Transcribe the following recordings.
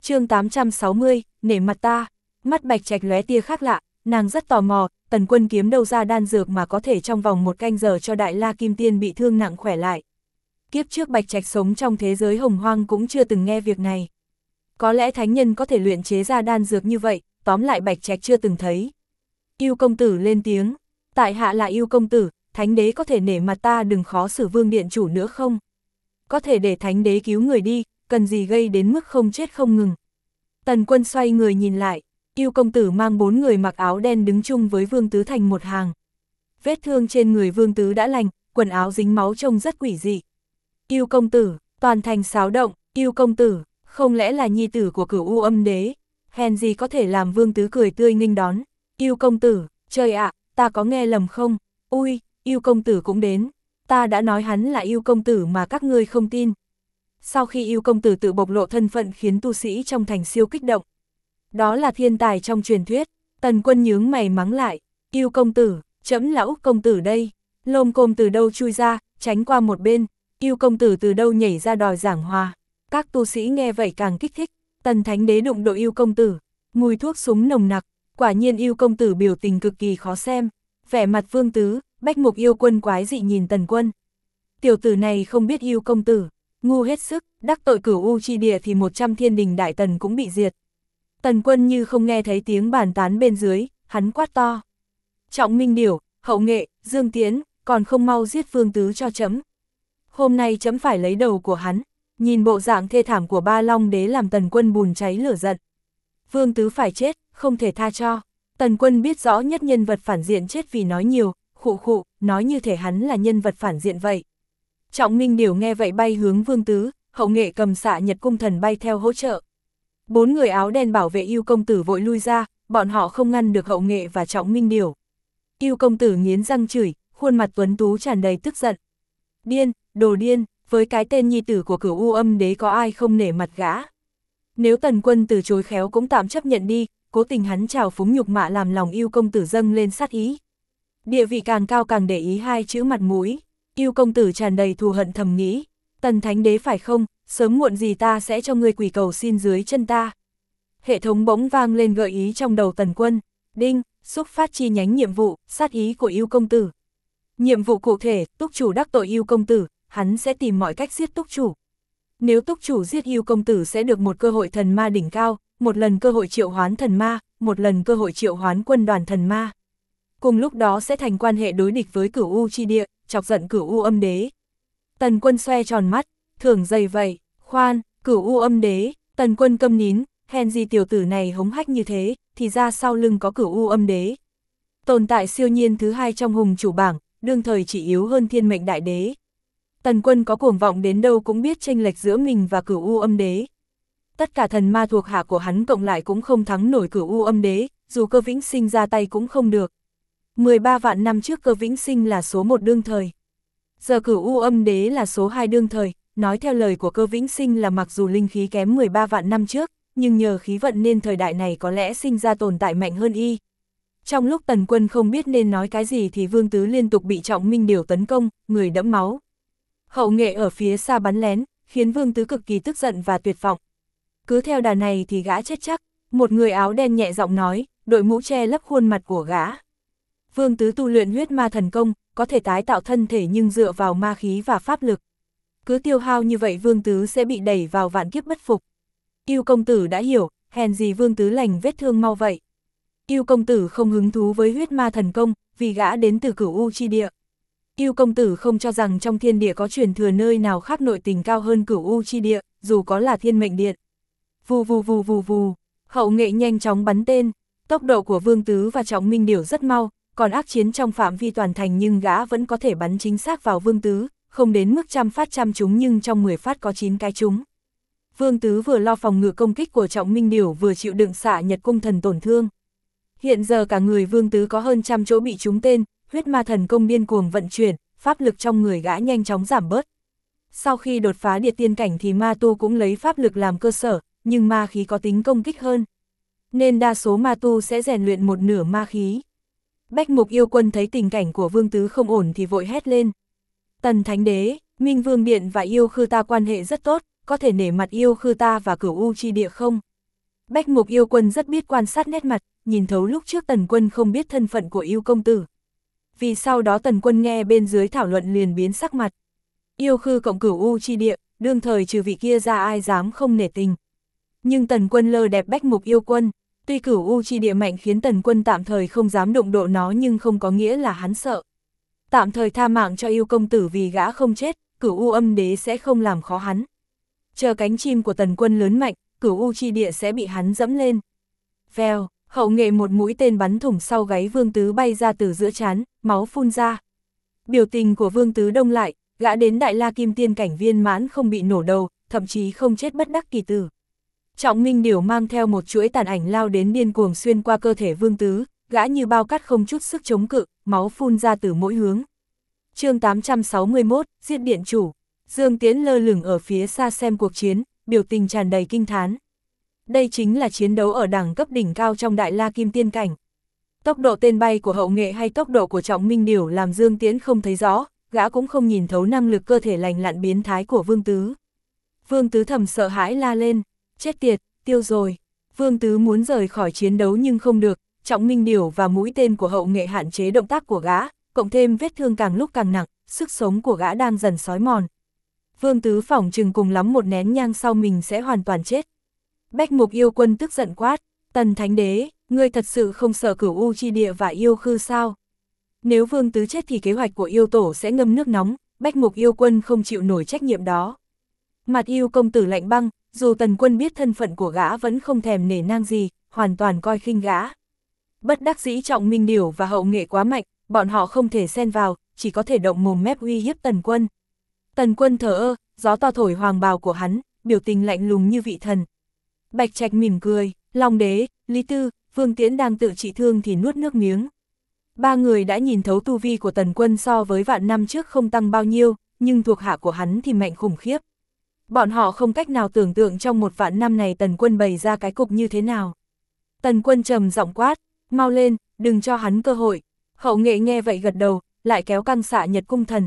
chương 860, nể mặt ta. Mắt Bạch Trạch lóe tia khác lạ, nàng rất tò mò, Tần Quân kiếm đâu ra đan dược mà có thể trong vòng 1 canh giờ cho Đại La Kim Tiên bị thương nặng khỏe lại. Kiếp trước Bạch Trạch sống trong thế giới hồng hoang cũng chưa từng nghe việc này. Có lẽ thánh nhân có thể luyện chế ra đan dược như vậy, tóm lại Bạch Trạch chưa từng thấy. Yêu công tử lên tiếng, tại hạ là Yêu công tử, thánh đế có thể nể mặt ta đừng khó xử Vương điện chủ nữa không? Có thể để thánh đế cứu người đi, cần gì gây đến mức không chết không ngừng. Tần Quân xoay người nhìn lại, Yêu công tử mang 4 người mặc áo đen đứng chung với Vương Tứ thành một hàng. Vết thương trên người Vương Tứ đã lành, quần áo dính máu trông rất quỷ dị. Yêu công tử, toàn thành xáo động, Yêu công tử, không lẽ là nhi tử của Cửu U Âm Đế? Hèn gì có thể làm Vương Tứ cười tươi nghênh đón. Yêu công tử, trời ạ, ta có nghe lầm không? Ui, Yêu công tử cũng đến. Ta đã nói hắn là Yêu công tử mà các ngươi không tin. Sau khi Yêu công tử tự bộc lộ thân phận khiến tu sĩ trong thành siêu kích động. Đó là thiên tài trong truyền thuyết. Tần Quân nhướng mày mắng lại, Yêu công tử, trẫm là Úc công tử đây. Lôm côm từ đâu chui ra, tránh qua một bên. Yêu công tử từ đâu nhảy ra đòi giảng hòa. Các tu sĩ nghe vậy càng kích thích. Tần Thánh Đế đụng độ Yêu công tử, mùi thuốc súng nồng nặc. Quả nhiên Yêu công tử biểu tình cực kỳ khó xem. Vẻ mặt Vương Tứ, Bách Mục Yêu Quân quái dị nhìn Tần Quân. Tiểu tử này không biết Yêu công tử, ngu hết sức, đắc tội Cửu U chi địa thì 100 thiên đình đại tần cũng bị diệt. Tần Quân như không nghe thấy tiếng bàn tán bên dưới, hắn quát to. Trọng Minh Điểu, Hậu Nghệ, Dương Tiến, còn không mau giết Vương Tứ cho trẫm. Hôm nay trẫm phải lấy đầu của hắn. Nhìn bộ dạng thê thảm của Ba Long Đế làm Tần Quân bùn cháy lửa giận. Vương Tứ phải chết, không thể tha cho. Tần Quân biết rõ nhất nhân vật phản diện chết vì nói nhiều, khụ khụ, nói như thể hắn là nhân vật phản diện vậy. Trọng Minh Điểu nghe vậy bay hướng Vương Tứ, Hậu Nghệ cầm xạ Nhật Cung Thần bay theo hỗ trợ. 4 người áo đen bảo vệ Yêu công tử vội lui ra, bọn họ không ngăn được Hậu Nghệ và Trọng Minh Điểu. Yêu công tử nghiến răng chửi, khuôn mặt tuấn tú tràn đầy tức giận. Điên, đồ điên, với cái tên nhi tử của Cửu U Âm Đế có ai không nể mặt gã. Nếu Tần Quân từ chối khéo cũng tạm chấp nhận đi, cố tình hắn trào phúng nhục mạ làm lòng Yêu công tử dâng lên sát ý. Địa vị càng cao càng để ý 2 chữ mặt mũi. Yêu công tử tràn đầy thù hận thầm nghĩ, Tần Thánh Đế phải không, sớm muộn gì ta sẽ cho ngươi quỳ cầu xin dưới chân ta. Hệ thống bỗng vang lên gợi ý trong đầu Tần Quân, đinh, xúc phát chi nhánh nhiệm vụ, sát ý của Yêu công tử. Nhiệm vụ cụ thể, túc chủ đắc tội Yêu công tử, hắn sẽ tìm mọi cách giết túc chủ. Nếu túc chủ giết Yêu công tử sẽ được một cơ hội thần ma đỉnh cao, một lần cơ hội triệu hoán thần ma, một lần cơ hội triệu hoán quân đoàn thần ma. Cùng lúc đó sẽ thành quan hệ đối địch với Cửu U chi địa, chọc giận Cửu U Âm Đế. Tần Quân xoe tròn mắt, thưởng dày vậy, khoan, Cửu U Âm Đế. Tần Quân câm nín, hèn gì tiểu tử này hống hách như thế, thì ra sau lưng có Cửu U Âm Đế. Tồn tại siêu nhiên thứ 2 trong hùng chủ bảng, đương thời chỉ yếu hơn Thiên Mệnh Đại Đế. Tần Quân có cuồng vọng đến đâu cũng biết chênh lệch giữa mình và Cửu U Âm Đế. Tất cả thần ma thuộc hạ của hắn cộng lại cũng không thắng nổi Cửu U Âm Đế, dù Cơ Vĩnh Sinh ra tay cũng không được. 13 vạn năm trước Cơ Vĩnh Sinh là số 1 đương thời. Giờ Cửu U Âm Đế là số 2 đương thời, nói theo lời của Cơ Vĩnh Sinh là mặc dù linh khí kém 13 vạn năm trước, nhưng nhờ khí vận nên thời đại này có lẽ sinh ra tồn tại mạnh hơn y. Trong lúc Tần Quân không biết nên nói cái gì thì Vương Tứ liên tục bị Trọng Minh Điểu tấn công, người đẫm máu. Hậu Nghệ ở phía xa bắn lén, khiến Vương Tứ cực kỳ tức giận và tuyệt vọng. Cứ theo đà này thì gã chết chắc, một người áo đen nhẹ giọng nói, đội mũ che lấp khuôn mặt của gã. Vương Tứ tu luyện huyết ma thần công, có thể tái tạo thân thể nhưng dựa vào ma khí và pháp lực. Cứ tiêu hao như vậy Vương Tứ sẽ bị đẩy vào vạn kiếp bất phục. Yêu công tử đã hiểu, hèn gì Vương Tứ lành vết thương mau vậy. Yêu công tử không hứng thú với huyết ma thần công, vì gã đến từ Cửu U chi địa. Yêu công tử không cho rằng trong thiên địa có truyền thừa nơi nào khác nội tình cao hơn Cửu U chi địa, dù có là Thiên Mệnh Điện. Vù vù vù vù vù, Hậu Nghệ nhanh chóng bắn tên, tốc độ của Vương Tứ và Trọng Minh Điểu rất mau, còn ác chiến trong phạm vi toàn thành nhưng gã vẫn có thể bắn chính xác vào Vương Tứ, không đến mức trăm phát trăm trúng nhưng trong 10 phát có 9 cái trúng. Vương Tứ vừa lo phòng ngự công kích của Trọng Minh Điểu vừa chịu đựng xạ Nhật Cung Thần tổn thương. Hiện giờ cả người Vương Tứ có hơn 100 chỗ bị trúng tên, huyết ma thần công điên cuồng vận chuyển, pháp lực trong người gã nhanh chóng giảm bớt. Sau khi đột phá địa tiên cảnh thì ma tu cũng lấy pháp lực làm cơ sở, nhưng ma khí có tính công kích hơn. Nên đa số ma tu sẽ rèn luyện một nửa ma khí. Bách Mục Yêu Quân thấy tình cảnh của Vương Tứ không ổn thì vội hét lên. Tần Thánh Đế, Minh Vương Điện và Yêu Khư ta quan hệ rất tốt, có thể nể mặt Yêu Khư ta và Cửu U chi địa không? Bách Mục Yêu Quân rất biết quan sát nét mặt, nhìn thấu lúc trước Tần Quân không biết thân phận của yêu công tử. Vì sau đó Tần Quân nghe bên dưới thảo luận liền biến sắc mặt. Yêu khư cộng cửu u chi địa, đương thời trừ vị kia ra ai dám không nể tình. Nhưng Tần Quân lơ đẹp Bách Mục Yêu Quân, tuy cửu u chi địa mạnh khiến Tần Quân tạm thời không dám đụng độ nó nhưng không có nghĩa là hắn sợ. Tạm thời tha mạng cho yêu công tử vì gã không chết, cửu u âm đế sẽ không làm khó hắn. Chờ cánh chim của Tần Quân lớn mạnh, cửu u chi địa sẽ bị hắn dẫm lên. Vèo, hậu nghệ một mũi tên bắn thủng sau gáy Vương Tứ bay ra từ giữa trán, máu phun ra. Biểu tình của Vương Tứ đông lại, gã đến Đại La Kim Tiên cảnh viên mãn không bị nổ đầu, thậm chí không chết bất đắc kỳ tử. Trọng Minh Điểu mang theo một chuỗi tàn ảnh lao đến điên cuồng xuyên qua cơ thể Vương Tứ, gã như bao cát không chút sức chống cự, máu phun ra từ mỗi hướng. Chương 861, giết điện chủ. Dương Tiễn lơ lửng ở phía xa xem cuộc chiến, biểu tình tràn đầy kinh thán. Đây chính là chiến đấu ở đẳng cấp đỉnh cao trong Đại La Kim Tiên cảnh. Tốc độ tên bay của hậu nghệ hay tốc độ của Trọng Minh Điểu làm Dương Tiễn không thấy rõ, gã cũng không nhìn thấu năng lực cơ thể lành lặn biến thái của Vương Tứ. Vương Tứ thầm sợ hãi la lên, chết tiệt, tiêu rồi. Vương Tứ muốn rời khỏi chiến đấu nhưng không được, Trọng Minh Điểu và mũi tên của hậu nghệ hạn chế động tác của gã, cộng thêm vết thương càng lúc càng nặng, sức sống của gã đang dần xói mòn. Vương Tứ phỏng chừng cùng lắm một nén nhang sau mình sẽ hoàn toàn chết. Bách Mục Yêu Quân tức giận quát, Tần Thánh Đế, ngươi thật sự không sợ cửu u chi địa và yêu khư sao? Nếu Vương Tứ chết thì kế hoạch của yêu tổ sẽ ngâm nước nóng, Bách Mục Yêu Quân không chịu nổi trách nhiệm đó. Mặt yêu công tử lạnh băng, dù Tần Quân biết thân phận của gã vẫn không thèm nể nang gì, hoàn toàn coi khinh gã. Bất đắc dĩ Trọng Minh Điểu và hậu nghệ quá mạnh, bọn họ không thể xen vào, chỉ có thể động mồm mép uy hiếp Tần Quân. Tần Quân thờ ơ, gió to thổi hoàng bào của hắn, biểu tình lạnh lùng như vị thần. Bạch Trạch mỉm cười, Long Đế, Lý Tư, Vương Tiễn đang tự trị thương thì nuốt nước miếng. Ba người đã nhìn thấu tu vi của Tần Quân so với vạn năm trước không tăng bao nhiêu, nhưng thuộc hạ của hắn thì mạnh khủng khiếp. Bọn họ không cách nào tưởng tượng trong một vạn năm này Tần Quân bày ra cái cục như thế nào. Tần Quân trầm giọng quát, mau lên, đừng cho hắn cơ hội. Hậu nghệ nghe vậy gật đầu, lại kéo căng xạ Nhật Cung Thần.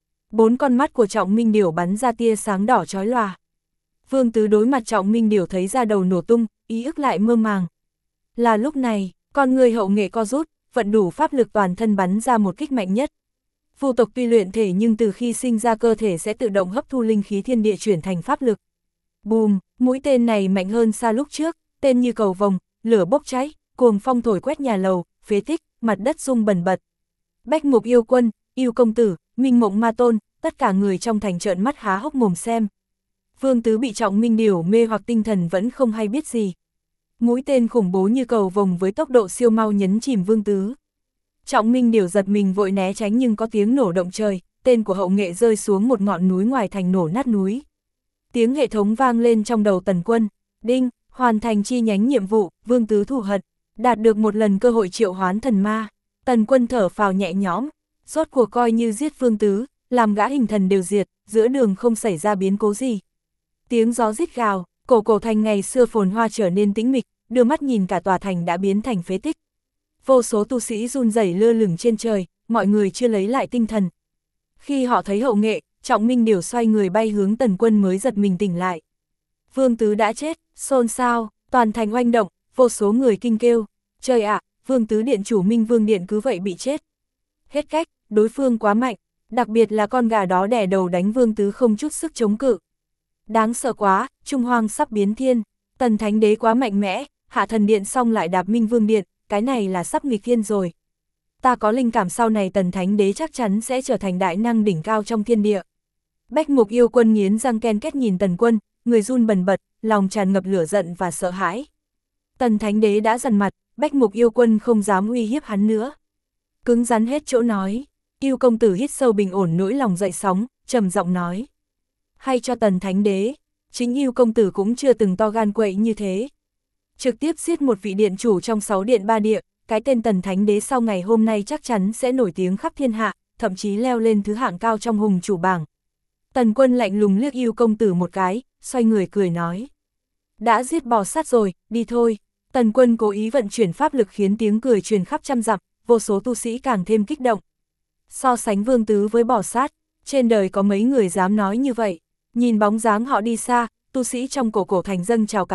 4 con mắt của Trọng Minh Điểu bắn ra tia sáng đỏ chói lòa. Vương Tứ đối mặt Trọng Minh Điểu thấy da đầu nổ tung, ý ức lại mơ màng. Là lúc này, con người hậu nghệ co rút, vận đủ pháp lực toàn thân bắn ra một kích mạnh nhất. Vu tộc tuy luyện thể nhưng từ khi sinh ra cơ thể sẽ tự động hấp thu linh khí thiên địa chuyển thành pháp lực. Bùm, mũi tên này mạnh hơn xa lúc trước, tên như cầu vồng, lửa bốc cháy, cuồng phong thổi quét nhà lầu, phế tích, mặt đất rung bần bật. Bách Mục Yêu Quân, Yêu Công Tử, Minh Mộng Ma Tôn, tất cả người trong thành trợn mắt há hốc mồm xem. Vương Tứ bị Trọng Minh Điểu mê hoặc tinh thần vẫn không hay biết gì. Mũi tên khủng bố như cầu vồng với tốc độ siêu mau nhấn chìm Vương Tứ. Trọng Minh Điểu giật mình vội né tránh nhưng có tiếng nổ động trời, tên của hậu nghệ rơi xuống một ngọn núi ngoài thành nổ nát núi. Tiếng hệ thống vang lên trong đầu Tần Quân, đinh, hoàn thành chi nhánh nhiệm vụ, Vương Tứ thù hận, đạt được một lần cơ hội triệu hoán thần ma. Tần Quân thở phào nhẹ nhõm, rốt cuộc coi như giết Vương Tứ, làm gã hình thần đều diệt, giữa đường không xảy ra biến cố gì. Tiếng gió rít gào, cổ thành ngày xưa phồn hoa trở nên tĩnh mịch, đưa mắt nhìn cả tòa thành đã biến thành phế tích. Vô số tu sĩ run rẩy lơ lửng trên trời, mọi người chưa lấy lại tinh thần. Khi họ thấy hậu nghệ, Trọng Minh Điểu xoay người bay hướng Tần Quân mới giật mình tỉnh lại. Vương Tứ đã chết, xôn xao, toàn thành oanh động, vô số người kinh kêu, trời ạ, Vương Tứ điện chủ Minh Vương Điện cứ vậy bị chết. Hết cách, đối phương quá mạnh, đặc biệt là con gà đó đè đầu đánh Vương Tứ không chút sức chống cự. Đáng sợ quá, Trung Hoang sắp biến thiên, Tần Thánh Đế quá mạnh mẽ, hạ thần điện xong lại đạp Minh Vương Điện, cái này là sắp nghịch thiên rồi. Ta có linh cảm sau này Tần Thánh Đế chắc chắn sẽ trở thành đại năng đỉnh cao trong thiên địa. Bách Mục Yêu Quân nghiến răng ken két nhìn Tần Quân, người run bần bật, lòng tràn ngập lửa giận và sợ hãi. Tần Thánh Đế đã dằn mặt, Bách Mục Yêu Quân không dám uy hiếp hắn nữa. Cứng rắn hết chỗ nói, Yêu công tử hít sâu bình ổn nỗi lòng dậy sóng, trầm giọng nói. Hay cho Tần Thánh Đế, chính Yêu công tử cũng chưa từng to gan quậy như thế. Trực tiếp giết một vị điện chủ trong 6 điện 3 địa, cái tên Tần Thánh Đế sau ngày hôm nay chắc chắn sẽ nổi tiếng khắp thiên hạ, thậm chí leo lên thứ hạng cao trong hùng chủ bảng. Tần Quân lạnh lùng liếc Yêu công tử một cái, xoay người cười nói. Đã giết bò sát rồi, đi thôi. Tần Quân cố ý vận chuyển pháp lực khiến tiếng cười truyền khắp trăm dặm, vô số tu sĩ càng thêm kích động. So sánh Vương Tứ với bò sát, trên đời có mấy người dám nói như vậy. Nhìn bóng dáng họ đi xa, tu sĩ trong cổ thành dâng trào cảm xúc,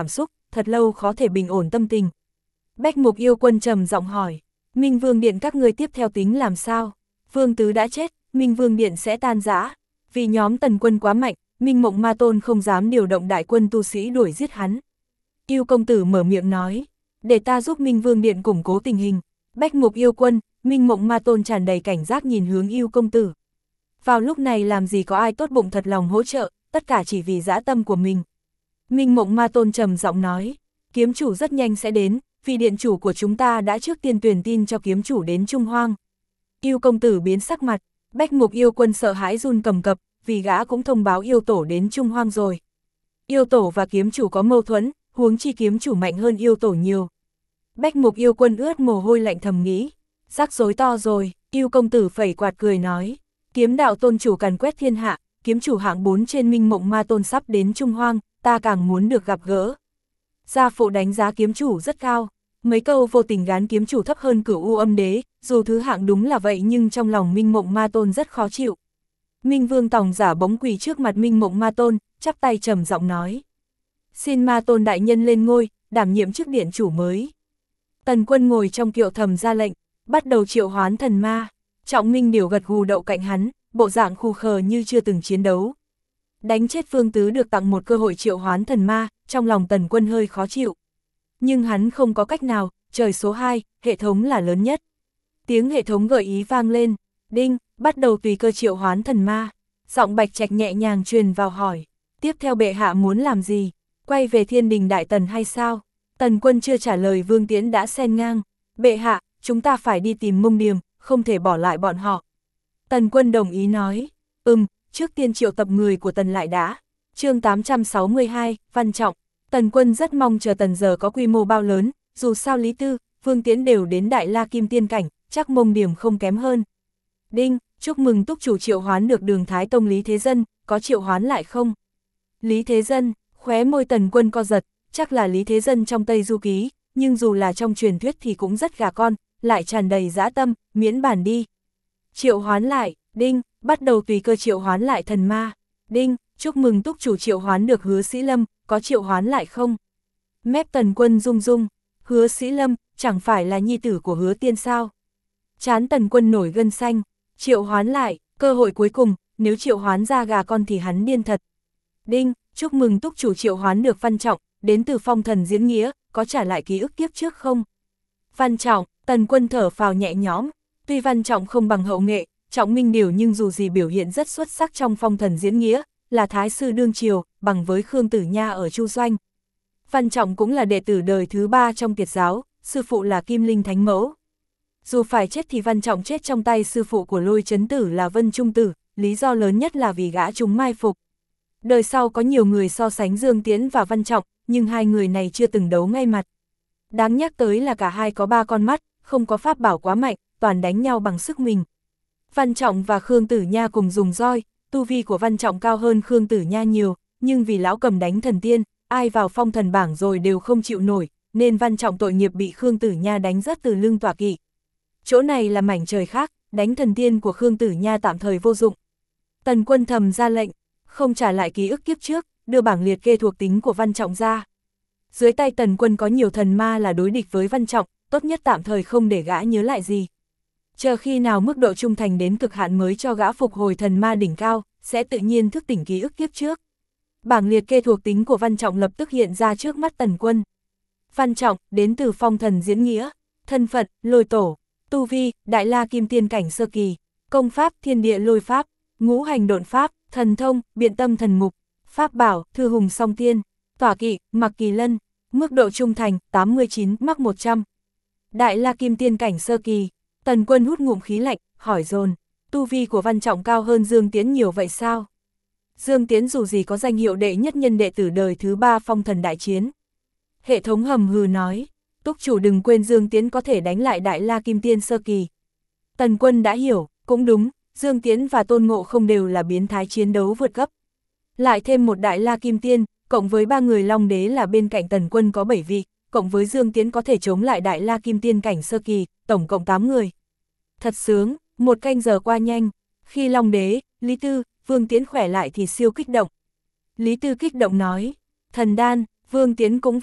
thật lâu khó thể bình ổn tâm tình. Bách Mục Yêu Quân trầm giọng hỏi, Minh Vương Điện các ngươi tiếp theo tính làm sao? Vương Tứ đã chết, Minh Vương Điện sẽ tan rã. Vì nhóm Tần Quân quá mạnh, Minh Mộng Ma Tôn không dám điều động đại quân tu sĩ đuổi giết hắn. Yêu công tử mở miệng nói, để ta giúp Minh Vương Điện củng cố tình hình. Bách Mục Yêu Quân, Minh Mộng Ma Tôn tràn đầy cảnh giác nhìn hướng Yêu công tử. Vào lúc này làm gì có ai tốt bụng thật lòng hỗ trợ, tất cả chỉ vì dã tâm của mình. Minh Mộng Ma Tôn trầm giọng nói, kiếm chủ rất nhanh sẽ đến, vì điện chủ của chúng ta đã trước tiên truyền tin cho kiếm chủ đến Trung Hoang. Yêu công tử biến sắc mặt, Bách Mục Yêu Quân sợ hãi run cầm cập, vì gã cũng thông báo yêu tổ đến Trung Hoang rồi. Yêu tổ và kiếm chủ có mâu thuẫn, huống chi kiếm chủ mạnh hơn yêu tổ nhiều. Bách Mục Yêu Quân ướt mồ hôi lạnh thầm nghĩ, rắc rối to rồi. Yêu công tử phẩy quạt cười nói, kiếm đạo tôn chủ càn quét thiên hạ, kiếm chủ hạng 4 trên Minh Mộng Ma Tôn sắp đến Trung Hoang, ta càng muốn được gặp gỡ. Gia phụ đánh giá kiếm chủ rất cao, mấy câu vô tình gán kiếm chủ thấp hơn Cửu U Âm Đế, dù thứ hạng đúng là vậy nhưng trong lòng Minh Mộng Ma Tôn rất khó chịu. Minh Vương Tòng giả bóng quỳ trước mặt Minh Mộng Ma Tôn, chắp tay trầm giọng nói, xin Ma Tôn đại nhân lên ngôi, đảm nhiệm chức điện chủ mới. Tần Quân ngồi trong kiệu thầm ra lệnh, bắt đầu triệu hoán thần ma. Trọng Minh Điểu gật gù đậu cạnh hắn, bộ dạng khù khờ như chưa từng chiến đấu. Đánh chết Vương Tứ được tặng một cơ hội triệu hoán thần ma, trong lòng Tần Quân hơi khó chịu. Nhưng hắn không có cách nào, trời số 2, hệ thống là lớn nhất. Tiếng hệ thống gợi ý vang lên, đinh, bắt đầu tùy cơ triệu hoán thần ma. Giọng Bạch Trạch nhẹ nhàng truyền vào hỏi, tiếp theo bệ hạ muốn làm gì? Quay về Thiên Đình Đại Tần hay sao? Tần Quân chưa trả lời Vương Tiễn đã xen ngang, bệ hạ, chúng ta phải đi tìm Mông Điềm, không thể bỏ lại bọn họ. Tần Quân đồng ý nói, trước tiên triệu tập người của Tần lại đã. Chương 862, Văn Trọng. Tần Quân rất mong chờ Tần giờ có quy mô bao lớn, dù sao Lý Tư, Vương Tiễn đều đến Đại La Kim Tiên cảnh, chắc Mông Điềm không kém hơn. Đinh, chúc mừng túc chủ triệu hoán được Đường Thái Tông Lý Thế Dân, có triệu hoán lại không? Lý Thế Dân, khóe môi Tần Quân co giật, chắc là Lý Thế Dân trong Tây Du Ký, nhưng dù là trong truyền thuyết thì cũng rất gà con, lại tràn đầy dã tâm, miễn bản đi. Triệu hoán lại, đinh, bắt đầu tùy cơ triệu hoán lại thần ma. Đinh, chúc mừng túc chủ triệu hoán được Hứa Sĩ Lâm, có triệu hoán lại không? Mép Tần Quân rung rung, Hứa Sĩ Lâm, chẳng phải là nhi tử của Hứa Tiên sao? Trán Tần Quân nổi gân xanh, triệu hoán lại, cơ hội cuối cùng, nếu triệu hoán ra gà con thì hắn điên thật. Đinh, chúc mừng túc chủ triệu hoán được Văn Trọng, đến từ Phong Thần Diễn Nghĩa, có trả lại ký ức kiếp trước không? Văn Trọng, Tần Quân thở phào nhẹ nhõm, tuy Văn Trọng không bằng Hậu Nghệ, Trọng Minh Điểu nhưng dù gì biểu hiện rất xuất sắc trong Phong Thần Diễn Nghĩa, là thái sư đương triều, bằng với Khương Tử Nha ở Chu Doanh. Văn Trọng cũng là đệ tử đời thứ 3 trong Tiệt giáo, sư phụ là Kim Linh Thánh Mẫu. Dù phải chết thì Văn Trọng chết trong tay sư phụ của Lôi Chấn Tử là Vân Trung Tử, lý do lớn nhất là vì gã chúng mai phục. Đời sau có nhiều người so sánh Dương Tiễn và Văn Trọng, nhưng hai người này chưa từng đấu ngay mặt. Đáng nhắc tới là cả hai có 3 con mắt, không có pháp bảo quá mạnh, toàn đánh nhau bằng sức mình. Văn Trọng và Khương Tử Nha cùng dùng roi, tu vi của Văn Trọng cao hơn Khương Tử Nha nhiều, nhưng vì lão cầm đánh thần tiên, ai vào phong thần bảng rồi đều không chịu nổi, nên Văn Trọng tội nghiệp bị Khương Tử Nha đánh rất từ lưng tọa kỵ. Chỗ này là mảnh trời khác, đánh thần tiên của Khương Tử Nha tạm thời vô dụng. Tần Quân thầm ra lệnh, không trả lại ký ức kiếp trước, đưa bảng liệt kê thuộc tính của Văn Trọng ra. Dưới tay Tần Quân có nhiều thần ma là đối địch với Văn Trọng, tốt nhất tạm thời không để gã nhớ lại gì. Chờ khi nào mức độ trung thành đến cực hạn mới cho gã phục hồi thần ma đỉnh cao, sẽ tự nhiên thức tỉnh ký ức kiếp trước. Bảng liệt kê thuộc tính của Văn Trọng lập tức hiện ra trước mắt Tần Quân. Văn Trọng, đến từ Phong Thần Diễn Nghĩa, thân phận, Lôi Tổ, tu vi, Đại La Kim Tiên cảnh sơ kỳ, công pháp, Thiên Địa Lôi Pháp, ngũ hành độn pháp, thần thông, Biện Tâm Thần Mục, pháp bảo, Thư Hùng Song Tiên, tỏa kỵ, Mặc Kỳ Lân, mức độ trung thành, 89, mắc 100. Đại La Kim Tiên cảnh sơ kỳ. Tần Quân hút ngụm khí lạnh, hỏi dồn, tu vi của Văn Trọng cao hơn Dương Tiễn nhiều vậy sao? Dương Tiễn dù gì có danh hiệu đệ nhất nhân đệ tử đời thứ 3 Phong Thần Đại Chiến. Hệ thống hầm hừ nói, túc chủ đừng quên Dương Tiễn có thể đánh lại Đại La Kim Tiên sơ kỳ. Tần Quân đã hiểu, cũng đúng, Dương Tiễn và Tôn Ngộ không đều là biến thái chiến đấu vượt cấp. Lại thêm một Đại La Kim Tiên, cộng với 3 người Long Đế là bên cạnh Tần Quân có 7 vị, cộng với Dương Tiễn có thể chống lại Đại La Kim Tiên cảnh sơ kỳ, tổng cộng 8 người. Thật sướng, 1 canh giờ qua nhanh, khi Long Đế, Lý Tư, Vương Tiễn khỏe lại thì siêu kích động. Lý Tư kích động nói, thần đan, Vương Tiễn cũng vậy,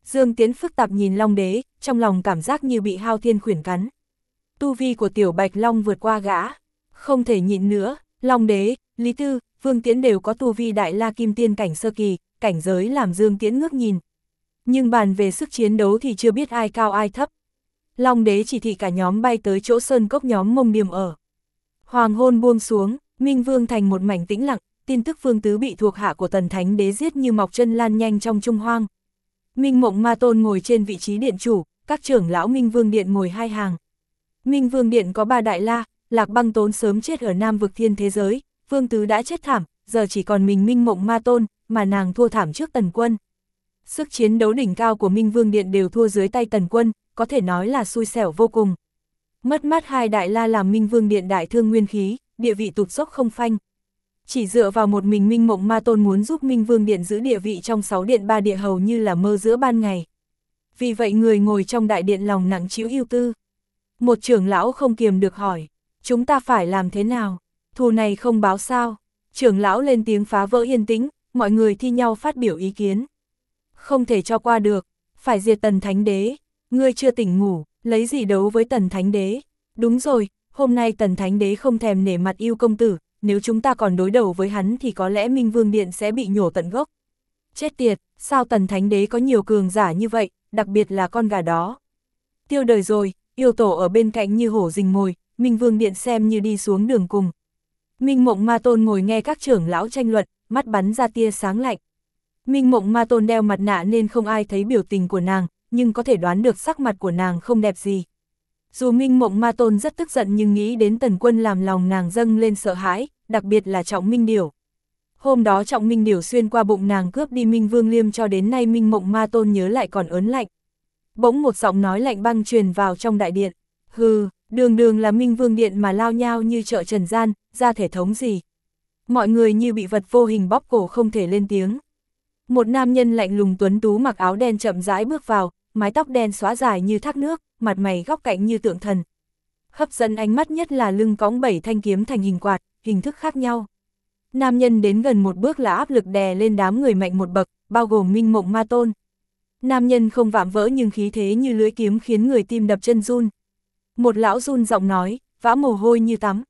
Dương Tiến phức tạp nhìn Long Đế, trong lòng cảm giác như bị hao thiên khuyển cắn. Tu vi của Tiểu Bạch Long vượt qua gã, không thể nhịn nữa. Long Đế, Lý Tư, Vương Tiễn đều có tu vi Đại La Kim Tiên cảnh sơ kỳ, cảnh giới làm Dương Tiễn ngước nhìn. Nhưng bàn về sức chiến đấu thì chưa biết ai cao ai thấp. Long Đế chỉ thị cả nhóm bay tới chỗ sơn cốc nhóm Mông Điềm ở. Hoàng hôn buông xuống, Minh Vương thành một mảnh tĩnh lặng, tin tức Vương Tứ bị thuộc hạ của Tần Thánh Đế giết như mọc chân lan nhanh trong Trung Hoang. Minh Mộng Ma Tôn ngồi trên vị trí điện chủ, các trưởng lão Minh Vương Điện ngồi hai hàng. Minh Vương Điện có 3 đại la, Lạc Băng Tốn sớm chết ở Nam Vực Thiên thế giới, Vương Tứ đã chết thảm, giờ chỉ còn mình Minh Mộng Ma Tôn, mà nàng thua thảm trước Tần Quân. Sức chiến đấu đỉnh cao của Minh Vương Điện đều thua dưới tay Tần Quân, có thể nói là xui xẻo vô cùng. Mất mát 2 đại la làm Minh Vương Điện đại thương nguyên khí, địa vị tụt dốc không phanh. Chỉ dựa vào một mình Minh Mộng Ma Tôn muốn giúp Minh Vương Điện giữ địa vị trong 6 điện 3 địa hầu như là mơ giữa ban ngày. Vì vậy người ngồi trong đại điện lòng nặng trĩu ưu tư. Một trưởng lão không kiềm được hỏi, chúng ta phải làm thế nào? Thù này không báo sao? Trưởng lão lên tiếng phá vỡ yên tĩnh, mọi người thi nhau phát biểu ý kiến. Không thể cho qua được, phải diệt Tần Thánh Đế. Ngươi chưa tỉnh ngủ, lấy gì đấu với Tần Thánh Đế? Đúng rồi, hôm nay Tần Thánh Đế không thèm nể mặt yêu công tử, nếu chúng ta còn đối đầu với hắn thì có lẽ Minh Vương Điện sẽ bị nhổ tận gốc. Chết tiệt, sao Tần Thánh Đế có nhiều cường giả như vậy, đặc biệt là con gà đó. Tiêu đời rồi, yêu tổ ở bên cạnh như hổ rình mồi, Minh Vương Điện xem như đi xuống đường cùng. Minh Mộng Ma Tôn ngồi nghe các trưởng lão tranh luận, mắt bắn ra tia sáng lạnh. Minh Mộng Ma Tôn đeo mặt nạ nên không ai thấy biểu tình của nàng, nhưng có thể đoán được sắc mặt của nàng không đẹp gì. Dù Minh Mộng Ma Tôn rất tức giận nhưng nghĩ đến Tần Quân làm lòng nàng dâng lên sợ hãi, đặc biệt là Trọng Minh Điểu. Hôm đó Trọng Minh Điểu xuyên qua bụng nàng cướp đi Minh Vương Liêm cho đến nay Minh Mộng Ma Tôn nhớ lại còn ớn lạnh. Bỗng một giọng nói lạnh băng truyền vào trong đại điện. Hừ, đường đường là Minh Vương Điện mà lao nhao như chợ trần gian, ra thể thống gì. Mọi người như bị vật vô hình bóp cổ không thể lên tiếng. Một nam nhân lạnh lùng tuấn tú mặc áo đen chậm rãi bước vào, mái tóc đen xóa dài như thác nước, mặt mày góc cạnh như tượng thần. Hấp dẫn ánh mắt nhất là lưng cõng 7 thanh kiếm thành hình quạt, hình thức khác nhau. Nam nhân đến gần một bước là áp lực đè lên đám người mạnh một bậc, bao gồm Minh Mộng Ma Tôn. Nam nhân không vạm vỡ nhưng khí thế như lưỡi kiếm khiến người tim đập chân run. Một lão run giọng nói, vã mồ hôi như tắm.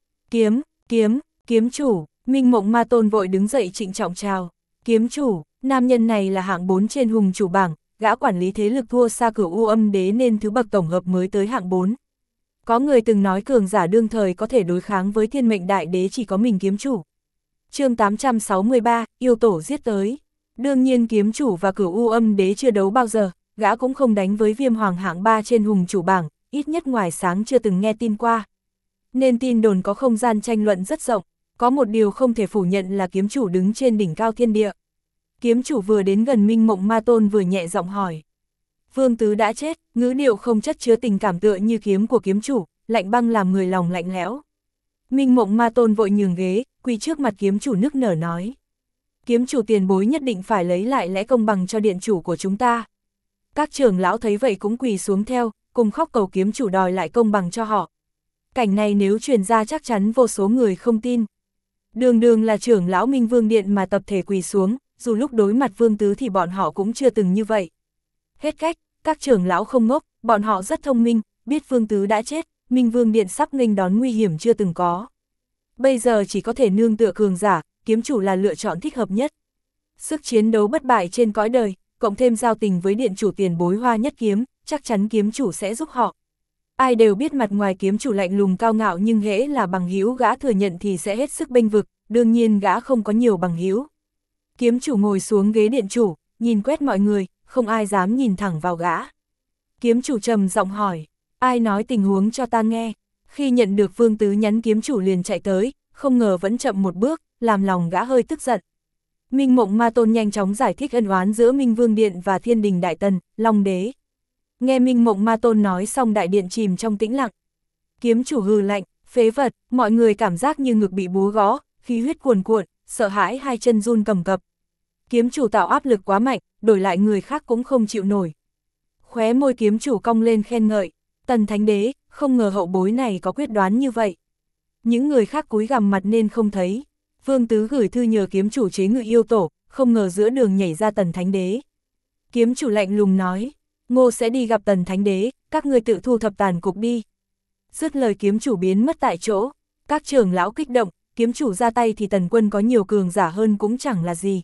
Kiếm chủ. Minh Mộng Ma Tôn vội đứng dậy trịnh trọng chào. Kiếm chủ, nam nhân này là hạng 4 trên hùng chủ bảng, gã quản lý thế lực thua xa Cửu U Âm Đế nên thứ bậc tổng hợp mới tới hạng 4. Có người từng nói cường giả đương thời có thể đối kháng với Thiên Mệnh Đại Đế chỉ có mình kiếm chủ. Chương 863, yêu tổ giết tới. Đương nhiên kiếm chủ và Cửu U Âm Đế chưa đấu bao giờ, gã cũng không đánh với Viêm Hoàng hạng 3 trên hùng chủ bảng, ít nhất ngoài sáng chưa từng nghe tin qua. Nên tin đồn có không gian tranh luận rất rộng, có một điều không thể phủ nhận là kiếm chủ đứng trên đỉnh cao thiên địa. Kiếm chủ vừa đến gần Minh Mộng Ma Tôn vừa nhẹ giọng hỏi. Vương Tứ đã chết, ngữ điệu không chất chứa tình cảm tựa như kiếm của kiếm chủ, lạnh băng làm người lòng lạnh lẽo. Minh Mộng Ma Tôn vội nhường ghế, quỳ trước mặt kiếm chủ nức nở nói. Kiếm chủ tiền bối nhất định phải lấy lại lẽ công bằng cho điện chủ của chúng ta. Các trưởng lão thấy vậy cũng quỳ xuống theo, cùng khóc cầu kiếm chủ đòi lại công bằng cho họ. Cảnh này nếu truyền ra chắc chắn vô số người không tin. Đường đường là trưởng lão Minh Vương Điện mà tập thể quỳ xuống, dù lúc đối mặt Vương Tứ thì bọn họ cũng chưa từng như vậy. Hết cách, các trưởng lão không ngốc, bọn họ rất thông minh, biết Vương Tứ đã chết, Minh Vương Điện sắp nghênh đón nguy hiểm chưa từng có. Bây giờ chỉ có thể nương tựa cường giả, kiếm chủ là lựa chọn thích hợp nhất. Sức chiến đấu bất bại trên cõi đời, cộng thêm giao tình với điện chủ tiền bối Hoa Nhất Kiếm, chắc chắn kiếm chủ sẽ giúp họ. Ai đều biết mặt ngoài kiếm chủ lạnh lùng cao ngạo nhưng hễ là bằng hữu gã thừa nhận thì sẽ hết sức bênh vực, đương nhiên gã không có nhiều bằng hữu. Kiếm chủ ngồi xuống ghế điện chủ, nhìn quét mọi người, không ai dám nhìn thẳng vào gã. Kiếm chủ trầm giọng hỏi, ai nói tình huống cho ta nghe. Khi nhận được Vương Tứ nhắn kiếm chủ liền chạy tới, không ngờ vẫn chậm một bước, làm lòng gã hơi tức giận. Minh Mộng Ma Tôn nhanh chóng giải thích ân oán giữa Minh Vương Điện và Thiên Đình Đại Tần, Long Đế. Nghe Minh Mộng Ma Tôn nói xong đại điện chìm trong tĩnh lặng. Kiếm chủ hừ lạnh, phế vật, mọi người cảm giác như ngực bị búa gõ, khí huyết cuồn cuộn, sợ hãi hai chân run cầm cập. Kiếm chủ tạo áp lực quá mạnh, đổi lại người khác cũng không chịu nổi. Khóe môi kiếm chủ cong lên khen ngợi, Tần Thánh Đế, không ngờ hậu bối này có quyết đoán như vậy. Những người khác cúi gằm mặt nên không thấy. Vương Tứ gửi thư nhờ kiếm chủ chế ngự yêu tổ, không ngờ giữa đường nhảy ra Tần Thánh Đế. Kiếm chủ lạnh lùng nói, Ngô sẽ đi gặp Tần Thánh Đế, các ngươi tự thu thập tàn cục đi. Dứt lời kiếm chủ biến mất tại chỗ, các trưởng lão kích động, kiếm chủ ra tay thì Tần Quân có nhiều cường giả hơn cũng chẳng là gì.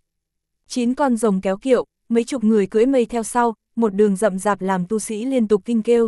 9 con rồng kéo kiệu, mấy chục người cưỡi mây theo sau, một đường rậm rạp làm tu sĩ liên tục kinh kêu.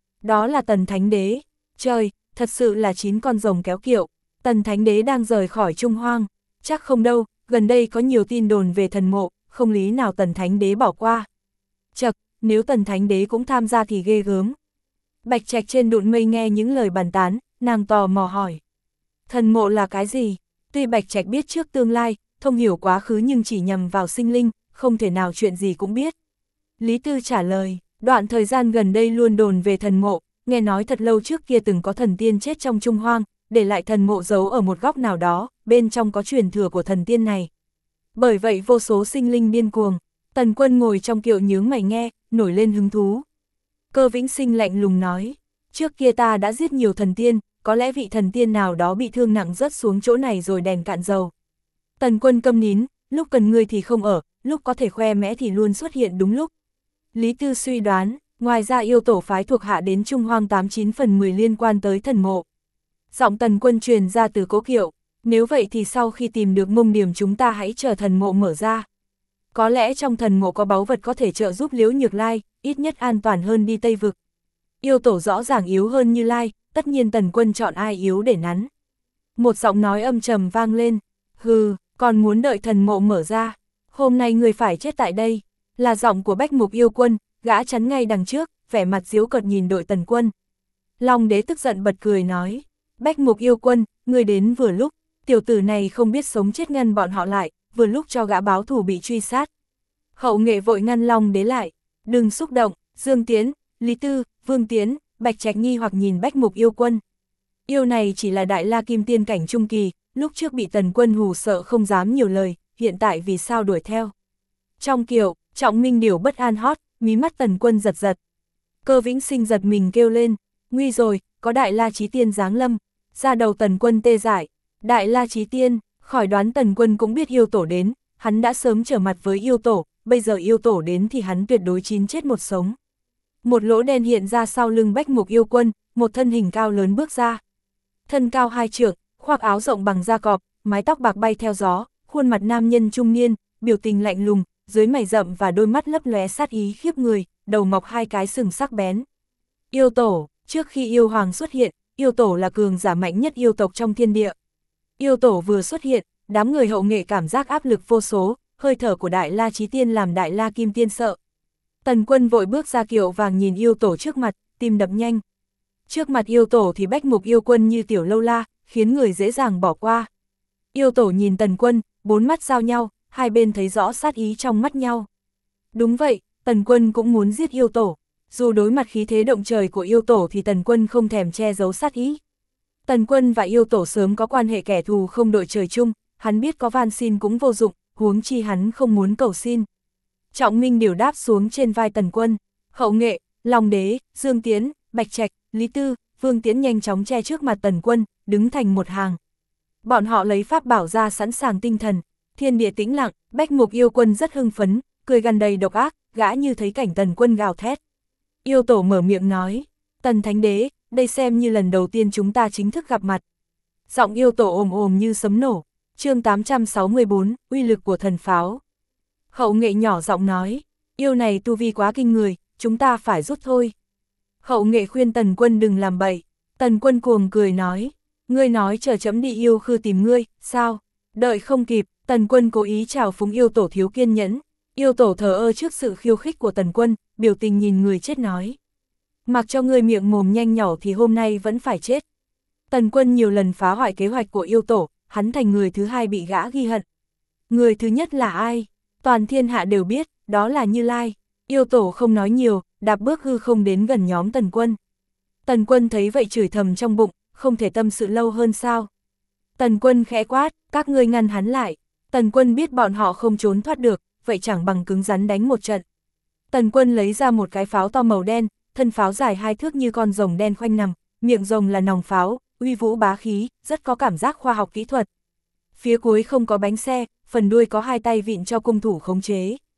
Đó là Tần Thánh Đế. Trời, thật sự là 9 con rồng kéo kiệu. Tần Thánh Đế đang rời khỏi Trung Hoang. Chắc không đâu, gần đây có nhiều tin đồn về thần mộ, không lý nào Tần Thánh Đế bỏ qua. Chậc, nếu Tần Thánh Đế cũng tham gia thì ghê gớm. Bạch Trạch trên đụn mây nghe những lời bàn tán, nàng tò mò hỏi. Thần mộ là cái gì? Tuy Bạch Trạch biết trước tương lai, thông hiểu quá khứ nhưng chỉ nhằm vào sinh linh, không thể nào chuyện gì cũng biết. Lý Tư trả lời, đoạn thời gian gần đây luôn đồn về thần mộ, nghe nói thật lâu trước kia từng có thần tiên chết trong Trung Hoang, để lại thần mộ giấu ở một góc nào đó, bên trong có truyền thừa của thần tiên này. Bởi vậy vô số sinh linh điên cuồng, Tần Quân ngồi trong kiệu nhướng mày nghe, nổi lên hứng thú. Cơ Vĩnh Sinh lạnh lùng nói, trước kia ta đã giết nhiều thần tiên, có lẽ vị thần tiên nào đó bị thương nặng rớt xuống chỗ này rồi đèn cạn dầu. Tần Quân câm nín, lúc cần ngươi thì không ở, lúc có thể khoe mẽ thì luôn xuất hiện đúng lúc. Lý Tư suy đoán, ngoài ra yêu tổ phái thuộc hạ đến Trung Hoang 89 phần 10 liên quan tới thần mộ. Giọng Tần Quân truyền ra từ cố kiệu, nếu vậy thì sau khi tìm được mông điểm chúng ta hãy chờ thần mộ mở ra. Có lẽ trong thần mộ có báu vật có thể trợ giúp Liễu Nhược Lai, ít nhất an toàn hơn đi Tây Vực. Yêu tổ rõ ràng yếu hơn Như Lai, tất nhiên Tần Quân chọn ai yếu để nắn. Một giọng nói âm trầm vang lên, hừ, còn muốn đợi thần mộ mở ra, hôm nay người phải chết tại đây. Là giọng của Bách Mục Yêu Quân, gã chắn ngay đằng trước, vẻ mặt giễu cợt nhìn đội Tần Quân. Long Đế tức giận bật cười nói, Bách Mục Yêu Quân, người đến vừa lúc, tiểu tử này không biết sống chết ngăn bọn họ lại, vừa lúc cho gã báo thù bị truy sát. Hậu Nghệ vội ngăn Long Đế lại, đừng xúc động, Dương Tiến, Lý Tư, Vương Tiến, Bạch Trạch nghi hoặc nhìn Bách Mục Yêu Quân. Yêu này chỉ là Đại La Kim Tiên cảnh trung kỳ, lúc trước bị Tần Quân hù sợ không dám nhiều lời, hiện tại vì sao đuổi theo. Trong kiệu, Trọng Minh Điểu bất an hót, mí mắt Tần Quân giật giật. Cơ Vĩnh Sinh giật mình kêu lên, nguy rồi, có Đại La Chí Tiên giáng lâm. Ra đầu Tần Quân tê dại, Đại La Chí Tiên, khỏi đoán Tần Quân cũng biết yêu tổ đến, hắn đã sớm trở mặt với yêu tổ, bây giờ yêu tổ đến thì hắn tuyệt đối 9 chết một sống. Một lỗ đen hiện ra sau lưng Bách Mục Yêu Quân, một thân hình cao lớn bước ra. Thân cao 2 trượng, khoác áo rộng bằng da cọp, mái tóc bạc bay theo gió, khuôn mặt nam nhân trung niên, biểu tình lạnh lùng, dưới mày rậm và đôi mắt lấp lóe sát ý khiếp người, đầu mọc 2 cái sừng sắc bén. Yêu tổ, trước khi yêu hoàng xuất hiện, yêu tổ là cường giả mạnh nhất yêu tộc trong thiên địa. Yêu tổ vừa xuất hiện, đám người Hậu Nghệ cảm giác áp lực vô số, hơi thở của Đại La Chí Tiên làm Đại La Kim Tiên sợ. Tần Quân vội bước ra kiệu vàng nhìn yêu tổ trước mặt, tim đập nhanh. Trước mặt yêu tổ thì Bách Mục Yêu Quân như tiểu lâu la, khiến người dễ dàng bỏ qua. Yêu tổ nhìn Tần Quân, 4 mắt giao nhau, hai bên thấy rõ sát ý trong mắt nhau. Đúng vậy, Tần Quân cũng muốn giết yêu tổ. Dù đối mặt khí thế động trời của yêu tổ thì Tần Quân không thèm che giấu sát ý. Tần Quân và yêu tổ sớm có quan hệ kẻ thù không đội trời chung, hắn biết có van xin cũng vô dụng, huống chi hắn không muốn cầu xin. Trọng Minh Điểu đáp xuống trên vai Tần Quân, Hậu Nghệ, Long Đế, Dương Tiến, Bạch Trạch, Lý Tư, Vương Tiến nhanh chóng che trước mặt Tần Quân, đứng thành một hàng. Bọn họ lấy pháp bảo ra sẵn sàng tinh thần, thiên địa tĩnh lặng, Bách Mục Yêu Quân rất hưng phấn, cười gằn đầy độc ác, gã như thấy cảnh Tần Quân gào thét. Yêu tổ mở miệng nói, Tần Thánh Đế, đây xem như lần đầu tiên chúng ta chính thức gặp mặt. Giọng yêu tổ ồm ồm như sấm nổ, chương 864, uy lực của thần pháo. Hậu Nghệ nhỏ giọng nói, yêu này tu vi quá kinh người, chúng ta phải rút thôi. Hậu Nghệ khuyên Tần Quân đừng làm bậy, Tần Quân cuồng cười nói, ngươi nói chờ chấm đi yêu khư tìm ngươi, sao? Đợi không kịp, Tần Quân cố ý trào phúng yêu tổ thiếu kiên nhẫn, yêu tổ thờ ơ trước sự khiêu khích của Tần Quân, biểu tình nhìn người chết nói. Mặc cho ngươi miệng mồm nhanh nhỏ thì hôm nay vẫn phải chết. Tần Quân nhiều lần phá hoại kế hoạch của yêu tổ, hắn thành người thứ hai bị gã ghi hận. Người thứ nhất là ai? Toàn thiên hạ đều biết, đó là Như Lai. Yêu tổ không nói nhiều, đạp bước hư không đến gần nhóm Tần Quân. Tần Quân thấy vậy chửi thầm trong bụng, không thể tâm sự lâu hơn sao. Tần Quân khẽ quát, các ngươi ngăn hắn lại. Tần Quân biết bọn họ không trốn thoát được, vậy chẳng bằng cứng rắn đánh một trận. Tần Quân lấy ra một cái pháo to màu đen, thân pháo dài 2 thước như con rồng đen khoanh nằm, miệng rồng là nòng pháo, uy vũ bá khí, rất có cảm giác khoa học kỹ thuật. Phía cuối không có bánh xe, phần đuôi có 2 tay vịn cho cung thủ khống chế.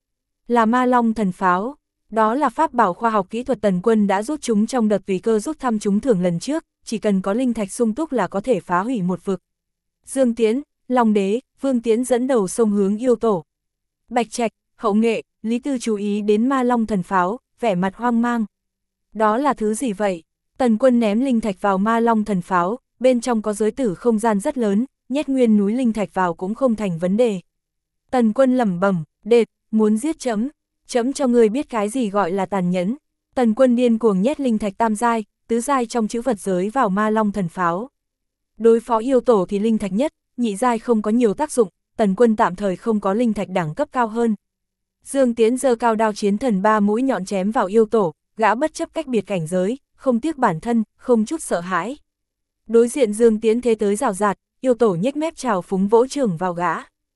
Là ma long thần pháo. Đó là pháp bảo khoa học kỹ thuật Tần Quân đã rút chúng trong đợt tùy cơ rút thăm trúng thưởng lần trước, chỉ cần có linh thạch sung túc là có thể phá hủy một vực. Dương Tiễn, Long Đế, Vương Tiễn dẫn đầu xông hướng yêu tổ. Bạch Trạch, Hậu Nghệ, Lý Tư chú ý đến ma long thần pháo, vẻ mặt hoang mang. Đó là thứ gì vậy? Tần Quân ném linh thạch vào ma long thần pháo, bên trong có giới tử không gian rất lớn, nhét nguyên núi linh thạch vào cũng không thành vấn đề. Tần Quân lẩm bẩm, đệt, muốn giết chấm, chấm cho ngươi biết cái gì gọi là tàn nhẫn. Tần Quân điên cuồng nhét linh thạch tam giai, tứ giai trong chữ vật giới vào ma long thần pháo. Đối phó yêu tổ thì linh thạch nhất, nhị giai không có nhiều tác dụng, Tần Quân tạm thời không có linh thạch đẳng cấp cao hơn. Dương Tiễn giơ cao đao chiến thần 3 mũi nhọn chém vào yêu tổ, gã bất chấp cách biệt cảnh giới, không tiếc bản thân, không chút sợ hãi. Đối diện Dương Tiễn thế tới rào rạt, yêu tổ nhếch mép trào phúng vỗ chưởng vào gã.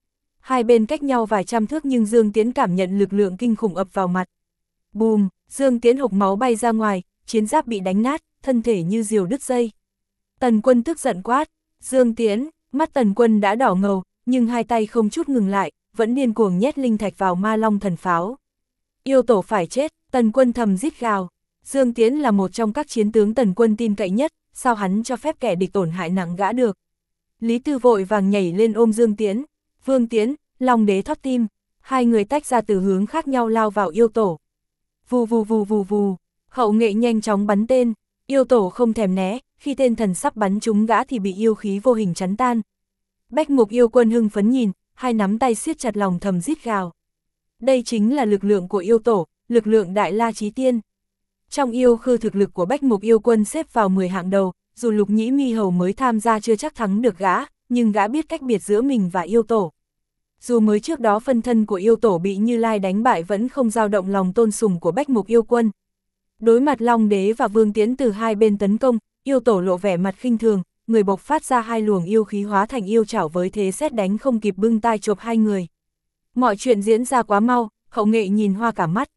Hai bên cách nhau vài trăm thước nhưng Dương Tiễn cảm nhận lực lượng kinh khủng ập vào mặt. Bùm, Dương Tiễn hộc máu bay ra ngoài, chiến giáp bị đánh nát, thân thể như diều đứt dây. Tần Quân tức giận quát, Dương Tiễn, mắt Tần Quân đã đỏ ngầu, nhưng hai tay không chút ngừng lại, vẫn điên cuồng nhét linh thạch vào ma long thần pháo. Yêu tổ phải chết, Tần Quân thầm rít gào. Dương Tiễn là một trong các chiến tướng Tần Quân tin cậy nhất, sao hắn cho phép kẻ địch tổn hại nặng gã được. Lý Tư vội vàng nhảy lên ôm Dương Tiễn. Vương Tiễn, Long Đế thót tim, hai người tách ra từ hướng khác nhau lao vào yêu tổ. Vù vù vù vù vù, Hậu Nghệ nhanh chóng bắn tên, yêu tổ không thèm né, khi tên thần sắp bắn trúng gã thì bị yêu khí vô hình chắn tan. Bách Mục yêu quân hưng phấn nhìn, hai nắm tay siết chặt lòng thầm rít gào. Đây chính là lực lượng của yêu tổ, lực lượng Đại La Chí Tiên. Trong yêu khư thực lực của Bách Mục yêu quân xếp vào 10 hạng đầu, dù Lục Nhĩ Mi Hầu mới tham gia chưa chắc thắng được gã, nhưng gã biết cách biệt giữa mình và yêu tổ. Dù mới trước đó phân thân của yêu tổ bị Như Lai đánh bại vẫn không dao động lòng tôn sùng của Bách Mục yêu quân. Đối mặt Long Đế và Vương Tiễn từ hai bên tấn công, yêu tổ lộ vẻ mặt khinh thường, người bộc phát ra hai luồng yêu khí hóa thành yêu chảo với thế sét đánh không kịp bưng tai chộp hai người. Mọi chuyện diễn ra quá mau, Hậu Nghệ nhìn hoa cả mắt.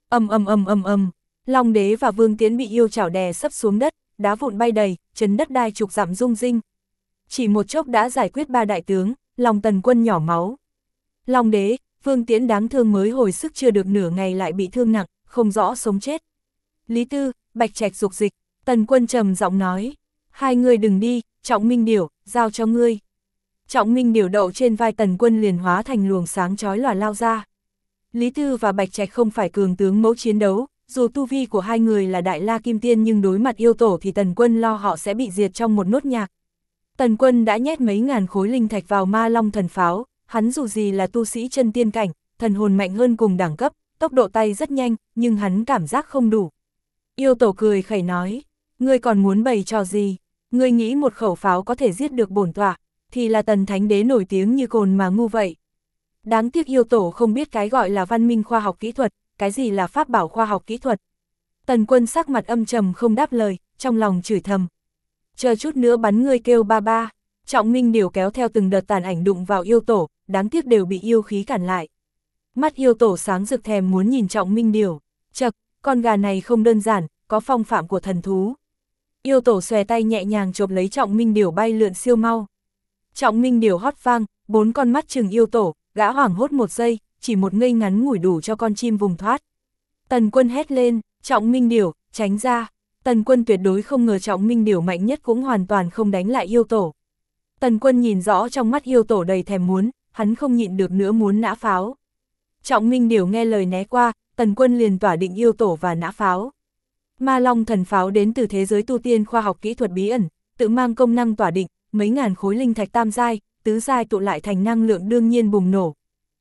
Long Đế và Vương Tiễn bị yêu chảo đè sấp xuống đất, đá vụn bay đầy, chấn đất đai chục dặm rung rinh. Chỉ một chốc đã giải quyết ba đại tướng, lòng Tần Quân nhỏ máu. Long Đế, Vương Tiễn đáng thương mới hồi sức chưa được nửa ngày lại bị thương nặng, không rõ sống chết. Lý Tư, Bạch Trạch dục dịch, Tần Quân trầm giọng nói, hai người đừng đi, Trọng Minh Điểu, giao cho ngươi. Trọng Minh Điểu đậu trên vai Tần Quân liền hóa thành luồng sáng chói lòa lao ra. Lý Tư và Bạch Trạch không phải cường tướng mẫu chiến đấu, dù tu vi của hai người là Đại La Kim Tiên nhưng đối mặt yêu tổ thì Tần Quân lo họ sẽ bị diệt trong một nốt nhạc. Tần Quân đã nhét mấy ngàn khối linh thạch vào ma long thần pháo, hắn dù gì là tu sĩ chân tiên cảnh, thần hồn mạnh hơn cùng đẳng cấp, tốc độ tay rất nhanh, nhưng hắn cảm giác không đủ. Yêu tổ cười khẩy nói, ngươi còn muốn bày trò gì? Ngươi nghĩ một khẩu pháo có thể giết được bổn tọa, thì là Tần Thánh Đế nổi tiếng như cồn mà ngu vậy. Đáng tiếc yêu tổ không biết cái gọi là văn minh khoa học kỹ thuật, cái gì là pháp bảo khoa học kỹ thuật. Tần Quân sắc mặt âm trầm không đáp lời, trong lòng chửi thầm. Chờ chút nữa bắn ngươi kêu ba ba. Trọng Minh Điểu kéo theo từng đợt tàn ảnh đụng vào yêu tổ, đáng tiếc đều bị yêu khí cản lại. Mắt yêu tổ sáng rực thèm muốn nhìn Trọng Minh Điểu. Chậc, con gà này không đơn giản, có phong phạm của thần thú. Yêu tổ xòe tay nhẹ nhàng chộp lấy Trọng Minh Điểu bay lượn siêu mau. Trọng Minh Điểu hót vang, bốn con mắt trừng yêu tổ, gã hoảng hốt một giây, chỉ một ngây ngắn ngủi đủ cho con chim vùng thoát. Tần Quân hét lên, Trọng Minh Điểu, tránh ra. Tần Quân tuyệt đối không ngờ Trọng Minh Điểu mạnh nhất cũng hoàn toàn không đánh lại yêu tổ. Tần Quân nhìn rõ trong mắt yêu tổ đầy thèm muốn, hắn không nhịn được nữa muốn nã pháo. Trọng Minh Điểu nghe lời né qua, Tần Quân liền tỏa định yêu tổ và nã pháo. Ma Long thần pháo đến từ thế giới tu tiên khoa học kỹ thuật bí ẩn, tự mang công năng tỏa định, mấy ngàn khối linh thạch tam giai, tứ giai tụ lại thành năng lượng đương nhiên bùng nổ.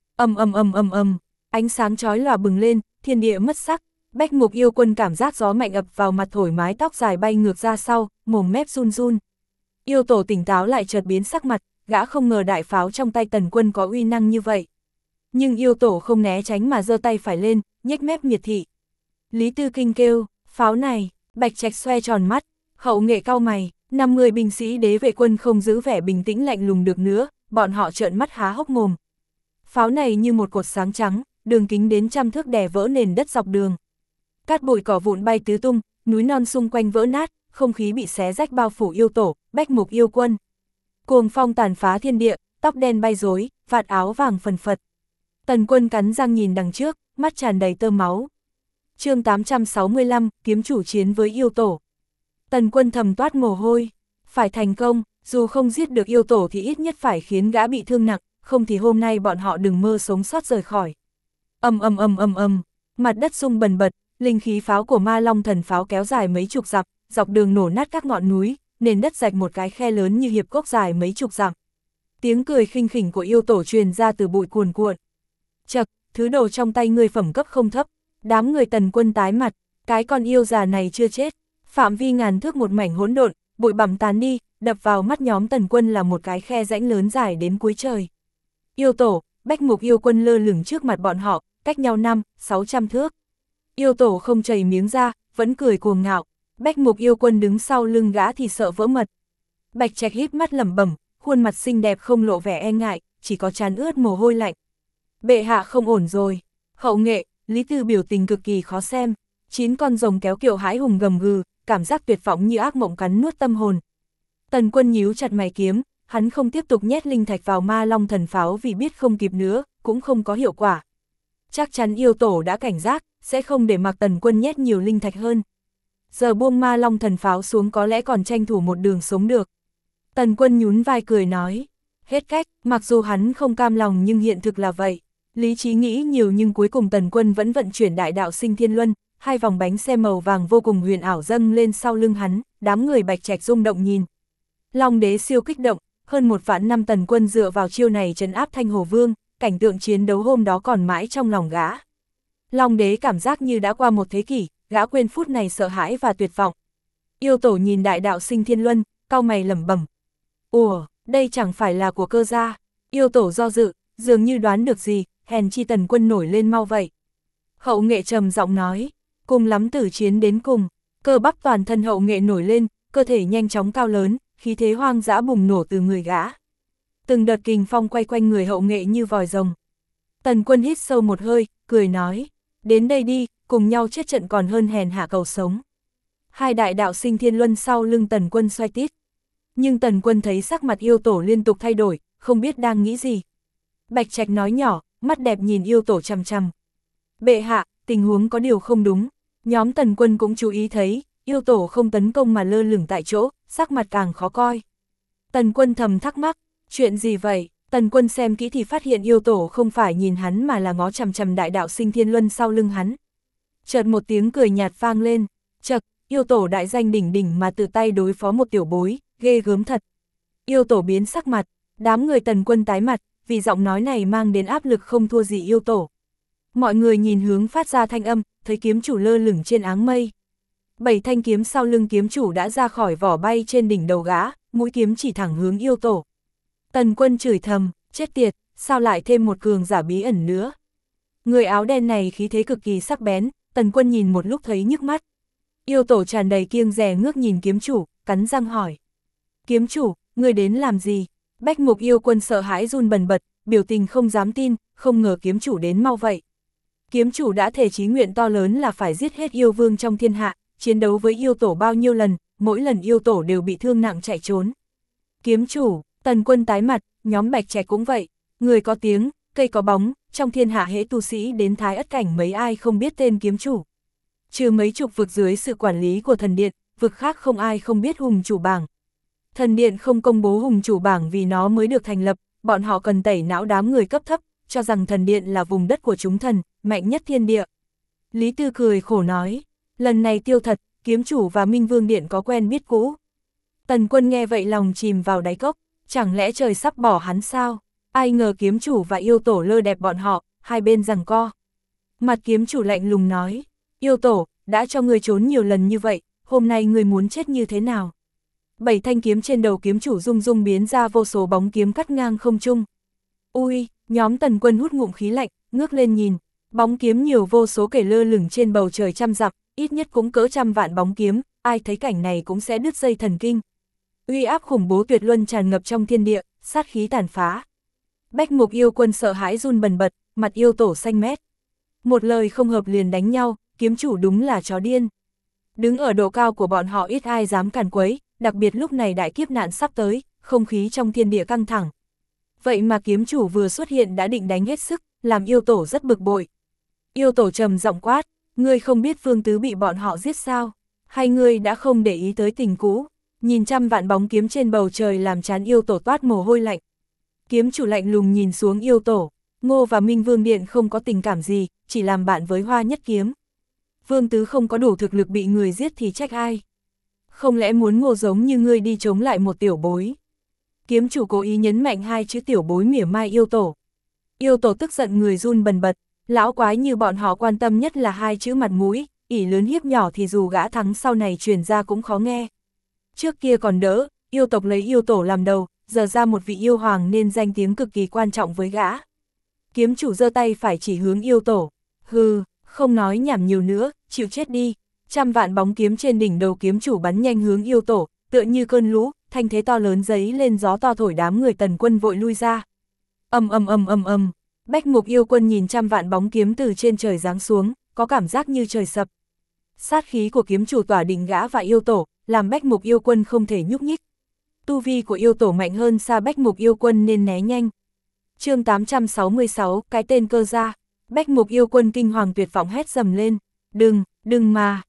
Ánh sáng chói lòa bừng lên, thiên địa mất sắc. Bách Mục yêu quân cảm giác gió mạnh ập vào mặt thổi mái tóc dài bay ngược ra sau, mồm mép run run. Yêu tổ tỉnh táo lại chợt biến sắc mặt, gã không ngờ đại pháo trong tay Tần Quân có uy năng như vậy. Nhưng yêu tổ không né tránh mà giơ tay phải lên, nhếch mép miệt thị. Lý Tư kinh kêu, pháo này. Bạch Trạch xoe tròn mắt, Hậu Nghệ cau mày, 50 binh sĩ đế vệ quân không giữ vẻ bình tĩnh lạnh lùng được nữa, bọn họ trợn mắt há hốc mồm. Pháo này như một cột sáng trắng, đường kính đến trăm thước đè vỡ nền đất dọc đường. Cát bụi cỏ vụn bay tứ tung, núi non xung quanh vỡ nát, không khí bị xé rách bao phủ yêu tổ, Bách Mục yêu quân. Cuồng phong tàn phá thiên địa, tóc đen bay rối, vạt áo vàng phần phật. Tần Quân cắn răng nhìn đằng trước, mắt tràn đầy tơ máu. Chương 865, kiếm chủ chiến với yêu tổ. Tần Quân thầm toát mồ hôi, phải thành công, dù không giết được yêu tổ thì ít nhất phải khiến gã bị thương nặng, không thì hôm nay bọn họ đừng mơ sống sót rời khỏi. Mặt đất rung bần bật, linh khí pháo của Ma Long thần pháo kéo dài mấy chục dặm, dọc đường nổ nát các ngọn núi, nền đất rạch một cái khe lớn như hiệp cốc dài mấy chục dặm. Tiếng cười khinh khỉnh của yêu tổ truyền ra từ bụi cuồn cuộn. Chậc, thứ đồ trong tay ngươi phẩm cấp không thấp. Đám người Tần Quân tái mặt, cái con yêu già này chưa chết. Phạm vi ngàn thước một mảnh hỗn độn, bụi bặm tán đi, đập vào mắt nhóm Tần Quân là một cái khe rãnh lớn dài đến cuối trời. Yêu tổ, Bách Mục yêu quân lơ lửng trước mặt bọn họ, cách nhau 500-600 thước. Yêu tổ không chảy miếng ra, vẫn cười cuồng ngạo. Bách Mục yêu quân đứng sau lưng gã thì sợ vỡ mật. Bạch Trạch híp mắt lẩm bẩm, khuôn mặt xinh đẹp không lộ vẻ e ngại, chỉ có trán ướt mồ hôi lạnh. Bệ hạ không ổn rồi. Hậu nghệ, Lý Tư biểu tình cực kỳ khó xem. 9 con rồng kéo kiệu hãi hùng gầm gừ, cảm giác tuyệt vọng như ác mộng cắn nuốt tâm hồn. Tần Quân nhíu chặt mày kiếm, hắn không tiếp tục nhét linh thạch vào Ma Long thần pháo vì biết không kịp nữa, cũng không có hiệu quả. Chắc chắn yêu tổ đã cảnh giác, sẽ không để mặc Tần Quân nhét nhiều linh thạch hơn. Giờ buông Ma Long thần pháo xuống có lẽ còn tranh thủ một đường sống được. Tần Quân nhún vai cười nói, hết cách, mặc dù hắn không cam lòng nhưng hiện thực là vậy. Lý trí nghĩ nhiều nhưng cuối cùng Tần Quân vẫn vận chuyển đại đạo sinh thiên luân, 2 vòng bánh xe màu vàng vô cùng huyền ảo dâng lên sau lưng hắn, đám người Bạch Trạch rung động nhìn. Long đế siêu kích động, hơn 1 vạn năm Tần Quân dựa vào chiêu này trấn áp Thanh Hồ Vương, cảnh tượng chiến đấu hôm đó còn mãi trong lòng gã. Long đế cảm giác như đã qua một thế kỷ, gã quên phút này sợ hãi và tuyệt vọng. Yêu tổ nhìn đại đạo sinh thiên luân, cau mày lẩm bẩm. Ủa, đây chẳng phải là của Cơ gia. Yêu tổ do dự, dường như đoán được gì, hèn chi Tần Quân nổi lên mau vậy. Hậu nghệ trầm giọng nói, cùng lắm tử chiến đến cùng. Cơ bắp toàn thân hậu nghệ nổi lên, cơ thể nhanh chóng cao lớn, khí thế hoang dã bùng nổ từ người gã. Từng đợt kình phong quay quanh người hậu nghệ như vòi rồng. Tần Quân hít sâu một hơi, cười nói, đến đây đi, cùng nhau chết trận còn hơn hèn hạ cầu sống. 2 đại đạo sinh thiên luân sau lưng Tần Quân xoay tít. Nhưng Tần Quân thấy sắc mặt yêu tổ liên tục thay đổi, không biết đang nghĩ gì. Bạch Trạch nói nhỏ, mắt đẹp nhìn yêu tổ chằm chằm. Bệ hạ, tình huống có điều không đúng. Nhóm Tần Quân cũng chú ý thấy, yêu tổ không tấn công mà lơ lửng tại chỗ, sắc mặt càng khó coi. Tần Quân thầm thắc mắc, chuyện gì vậy? Tần Quân xem kỹ thì phát hiện yêu tổ không phải nhìn hắn mà là ngó chằm chằm đại đạo sinh thiên luân sau lưng hắn. Chợt một tiếng cười nhạt vang lên, chậc, yêu tổ đại danh đỉnh đỉnh mà tự tay đối phó một tiểu bối, ghê gớm thật. Yêu tổ biến sắc mặt, đám người Tần Quân tái mặt, vì giọng nói này mang đến áp lực không thua gì yêu tổ. Mọi người nhìn hướng phát ra thanh âm, thấy kiếm chủ lơ lửng trên áng mây. 7 thanh kiếm sau lưng kiếm chủ đã ra khỏi vỏ bay trên đỉnh đầu gã, mũi kiếm chỉ thẳng hướng yêu tổ. Tần Quân chửi thầm, chết tiệt, sao lại thêm một cường giả bí ẩn nữa. Người áo đen này khí thế cực kỳ sắc bén, Tần Quân nhìn một lúc thấy nhức mắt. Yêu tổ tràn đầy kiêng dè ngước nhìn kiếm chủ, cắn răng hỏi. Kiếm chủ, người đến làm gì? Bách Mục yêu quân sợ hãi run bần bật, biểu tình không dám tin, không ngờ kiếm chủ đến mau vậy. Kiếm chủ đã thề chí nguyện to lớn là phải giết hết yêu vương trong thiên hạ, chiến đấu với yêu tổ bao nhiêu lần, mỗi lần yêu tổ đều bị thương nặng chạy trốn. Kiếm chủ, Tần Quân tái mặt, nhóm Bạch Trạch cũng vậy, người có tiếng, cây có bóng, trong thiên hạ hễ tu sĩ đến Thái Ất Cảnh mấy ai không biết tên kiếm chủ. Trừ mấy chục vực dưới sự quản lý của thần điện, vực khác không ai không biết hùng chủ bảng. Thần điện không công bố hùng chủ bảng vì nó mới được thành lập, bọn họ cần tẩy não đám người cấp thấp, cho rằng thần điện là vùng đất của chúng thần, mạnh nhất thiên địa. Lý Tư cười khổ nói, lần này tiêu thật, kiếm chủ và Minh Vương Điện có quen biết cũ. Tần Quân nghe vậy lòng chìm vào đáy cốc, chẳng lẽ trời sắp bỏ hắn sao? Ai ngờ kiếm chủ và yêu tổ lơ đẹp bọn họ, hai bên giằng co. Mặt kiếm chủ lạnh lùng nói, yêu tổ, đã cho người trốn nhiều lần như vậy, hôm nay người muốn chết như thế nào? 7 thanh kiếm trên đầu kiếm chủ rung rung biến ra vô số bóng kiếm cắt ngang không trung. Ui, nhóm Tần Quân hút ngụm khí lạnh, ngước lên nhìn, bóng kiếm nhiều vô số kể lơ lửng trên bầu trời trăm dặm, ít nhất cũng cỡ trăm vạn bóng kiếm, ai thấy cảnh này cũng sẽ đứt dây thần kinh. Uy áp khủng bố tuyệt luân tràn ngập trong thiên địa, sát khí tàn phá. Bách Mục yêu quân sợ hãi run bần bật, mặt yêu tổ xanh mét. Một lời không hợp liền đánh nhau, kiếm chủ đúng là chó điên. Đứng ở độ cao của bọn họ ít ai dám càn quấy, đặc biệt lúc này đại kiếp nạn sắp tới, không khí trong thiên địa căng thẳng. Vậy mà kiếm chủ vừa xuất hiện đã định đánh hết sức, làm yêu tổ rất bực bội. Yêu tổ trầm giọng quát, ngươi không biết Vương Tứ bị bọn họ giết sao? Hay ngươi đã không để ý tới tình cũ? Nhìn trăm vạn bóng kiếm trên bầu trời làm trán yêu tổ toát mồ hôi lạnh. Kiếm chủ lạnh lùng nhìn xuống yêu tổ, Ngô và Minh Vương Điện không có tình cảm gì, chỉ làm bạn với Hoa Nhất Kiếm. Vương Tứ không có đủ thực lực bị người giết thì trách ai? Không lẽ muốn Ngô giống như ngươi đi chống lại một tiểu bối? Kiếm chủ cố ý nhấn mạnh hai chữ tiểu bối mỉa mai yêu tổ. Yêu tổ tức giận người run bần bật, lão quái như bọn họ quan tâm nhất là hai chữ mặt mũi, ỷ lớn hiếp nhỏ thì dù gã thắng sau này truyền ra cũng khó nghe. Trước kia còn đỡ, yêu tộc lấy yêu tổ làm đầu, giờ ra một vị yêu hoàng nên danh tiếng cực kỳ quan trọng với gã. Kiếm chủ giơ tay phải chỉ hướng yêu tổ, hừ, không nói nhảm nhiều nữa, chịu chết đi. Trăm vạn bóng kiếm trên đỉnh đầu kiếm chủ bắn nhanh hướng yêu tổ, tựa như cơn lũ, thanh thế to lớn giấy lên gió to thổi đám người Tần Quân vội lui ra. Ầm. Bách Mục yêu quân nhìn trăm vạn bóng kiếm từ trên trời giáng xuống, có cảm giác như trời sập. Sát khí của kiếm chủ tỏa định gã và yêu tổ, làm Bách Mục yêu quân không thể nhúc nhích. Tu vi của yêu tổ mạnh hơn xa Bách Mục yêu quân nên né nhanh. Chương 866, cái tên cơ gia. Bách Mục yêu quân kinh hoàng tuyệt vọng hét dầm lên. Đừng mà,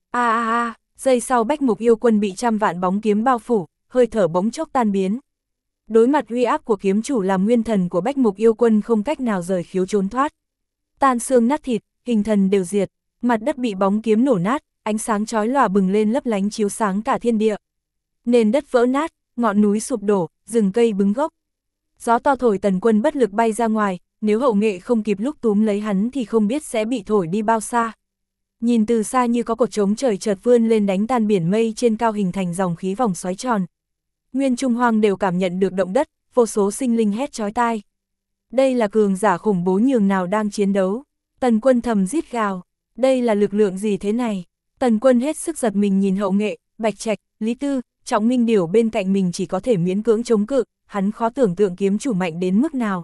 giây sau Bách Mục yêu quân bị trăm vạn bóng kiếm bao phủ, hơi thở bỗng chốc tan biến. Đối mặt uy áp của kiếm chủ làm nguyên thần của Bách Mục yêu quân không cách nào rời khiếu trốn thoát. Tan xương nát thịt, hình thần đều diệt, mặt đất bị bóng kiếm nổ nát, ánh sáng chói lòa bừng lên lấp lánh chiếu sáng cả thiên địa. Nền đất vỡ nát, ngọn núi sụp đổ, rừng cây bứng gốc. Gió to thổi Tần Quân bất lực bay ra ngoài, nếu Hậu Nghệ không kịp lúc túm lấy hắn thì không biết sẽ bị thổi đi bao xa. Nhìn từ xa như có cột trống trời chợt vươn lên đánh tan biển mây trên cao hình thành dòng khí vòng xoáy tròn. Nguyên Trung Hoang đều cảm nhận được động đất, vô số sinh linh hét chói tai. Đây là cường giả khủng bố nhường nào đang chiến đấu. Tần Quân thầm rít gào, đây là lực lượng gì thế này? Tần Quân hết sức giật mình nhìn Hậu Nghệ, Bạch Trạch, Lý Tư, Trọng Minh Điểu bên cạnh mình chỉ có thể miễn cưỡng chống cự, hắn khó tưởng tượng kiếm chủ mạnh đến mức nào.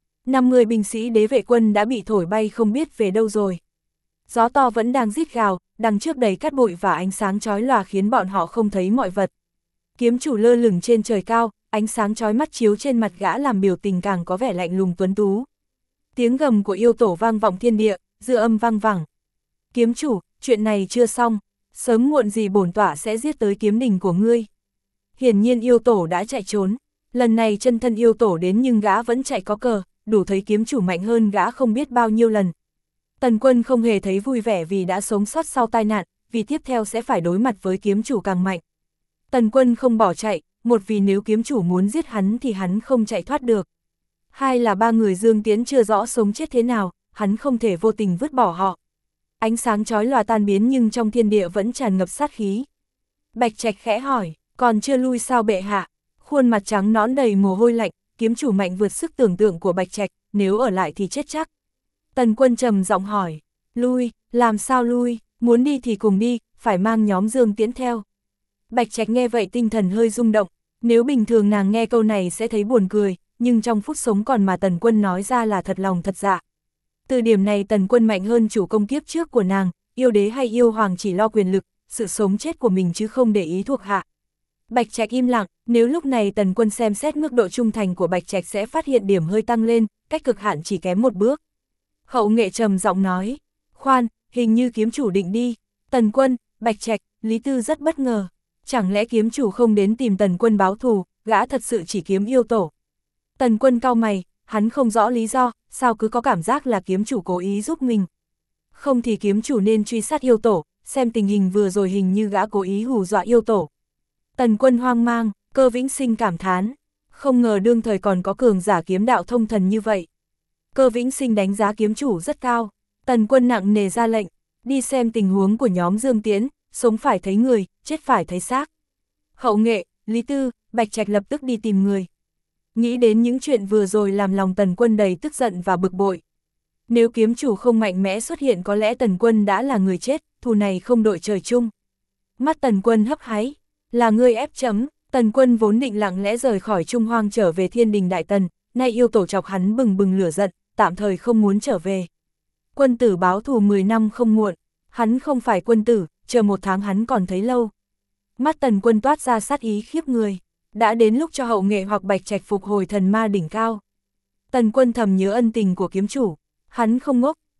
50 binh sĩ đế vệ quân đã bị thổi bay không biết về đâu rồi. Gió to vẫn đang rít gào, đằng trước đầy cát bụi và ánh sáng chói lòa khiến bọn họ không thấy mọi vật. Kiếm chủ lơ lửng trên trời cao, ánh sáng chói mắt chiếu trên mặt gã làm biểu tình càng có vẻ lạnh lùng tuấn tú. Tiếng gầm của yêu tổ vang vọng thiên địa, dư âm vang vẳng. Kiếm chủ, chuyện này chưa xong, sớm muộn gì bổn tọa sẽ giết tới kiếm đình của ngươi. Hiển nhiên yêu tổ đã chạy trốn, lần này chân thân yêu tổ đến nhưng gã vẫn chạy có cờ, đủ thấy kiếm chủ mạnh hơn gã không biết bao nhiêu lần. Tần Quân không hề thấy vui vẻ vì đã sống sót sau tai nạn, vì tiếp theo sẽ phải đối mặt với kiếm chủ càng mạnh. Tần Quân không bỏ chạy, một vì nếu kiếm chủ muốn giết hắn thì hắn không chạy thoát được. Hai là ba người Dương Tiễn chưa rõ sống chết thế nào, hắn không thể vô tình vứt bỏ họ. Ánh sáng chói lòa tan biến nhưng trong thiên địa vẫn tràn ngập sát khí. Bạch Trạch khẽ hỏi, còn chưa lui sao bệ hạ? Khuôn mặt trắng nõn đầy mồ hôi lạnh, kiếm chủ mạnh vượt sức tưởng tượng của Bạch Trạch, nếu ở lại thì chết chắc. Tần Quân trầm giọng hỏi, lui, làm sao lui, muốn đi thì cùng đi, phải mang nhóm Dương Tiễn theo. Bạch Trạch nghe vậy tinh thần hơi rung động, nếu bình thường nàng nghe câu này sẽ thấy buồn cười, nhưng trong phút sống còn mà Tần Quân nói ra là thật lòng thật dạ. Từ điểm này Tần Quân mạnh hơn chủ công kiếp trước của nàng, yêu đế hay yêu hoàng chỉ lo quyền lực, sự sống chết của mình chứ không để ý thuộc hạ. Bạch Trạch im lặng, nếu lúc này Tần Quân xem xét mức độ trung thành của Bạch Trạch sẽ phát hiện điểm hơi tăng lên, cách cực hạn chỉ kém một bước. Hậu Nghệ trầm giọng nói, khoan, hình như kiếm chủ định đi. Tần Quân, Bạch Trạch, Lý Tư rất bất ngờ. Chẳng lẽ kiếm chủ không đến tìm Tần Quân báo thù, gã thật sự chỉ kiếm yêu tổ. Tần Quân cau mày, hắn không rõ lý do, sao cứ có cảm giác là kiếm chủ cố ý giúp mình. Không thì kiếm chủ nên truy sát yêu tổ, xem tình hình vừa rồi hình như gã cố ý hù dọa yêu tổ. Tần Quân hoang mang, Cơ Vĩnh Sinh cảm thán, không ngờ đương thời còn có cường giả kiếm đạo thông thần như vậy. Cơ Vĩnh Sinh đánh giá kiếm chủ rất cao. Tần Quân nặng nề ra lệnh, đi xem tình huống của nhóm Dương Tiễn, sống phải thấy người, chết phải thấy xác. Hậu Nghệ, Lý Tư, Bạch Trạch lập tức đi tìm người. Nghĩ đến những chuyện vừa rồi làm lòng Tần Quân đầy tức giận và bực bội. Nếu kiếm chủ không mạnh mẽ xuất hiện có lẽ Tần Quân đã là người chết, thù này không đội trời chung. Mắt Tần Quân hấp háy, là ngươi ép chấm. Tần Quân vốn định lặng lẽ rời khỏi Trung Hoang trở về Thiên Đình Đại Tần, nay yêu tổ chọc hắn bừng bừng lửa giận, tạm thời không muốn trở về. Quân tử báo thù 10 năm không muộn, hắn không phải quân tử, chờ 1 tháng hắn còn thấy lâu. Mắt Tần Quân toát ra sát ý khiếp người, đã đến lúc cho Hậu Nghệ hoặc Bạch Trạch phục hồi thần ma đỉnh cao. Tần Quân thầm nhớ ân tình của kiếm chủ, hắn không ngốc,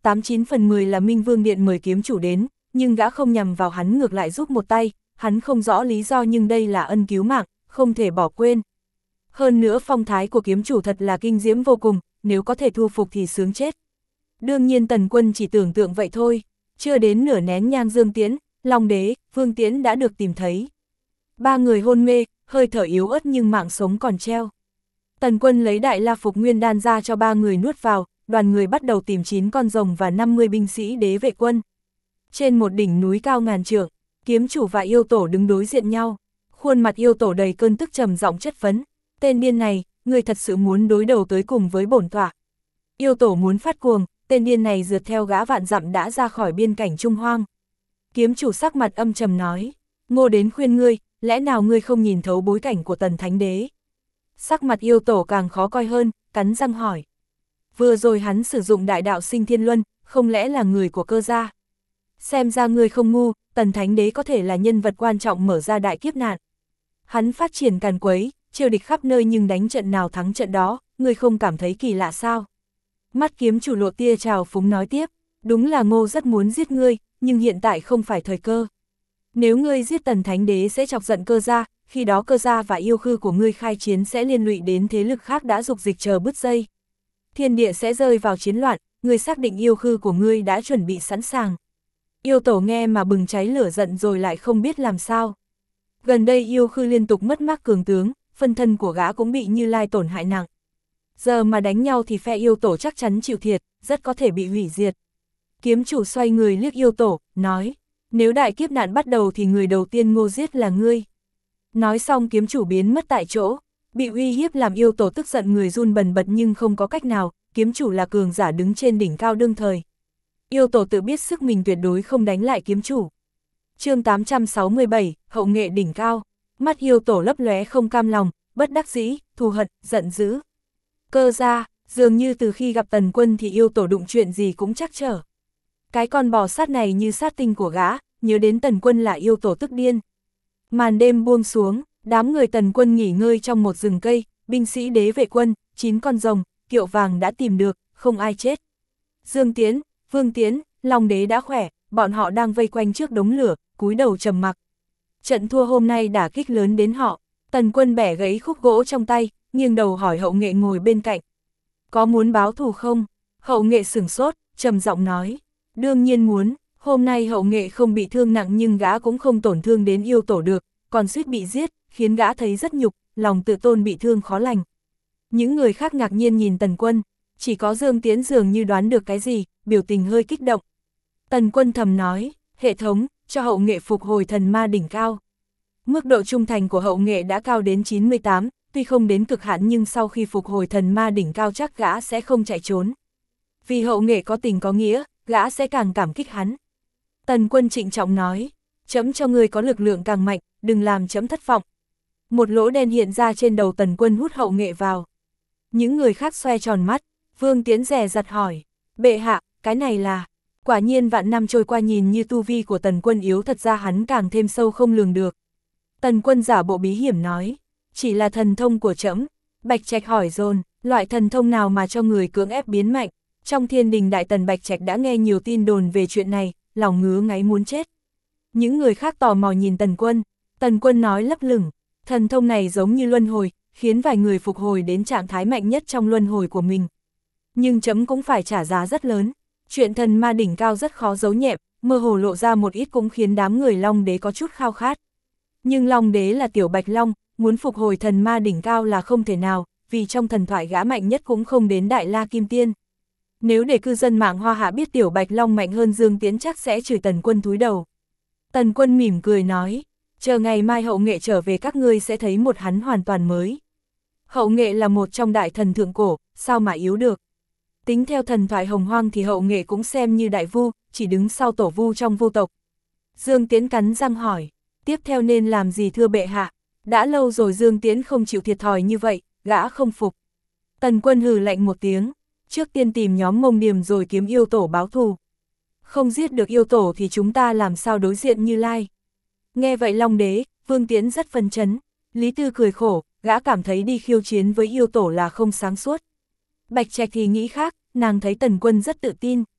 89 phần 10 là Minh Vương Điện mời kiếm chủ đến, nhưng gã không nhằm vào hắn ngược lại giúp một tay, hắn không rõ lý do nhưng đây là ân cứu mạng, không thể bỏ quên. Hơn nữa phong thái của kiếm chủ thật là kinh diễm vô cùng, nếu có thể thu phục thì sướng chết. Đương nhiên Tần Quân chỉ tưởng tượng vậy thôi, chưa đến nửa nén nhang Dương Tiễn, Long Đế, Vương Tiễn đã được tìm thấy. Ba người hôn mê, hơi thở yếu ớt nhưng mạng sống còn treo. Tần Quân lấy Đại La Phục Nguyên Đan ra cho ba người nuốt vào, đoàn người bắt đầu tìm 9 con rồng và 50 binh sĩ đế vệ quân. Trên một đỉnh núi cao ngàn trượng, kiếm chủ và yêu tổ đứng đối diện nhau. Khuôn mặt yêu tổ đầy cơn tức trầm giọng chất vấn. Tên điên này, người thật sự muốn đối đầu tới cùng với bổn tọa. Yêu tổ muốn phát cuồng, tên điên này rượt theo gã vạn dặm đã ra khỏi biên cảnh Trung Hoang. Kiếm chủ sắc mặt âm trầm nói, Ngô đến khuyên ngươi, lẽ nào ngươi không nhìn thấu bối cảnh của Tần Thánh Đế? Sắc mặt yêu tổ càng khó coi hơn, cắn răng hỏi. Vừa rồi hắn sử dụng đại đạo sinh thiên luân, không lẽ là người của Cơ gia? Xem ra ngươi không ngu, Tần Thánh Đế có thể là nhân vật quan trọng mở ra đại kiếp nạn. Hắn phát triển càn quấy, trêu địch khắp nơi nhưng đánh trận nào thắng trận đó, ngươi không cảm thấy kỳ lạ sao? Mắt kiếm chủ lộ tia trào phúng nói tiếp, đúng là Ngô rất muốn giết ngươi, nhưng hiện tại không phải thời cơ. Nếu ngươi giết Tần Thánh Đế sẽ chọc giận Cơ gia, khi đó Cơ gia và yêu khư của ngươi khai chiến sẽ liên lụy đến thế lực khác đã dục dịch chờ bứt dây. Thiên địa sẽ rơi vào chiến loạn, ngươi xác định yêu khư của ngươi đã chuẩn bị sẵn sàng. Yêu tổ nghe mà bừng cháy lửa giận rồi lại không biết làm sao. Gần đây yêu khư liên tục mất mát cường tướng, phân thân của gã cũng bị Như Lai tổn hại nặng. Giờ mà đánh nhau thì phe yêu tổ chắc chắn chịu thiệt, rất có thể bị hủy diệt. Kiếm chủ xoay người liếc yêu tổ, nói, nếu đại kiếp nạn bắt đầu thì người đầu tiên Ngô giết là ngươi. Nói xong kiếm chủ biến mất tại chỗ, bị uy hiếp làm yêu tổ tức giận người run bần bật nhưng không có cách nào, kiếm chủ là cường giả đứng trên đỉnh cao đương thời. Yêu tổ tự biết sức mình tuyệt đối không đánh lại kiếm chủ. Chương 867, hậu nghệ đỉnh cao, mắt yêu tổ lấp lóe không cam lòng, bất đắc dĩ, thù hận, giận dữ. Cơ gia, dường như từ khi gặp Tần Quân thì yêu tổ đụng chuyện gì cũng chắc trở. Cái con bò sát này như sát tinh của gã, nhớ đến Tần Quân là yêu tổ tức điên. Màn đêm buông xuống, đám người Tần Quân nghỉ ngơi trong một rừng cây, binh sĩ đế vệ quân, 9 con rồng, kiệu vàng đã tìm được, không ai chết. Dương Tiễn, Vương Tiễn, Long Đế đã khỏe, bọn họ đang vây quanh trước đống lửa, cúi đầu trầm mặc. Trận thua hôm nay đả kích lớn đến họ, Tần Quân bẻ gãy khúc gỗ trong tay, nghiêng đầu hỏi hậu nghệ ngồi bên cạnh. Có muốn báo thù không? Hậu nghệ sửng sốt, trầm giọng nói. Đương nhiên muốn, hôm nay hậu nghệ không bị thương nặng nhưng gã cũng không tổn thương đến yêu tổ được, còn suýt bị giết, khiến gã thấy rất nhục, lòng tự tôn bị thương khó lành. Những người khác ngạc nhiên nhìn Tần Quân, chỉ có Dương Tiễn dường như đoán được cái gì, biểu tình hơi kích động. Tần Quân thầm nói, hệ thống, cho hậu nghệ phục hồi thần ma đỉnh cao. Mức độ trung thành của hậu nghệ đã cao đến 98, tuy không đến cực hạn nhưng sau khi phục hồi thần ma đỉnh cao chắc gã sẽ không chạy trốn. Vì hậu nghệ có tình có nghĩa, gã sẽ càng cảm kích hắn. Tần Quân trịnh trọng nói, chấm cho người có lực lượng càng mạnh, đừng làm chấm thất vọng. Một lỗ đen hiện ra trên đầu Tần Quân hút hậu nghệ vào. Những người khác xoe tròn mắt, Vương Tiễn dè dặt hỏi, bệ hạ, cái này là... Quả nhiên vạn năm trôi qua nhìn như tu vi của Tần Quân yếu thật ra hắn càng thêm sâu không lường được. Tần Quân giả bộ bí hiểm nói, chỉ là thần thông của trẫm. Bạch Trạch hỏi dồn, loại thần thông nào mà cho người cưỡng ép biến mạnh? Trong Thiên Đình Đại Tần Bạch Trạch đã nghe nhiều tin đồn về chuyện này, lòng ngứa ngáy muốn chết. Những người khác tò mò nhìn Tần Quân nói lấp lửng, thần thông này giống như luân hồi, khiến vài người phục hồi đến trạng thái mạnh nhất trong luân hồi của mình. Nhưng trẫm cũng phải trả giá rất lớn. Chuyện thần ma đỉnh cao rất khó giấu nhẹm, mơ hồ lộ ra một ít cũng khiến đám người Long Đế có chút khao khát. Nhưng Long Đế là tiểu Bạch Long, muốn phục hồi thần ma đỉnh cao là không thể nào, vì trong thần thoại gã mạnh nhất cũng không đến Đại La Kim Tiên. Nếu để cư dân mạng Hoa Hạ biết tiểu Bạch Long mạnh hơn Dương Tiễn chắc sẽ chửi Tần Quân cúi đầu. Tần Quân mỉm cười nói, chờ ngày mai hậu nghệ trở về các ngươi sẽ thấy một hắn hoàn toàn mới. Hậu nghệ là một trong đại thần thượng cổ, sao mà yếu được. Tính theo thần thoại hồng hoang thì hậu nghệ cũng xem như đại vu, chỉ đứng sau tổ vu trong vu tộc. Dương Tiễn cắn răng hỏi, tiếp theo nên làm gì thưa bệ hạ? Đã lâu rồi Dương Tiễn không chịu thiệt thòi như vậy, gã không phục. Tần Quân hừ lạnh một tiếng, trước tiên tìm nhóm Mông Điềm rồi kiếm yêu tổ báo thù. Không giết được yêu tổ thì chúng ta làm sao đối diện Như Lai. Nghe vậy Long Đế, Vương Tiễn rất phấn chấn. Lý Tư cười khổ, gã cảm thấy đi khiêu chiến với yêu tổ là không sáng suốt. Bạch Trạch thì nghĩ khác, nàng thấy Tần Quân rất tự tin.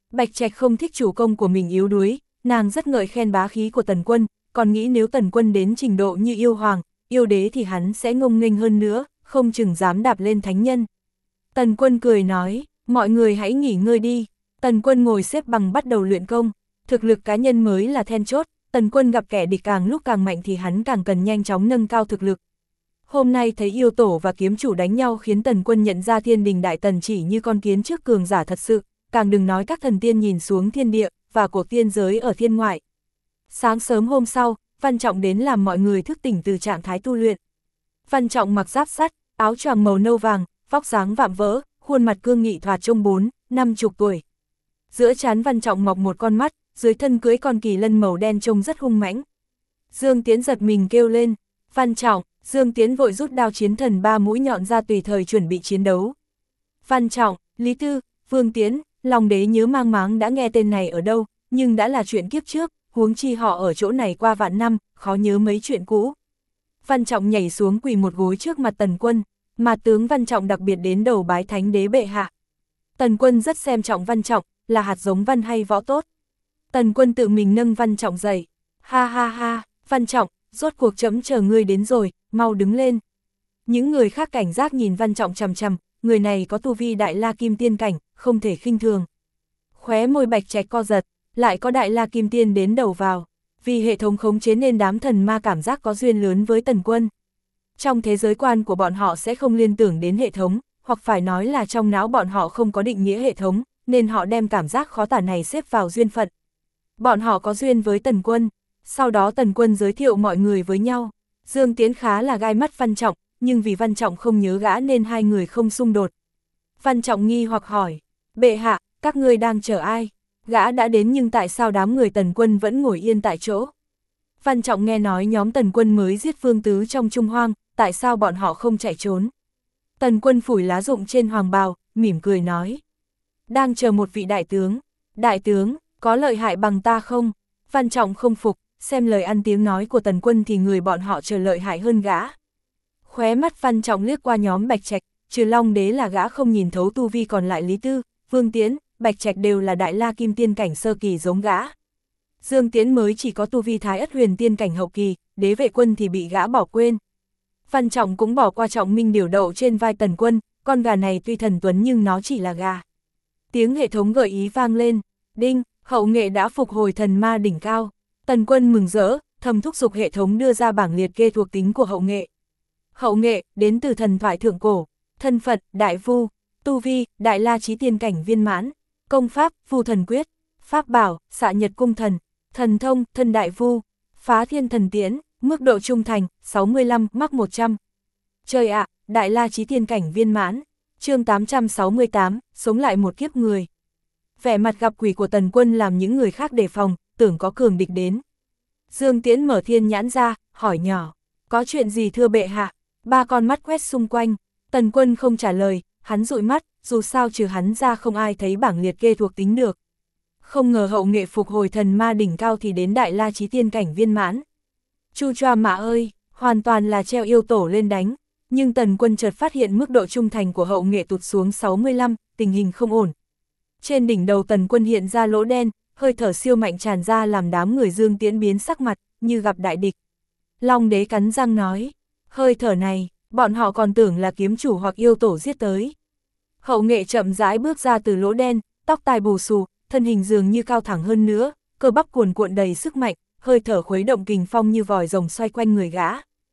Bạch Trạch không thích chủ công của mình yếu đuối, nàng rất ngợi khen bá khí của Tần Quân, còn nghĩ nếu Tần Quân đến trình độ như yêu hoàng, yêu đế thì hắn sẽ ngông nghênh hơn nữa, không chừng dám đạp lên thánh nhân. Tần Quân cười nói, mọi người hãy nghỉ ngơi đi. Tần Quân ngồi xếp bằng bắt đầu luyện công, thực lực cá nhân mới là then chốt, Tần Quân gặp kẻ địch càng lúc càng mạnh thì hắn càng cần nhanh chóng nâng cao thực lực. Hôm nay thấy yêu tổ và kiếm chủ đánh nhau khiến Tần Quân nhận ra thiên đình đại tần chỉ như con kiến trước cường giả thật sự, càng đừng nói các thần tiên nhìn xuống thiên địa, và cuộc tiên giới ở thiên ngoại. Sáng sớm hôm sau, Văn Trọng đến làm mọi người thức tỉnh từ trạng thái tu luyện. Văn Trọng mặc giáp sắt, áo choàng màu nâu vàng, vóc dáng vạm vỡ, khuôn mặt cương nghị thoạt trông 40 tuổi. Giữa trán Văn Trọng mọc một con mắt, dưới thân cưỡi con kỳ lân màu đen trông rất hung mãnh. Dương Tiến giật mình kêu lên, Văn Trọng. Dương Tiến vội rút đao chiến thần 3 mũi nhọn ra tùy thời chuẩn bị chiến đấu. Văn Trọng, Lý Tư, Vương Tiến, Long Đế nhớ mang máng đã nghe tên này ở đâu, nhưng đã là chuyện kiếp trước, huống chi họ ở chỗ này qua vạn năm, khó nhớ mấy chuyện cũ. Văn Trọng nhảy xuống quỳ một gối trước mặt Tần Quân, mà tướng Văn Trọng đặc biệt đến đầu bái thánh đế bệ hạ. Tần Quân rất xem trọng Văn Trọng, là hạt giống văn hay võ tốt. Tần Quân tự mình nâng Văn Trọng dậy. Ha ha ha, Văn Trọng, rốt cuộc trẫm chờ ngươi đến rồi, mau đứng lên. Những người khác cảnh giác nhìn Văn Trọng chằm chằm, người này có tu vi đại la kim tiên cảnh, không thể khinh thường. Khóe môi Bạch Trạch co giật, lại có đại la kim tiên đến đầu vào. Vì hệ thống khống chế nên đám thần ma cảm giác có duyên lớn với Tần Quân. Trong thế giới quan của bọn họ sẽ không liên tưởng đến hệ thống, hoặc phải nói là trong não bọn họ không có định nghĩa hệ thống, nên họ đem cảm giác khó tả này xếp vào duyên phận. Bọn họ có duyên với Tần Quân, sau đó Tần Quân giới thiệu mọi người với nhau. Dương Tiến khá là gai mắt Văn Trọng, nhưng vì Văn Trọng không nhớ gã nên hai người không xung đột. Văn Trọng nghi hoặc hỏi, bệ hạ, các ngươi đang chờ ai? Gã đã đến nhưng tại sao đám người Tần Quân vẫn ngồi yên tại chỗ? Văn Trọng nghe nói nhóm Tần Quân mới giết Vương Tứ trong Trung Hoang, tại sao bọn họ không chạy trốn? Tần Quân phủi lá rụng trên hoàng bào, mỉm cười nói, đang chờ một vị đại tướng. Đại tướng, có lợi hại bằng ta không? Văn Trọng không phục, xem lời ăn tiếng nói của Tần Quân thì người bọn họ chờ lợi hại hơn gã. Khóe mắt Văn Trọng liếc qua nhóm Bạch Trạch, trừ Long Đế là gã không nhìn thấu tu vi, còn lại Lý Tư, Vương Tiến, Bạch Trạch đều là đại la kim tiên cảnh sơ kỳ giống gã. Dương Tiến mới chỉ có tu vi Thái Ất Huyền tiên cảnh hậu kỳ, Đế Vệ Quân thì bị gã bỏ quên. Văn Trọng cũng bỏ qua Trọng Minh điều đậu trên vai Tần Quân, con gà này tuy thần tuấn nhưng nó chỉ là gà. Tiếng hệ thống gợi ý vang lên, đinh, hậu nghệ đã phục hồi thần ma đỉnh cao. Tần Quân mừng rỡ, thầm thúc giục hệ thống đưa ra bảng liệt kê thuộc tính của hậu nghệ. Hậu nghệ, đến từ thần thoại thượng cổ, thân phận, đại vu, tu vi, đại la chí tiên cảnh viên mãn, công pháp, vu thần quyết, pháp bảo, xạ nhật cung thần, thần thông, thân đại vu, phá thiên thần tiễn, mức độ trung thành, 65, mắc 100. Trời ạ, đại la chí tiên cảnh viên mãn, chương 868, sống lại một kiếp người. Vẻ mặt gặp quỷ của Tần Quân làm những người khác đề phòng, tưởng có cường địch đến. Dương Tiễn mở thiên nhãn ra, hỏi nhỏ, có chuyện gì thưa bệ hạ? Ba con mắt quét xung quanh, Tần Quân không trả lời, hắn dụi mắt, dù sao trừ hắn ra không ai thấy bảng liệt kê thuộc tính được. Không ngờ hậu nghệ phục hồi thần ma đỉnh cao thì đến đại la chí tiên cảnh viên mãn. Chu choa mạ ơi, hoàn toàn là treo yêu tổ lên đánh, nhưng Tần Quân chợt phát hiện mức độ trung thành của hậu nghệ tụt xuống 65, tình hình không ổn. Trên đỉnh đầu Tần Quân hiện ra lỗ đen, hơi thở siêu mạnh tràn ra làm đám người Dương Tiễn biến sắc mặt, như gặp đại địch. Long Đế cắn răng nói, hơi thở này, bọn họ còn tưởng là kiếm chủ hoặc yêu tổ giết tới. Hậu nghệ chậm rãi bước ra từ lỗ đen, tóc tai bù xù, thân hình dường như cao thẳng hơn nữa, cơ bắp cuồn cuộn đầy sức mạnh, hơi thở khuấy động kình phong như vòi rồng xoay quanh người gã.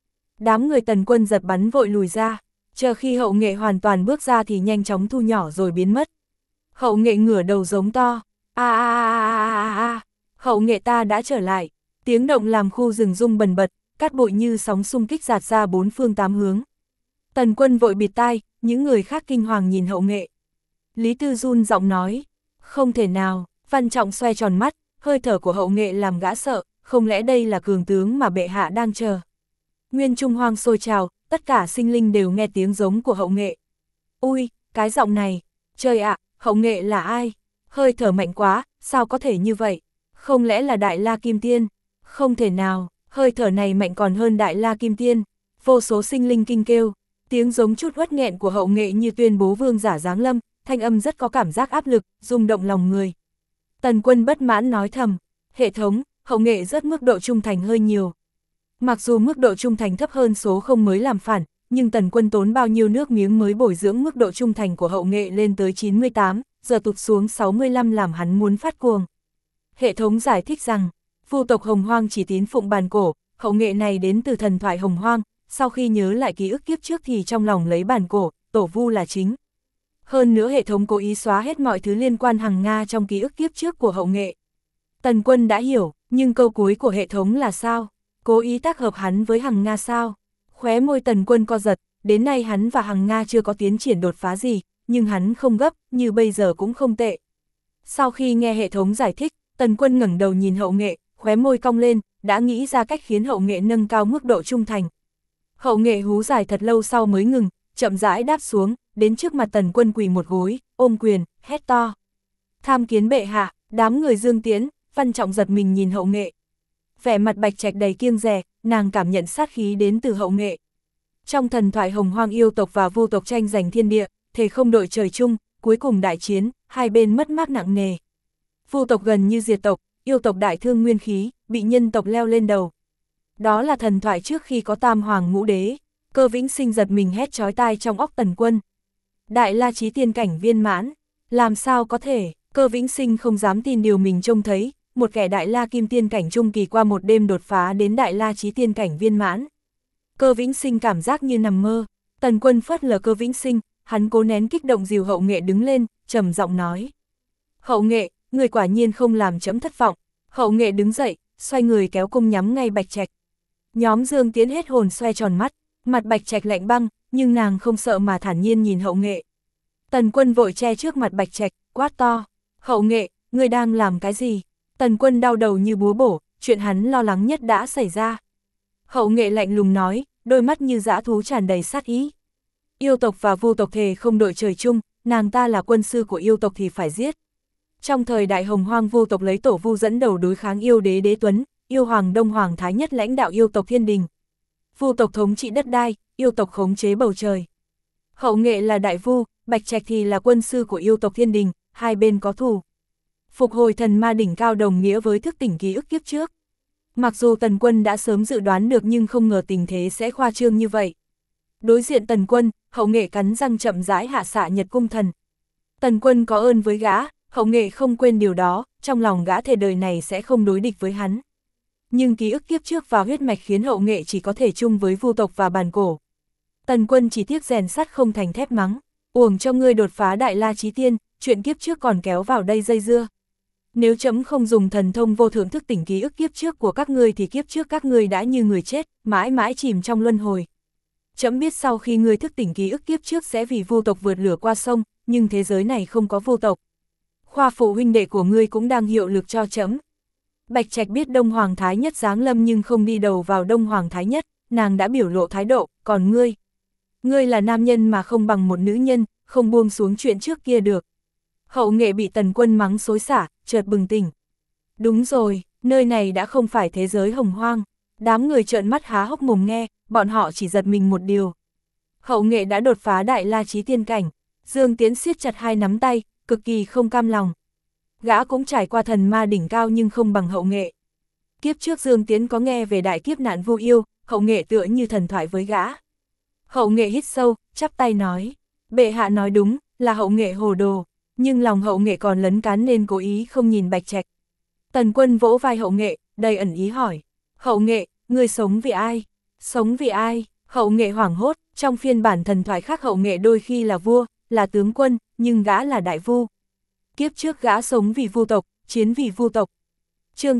Đám người Tần Quân giật bắn vội lùi ra, chờ khi hậu nghệ hoàn toàn bước ra thì nhanh chóng thu nhỏ rồi biến mất. Hậu nghệ ngửa đầu giống to, hậu nghệ ta đã trở lại, tiếng động làm khu rừng rung bần bật, cát bụi như sóng xung kích dạt ra bốn phương tám hướng. Tần Quân vội bịt tai, những người khác kinh hoàng nhìn hậu nghệ. Lý Tư run giọng nói, không thể nào. Văn Trọng xoay tròn mắt, hơi thở của hậu nghệ làm gã sợ, không lẽ đây là cường tướng mà bệ hạ đang chờ. Nguyên Trung Hoang sôi trào, tất cả sinh linh đều nghe tiếng giống của hậu nghệ. Ui, cái giọng này, trời ạ, hậu nghệ là ai? Hơi thở mạnh quá, sao có thể như vậy? Không lẽ là Đại La Kim Tiên? Không thể nào, hơi thở này mạnh còn hơn Đại La Kim Tiên. Vô số sinh linh kinh kêu, tiếng giống chút uất nghẹn của hậu nghệ như tuyên bố vương giả giáng lâm, thanh âm rất có cảm giác áp lực, rung động lòng người. Tần Quân bất mãn nói thầm, hệ thống, hậu nghệ rất mức độ trung thành hơi nhiều. Mặc dù mức độ trung thành thấp hơn số không mới làm phản, nhưng Tần Quân tốn bao nhiêu nước miếng mới bồi dưỡng mức độ trung thành của hậu nghệ lên tới 98, giờ tụt xuống 65 làm hắn muốn phát cuồng. Hệ thống giải thích rằng, vu tộc Hồng Hoang chỉ tín phụng bàn cổ, hậu nghệ này đến từ thần thoại Hồng Hoang, sau khi nhớ lại ký ức kiếp trước thì trong lòng lấy bàn cổ, tổ vu là chính. Hơn nữa hệ thống cố ý xóa hết mọi thứ liên quan Hằng Nga trong ký ức kiếp trước của hậu nghệ. Tần Quân đã hiểu, nhưng câu cuối của hệ thống là sao? Cố ý tác hợp hắn với Hằng Nga sao? Khóe môi Tần Quân co giật, đến nay hắn và Hằng Nga chưa có tiến triển đột phá gì, nhưng hắn không gấp, như bây giờ cũng không tệ. Sau khi nghe hệ thống giải thích, Tần Quân ngẩng đầu nhìn hậu nghệ, khóe môi cong lên, đã nghĩ ra cách khiến hậu nghệ nâng cao mức độ trung thành. Hậu nghệ hú dài thật lâu sau mới ngừng, chậm rãi đáp xuống, đến trước mặt Tần Quân quỳ một gối, ôm quyền, hét to. Tham kiến bệ hạ, đám người Dương Tiễn, Văn Trọng giật mình nhìn hậu nghệ. Vẻ mặt Bạch Trạch đầy kiêng dè, nàng cảm nhận sát khí đến từ hậu nghệ. Trong thần thoại Hồng Hoang yêu tộc và vu tộc tranh giành thiên địa, thề không đội trời chung, cuối cùng đại chiến, hai bên mất mát nặng nề. Vu tộc gần như diệt tộc, yêu tộc đại thương nguyên khí, bị nhân tộc leo lên đầu. Đó là thần thoại trước khi có Tam Hoàng Ngũ Đế. Cơ Vĩnh Sinh giật mình hét chói tai trong óc Tần Quân. Đại La Chí tiên cảnh viên mãn, làm sao có thể? Cơ Vĩnh Sinh không dám tin điều mình trông thấy, một kẻ Đại La Kim tiên cảnh trung kỳ qua một đêm đột phá đến Đại La Chí tiên cảnh viên mãn. Cơ Vĩnh Sinh cảm giác như nằm mơ. Tần Quân phớt lờ Cơ Vĩnh Sinh, hắn cố nén kích động dìu hậu nghệ đứng lên, trầm giọng nói. Hậu nghệ, người quả nhiên không làm chấm thất vọng. Hậu nghệ đứng dậy, xoay người kéo cung nhắm ngay Bạch Trạch. Nhóm Dương Tiễn hết hồn xoay tròn mắt, mặt Bạch Trạch lạnh băng, nhưng nàng không sợ mà thản nhiên nhìn hậu nghệ. Tần Quân vội che trước mặt Bạch Trạch, quát to. Hậu nghệ, người đang làm cái gì? Tần Quân đau đầu như búa bổ, chuyện hắn lo lắng nhất đã xảy ra. Hậu nghệ lạnh lùng nói, đôi mắt như dã thú tràn đầy sát ý. Yêu tộc và vu tộc thề không đội trời chung, nàng ta là quân sư của yêu tộc thì phải giết. Trong thời đại Hồng Hoang vu tộc lấy tổ vu dẫn đầu đối kháng yêu đế Đế Tuấn, yêu hoàng Đông Hoàng Thái Nhất lãnh đạo yêu tộc Thiên Đình. Vu tộc thống trị đất đai, yêu tộc khống chế bầu trời. Hậu nghệ là đại vu, Bạch Trạch thì là quân sư của yêu tộc Thiên Đình, hai bên có thù. Phục hồi thần ma đỉnh cao đồng nghĩa với thức tỉnh ký ức kiếp trước. Mặc dù Tần Quân đã sớm dự đoán được nhưng không ngờ tình thế sẽ khoa trương như vậy. Đối diện Tần Quân, hậu nghệ cắn răng chậm rãi hạ xạ Nhật Cung Thần. Tần Quân có ơn với gã, hậu nghệ không quên điều đó, trong lòng gã thề đời này sẽ không đối địch với hắn. Nhưng ký ức kiếp trước và huyết mạch khiến hậu nghệ chỉ có thể chung với vu tộc và bàn cổ. Tần Quân chỉ tiếc rèn sắt không thành thép mắng, uổng cho ngươi đột phá Đại La Chí Tiên, chuyện kiếp trước còn kéo vào đây dây dưa. Nếu chấm không dùng thần thông vô thượng thức tỉnh ký ức kiếp trước của các ngươi thì kiếp trước các ngươi đã như người chết, mãi mãi chìm trong luân hồi. Chấm biết sau khi ngươi thức tỉnh ký ức kiếp trước sẽ vì vu tộc vượt lửa qua sông, nhưng thế giới này không có vu tộc. Khoa phụ huynh đệ của ngươi cũng đang hiệu lực cho chấm. Bạch Trạch biết Đông Hoàng Thái Nhất giáng lâm nhưng không đi đầu vào Đông Hoàng Thái Nhất, nàng đã biểu lộ thái độ, còn ngươi? Ngươi là nam nhân mà không bằng một nữ nhân, không buông xuống chuyện trước kia được. Hậu nghệ bị Tần Quân mắng xối xả, chợt bừng tỉnh. Đúng rồi, nơi này đã không phải thế giới Hồng Hoang. Đám người trợn mắt há hốc mồm nghe, bọn họ chỉ giật mình một điều. Hậu nghệ đã đột phá Đại La Chí tiên cảnh. Dương Tiễn siết chặt hai nắm tay, cực kỳ không cam lòng. Gã cũng trải qua thần ma đỉnh cao nhưng không bằng hậu nghệ. Kiếp trước Dương Tiễn có nghe về đại kiếp nạn vu yêu, hậu nghệ tựa như thần thoại với gã. Hậu nghệ hít sâu, chắp tay nói. Bệ hạ nói đúng, là hậu nghệ hồ đồ. Nhưng lòng hậu nghệ còn lấn cán nên cố ý không nhìn Bạch Trạch. Tần Quân vỗ vai hậu nghệ, đầy ẩn ý hỏi. Hậu nghệ, ngươi sống vì ai? Sống vì ai? Hậu nghệ hoảng hốt, trong phiên bản thần thoại khác hậu nghệ đôi khi là vua, là tướng quân, nhưng gã là đại vu. Kiếp trước gã sống vì vu tộc, chiến vì vu tộc. Chương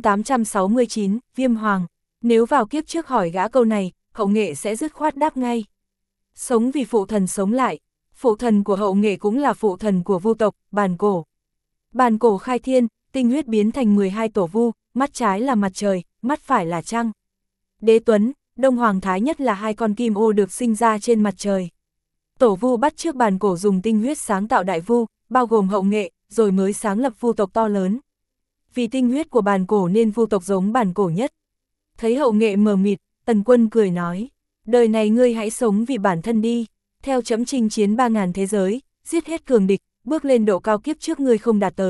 869, Viêm Hoàng. Nếu vào kiếp trước hỏi gã câu này, hậu nghệ sẽ dứt khoát đáp ngay. Sống vì phụ thần sống lại. Phụ thần của hậu nghệ cũng là phụ thần của vu tộc, bàn cổ. Bàn cổ khai thiên, tinh huyết biến thành 12 tổ vu, mắt trái là mặt trời, mắt phải là trăng. Đế Tuấn, Đông Hoàng Thái Nhất là hai con kim ô được sinh ra trên mặt trời. Tổ vu bắt chước bàn cổ dùng tinh huyết sáng tạo đại vu, bao gồm hậu nghệ, rồi mới sáng lập vu tộc to lớn. Vì tinh huyết của bàn cổ nên vu tộc giống bàn cổ nhất. Thấy hậu nghệ mờ mịt, Tần Quân cười nói, đời này ngươi hãy sống vì bản thân đi. Theo chấm chinh chiến 3000 thế giới, giết hết cường địch, bước lên độ cao kiếp trước ngươi không đạt tới,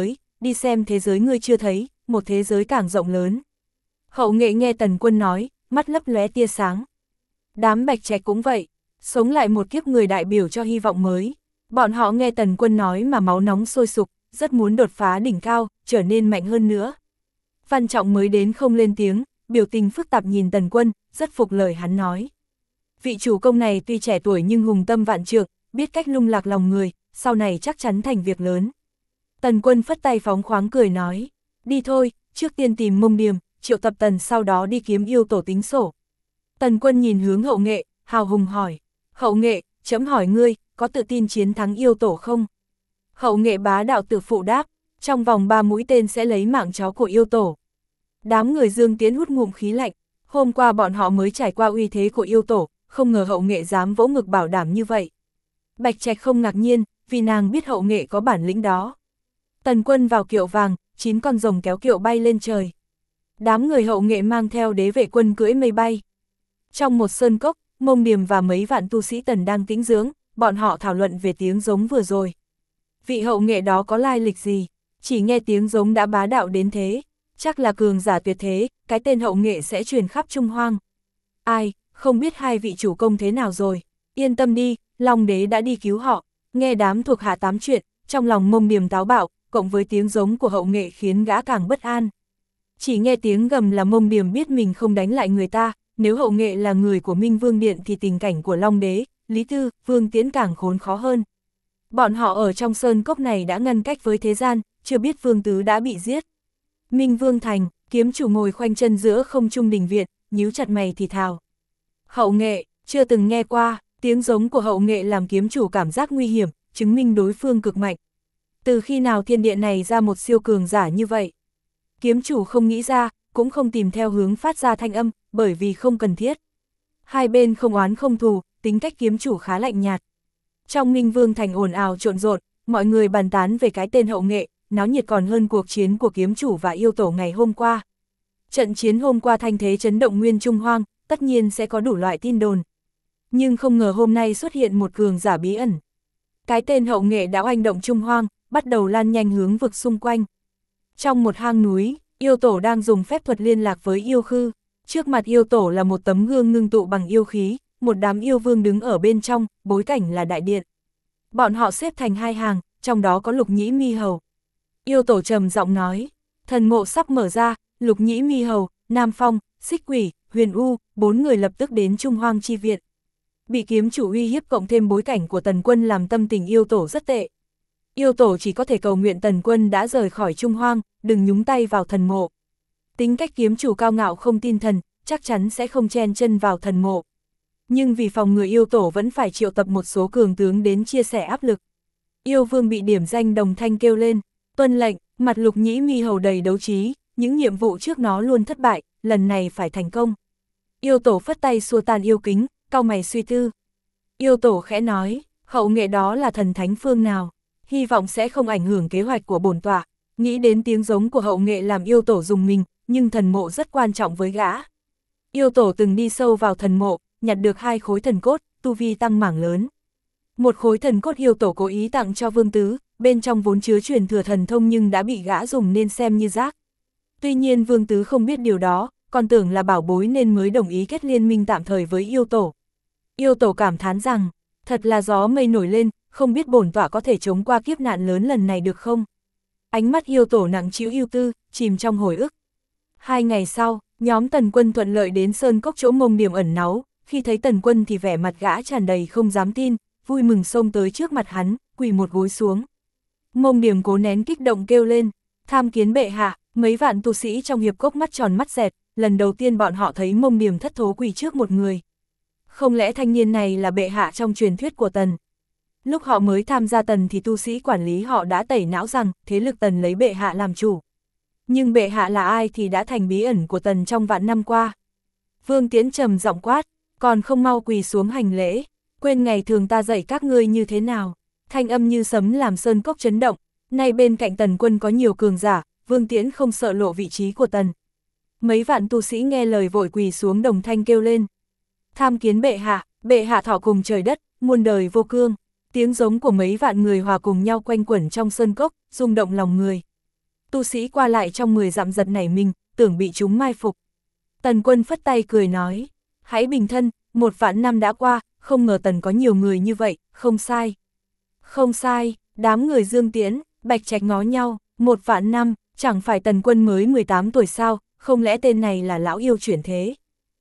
đi xem thế giới ngươi chưa thấy, một thế giới càng rộng lớn. Hậu nghệ nghe Tần Quân nói, mắt lấp lóe tia sáng. Đám Bạch Trạch cũng vậy, sống lại một kiếp người đại biểu cho hy vọng mới. Bọn họ nghe Tần Quân nói mà máu nóng sôi sục, rất muốn đột phá đỉnh cao, trở nên mạnh hơn nữa. Văn Trọng mới đến không lên tiếng, biểu tình phức tạp nhìn Tần Quân, rất phục lời hắn nói. Vị chủ công này tuy trẻ tuổi nhưng hùng tâm vạn trượng, biết cách lung lạc lòng người, sau này chắc chắn thành việc lớn. Tần Quân phất tay phóng khoáng cười nói, đi thôi, trước tiên tìm Mông Điềm, triệu tập Tần sau đó đi kiếm yêu tổ tính sổ. Tần Quân nhìn hướng Hậu Nghệ, hào hùng hỏi, Hậu Nghệ, chấm hỏi ngươi, có tự tin chiến thắng yêu tổ không? Hậu Nghệ bá đạo tự phụ đáp, trong vòng 3 mũi tên sẽ lấy mạng chó của yêu tổ. Đám người Dương Tiến hút ngụm khí lạnh, hôm qua bọn họ mới trải qua uy thế của yêu tổ, không ngờ Hậu Nghệ dám vỗ ngực bảo đảm như vậy. Bạch Trạch không ngạc nhiên, vì nàng biết Hậu Nghệ có bản lĩnh đó. Tần Quân vào kiệu vàng, 9 con rồng kéo kiệu bay lên trời. Đám người Hậu Nghệ mang theo đế vệ quân cưỡi mây bay. Trong một sơn cốc, Mông Điềm và mấy vạn tu sĩ Tần đang tĩnh dưỡng, bọn họ thảo luận về tiếng giống vừa rồi. Vị Hậu Nghệ đó có lai lịch gì? Chỉ nghe tiếng giống đã bá đạo đến thế, chắc là cường giả tuyệt thế, cái tên Hậu Nghệ sẽ truyền khắp Trung Hoang. Ai, không biết hai vị chủ công thế nào rồi, yên tâm đi, Long Đế đã đi cứu họ. Nghe đám thuộc hạ tám chuyện, trong lòng Mông Điềm táo bạo, cộng với tiếng giống của Hậu Nghệ khiến gã càng bất an. Chỉ nghe tiếng gầm là Mông Điềm biết mình không đánh lại người ta, nếu Hậu Nghệ là người của Minh Vương Điện thì tình cảnh của Long Đế, Lý Tư, Vương Tiễn càng khốn khó hơn. Bọn họ ở trong sơn cốc này đã ngăn cách với thế gian, chưa biết Vương Tứ đã bị giết. Minh Vương Thành, kiếm chủ ngồi khoanh chân giữa không trung đình viện, nhíu chặt mày thì thào. Hậu Nghệ, chưa từng nghe qua, tiếng giống của Hậu Nghệ làm kiếm chủ cảm giác nguy hiểm, chứng minh đối phương cực mạnh. Từ khi nào thiên địa này ra một siêu cường giả như vậy? Kiếm chủ không nghĩ ra, cũng không tìm theo hướng phát ra thanh âm, bởi vì không cần thiết. Hai bên không oán không thù, tính cách kiếm chủ khá lạnh nhạt. Trong Minh Vương Thành ồn ào trộn rộn, mọi người bàn tán về cái tên Hậu Nghệ, náo nhiệt còn hơn cuộc chiến của kiếm chủ và yêu tổ ngày hôm qua. Trận chiến hôm qua thanh thế chấn động nguyên Trung Hoang, tất nhiên sẽ có đủ loại tin đồn. Nhưng không ngờ hôm nay xuất hiện một cường giả bí ẩn. Cái tên Hậu Nghệ đã oanh động Trung Hoang, bắt đầu lan nhanh hướng vực xung quanh. Trong một hang núi, yêu tổ đang dùng phép thuật liên lạc với yêu khư. Trước mặt yêu tổ là một tấm gương ngưng tụ bằng yêu khí, một đám yêu vương đứng ở bên trong, bối cảnh là đại điện. Bọn họ xếp thành hai hàng, trong đó có Lục Nhĩ Mi Hầu. Yêu tổ trầm giọng nói, thần mộ sắp mở ra, Lục Nhĩ Mi Hầu, Nam Phong, Xích Quỷ, Huyền U, 4 người lập tức đến Trung Hoang chi viện. Bị kiếm chủ uy hiếp cộng thêm bối cảnh của Tần Quân làm tâm tình yêu tổ rất tệ. Yêu tổ chỉ có thể cầu nguyện Tần Quân đã rời khỏi Trung Hoang, đừng nhúng tay vào thần mộ. Tính cách kiếm chủ cao ngạo không tin thần, chắc chắn sẽ không chen chân vào thần mộ. Nhưng vì phòng ngừa yêu tổ vẫn phải triệu tập một số cường tướng đến chia sẻ áp lực. Yêu vương bị điểm danh đồng thanh kêu lên, tuân lệnh, mặt Lục Nhĩ Mi Hầu đầy đấu trí, những nhiệm vụ trước nó luôn thất bại, lần này phải thành công. Yêu tổ phất tay xua tan yêu kính, cau mày suy tư. Yêu tổ khẽ nói, Hậu Nghệ đó là thần thánh phương nào, hy vọng sẽ không ảnh hưởng kế hoạch của bổn tọa. Nghĩ đến tiếng giống của Hậu Nghệ làm yêu tổ dùng mình, nhưng thần mộ rất quan trọng với gã. Yêu tổ từng đi sâu vào thần mộ, nhặt được 2 khối thần cốt, tu vi tăng mảng lớn. Một khối thần cốt yêu tổ cố ý tặng cho Vương Tứ, bên trong vốn chứa truyền thừa thần thông nhưng đã bị gã dùng nên xem như rác. Tuy nhiên Vương Tứ không biết điều đó, còn tưởng là bảo bối nên mới đồng ý kết liên minh tạm thời với yêu tổ. Yêu tổ cảm thán rằng, thật là gió mây nổi lên, không biết bổn tọa có thể chống qua kiếp nạn lớn lần này được không? Ánh mắt yêu tổ nặng trĩu ưu tư, chìm trong hồi ức. 2 ngày sau, nhóm Tần Quân thuận lợi đến sơn cốc chỗ Mông Điềm ẩn náu, khi thấy Tần Quân thì vẻ mặt gã tràn đầy không dám tin, vui mừng xông tới trước mặt hắn, quỳ một gối xuống. Mông Điềm cố nén kích động kêu lên, tham kiến bệ hạ. Mấy vạn tu sĩ trong hiệp cốc mắt tròn mắt dẹt, lần đầu tiên bọn họ thấy Mông Điềm thất thố quỳ trước một người. Không lẽ thanh niên này là bệ hạ trong truyền thuyết của Tần? Lúc họ mới tham gia Tần thì tu sĩ quản lý họ đã tẩy não rằng thế lực Tần lấy bệ hạ làm chủ. Nhưng bệ hạ là ai thì đã thành bí ẩn của Tần trong vạn năm qua. Vương Tiễn trầm giọng quát, còn không mau quỳ xuống hành lễ, quên ngày thường ta dạy các ngươi như thế nào. Thanh âm như sấm làm sơn cốc chấn động, nay bên cạnh Tần Quân có nhiều cường giả, Vương Tiễn không sợ lộ vị trí của Tần. Mấy vạn tu sĩ nghe lời vội quỳ xuống đồng thanh kêu lên. Tham kiến bệ hạ thọ cùng trời đất, muôn đời vô cương. Tiếng giống của mấy vạn người hòa cùng nhau quanh quẩn trong sơn cốc, rung động lòng người. tu sĩ qua lại trong 10 dặm giật nảy mình, tưởng bị chúng mai phục. Tần Quân phất tay cười nói, hãy bình thân, 1 vạn năm đã qua, không ngờ Tần có nhiều người như vậy, không sai. Không sai, đám người Dương Tiễn, Bạch Trạch ngó nhau, 1 vạn năm, chẳng phải Tần Quân mới 18 tuổi sao, không lẽ tên này là lão yêu chuyển thế.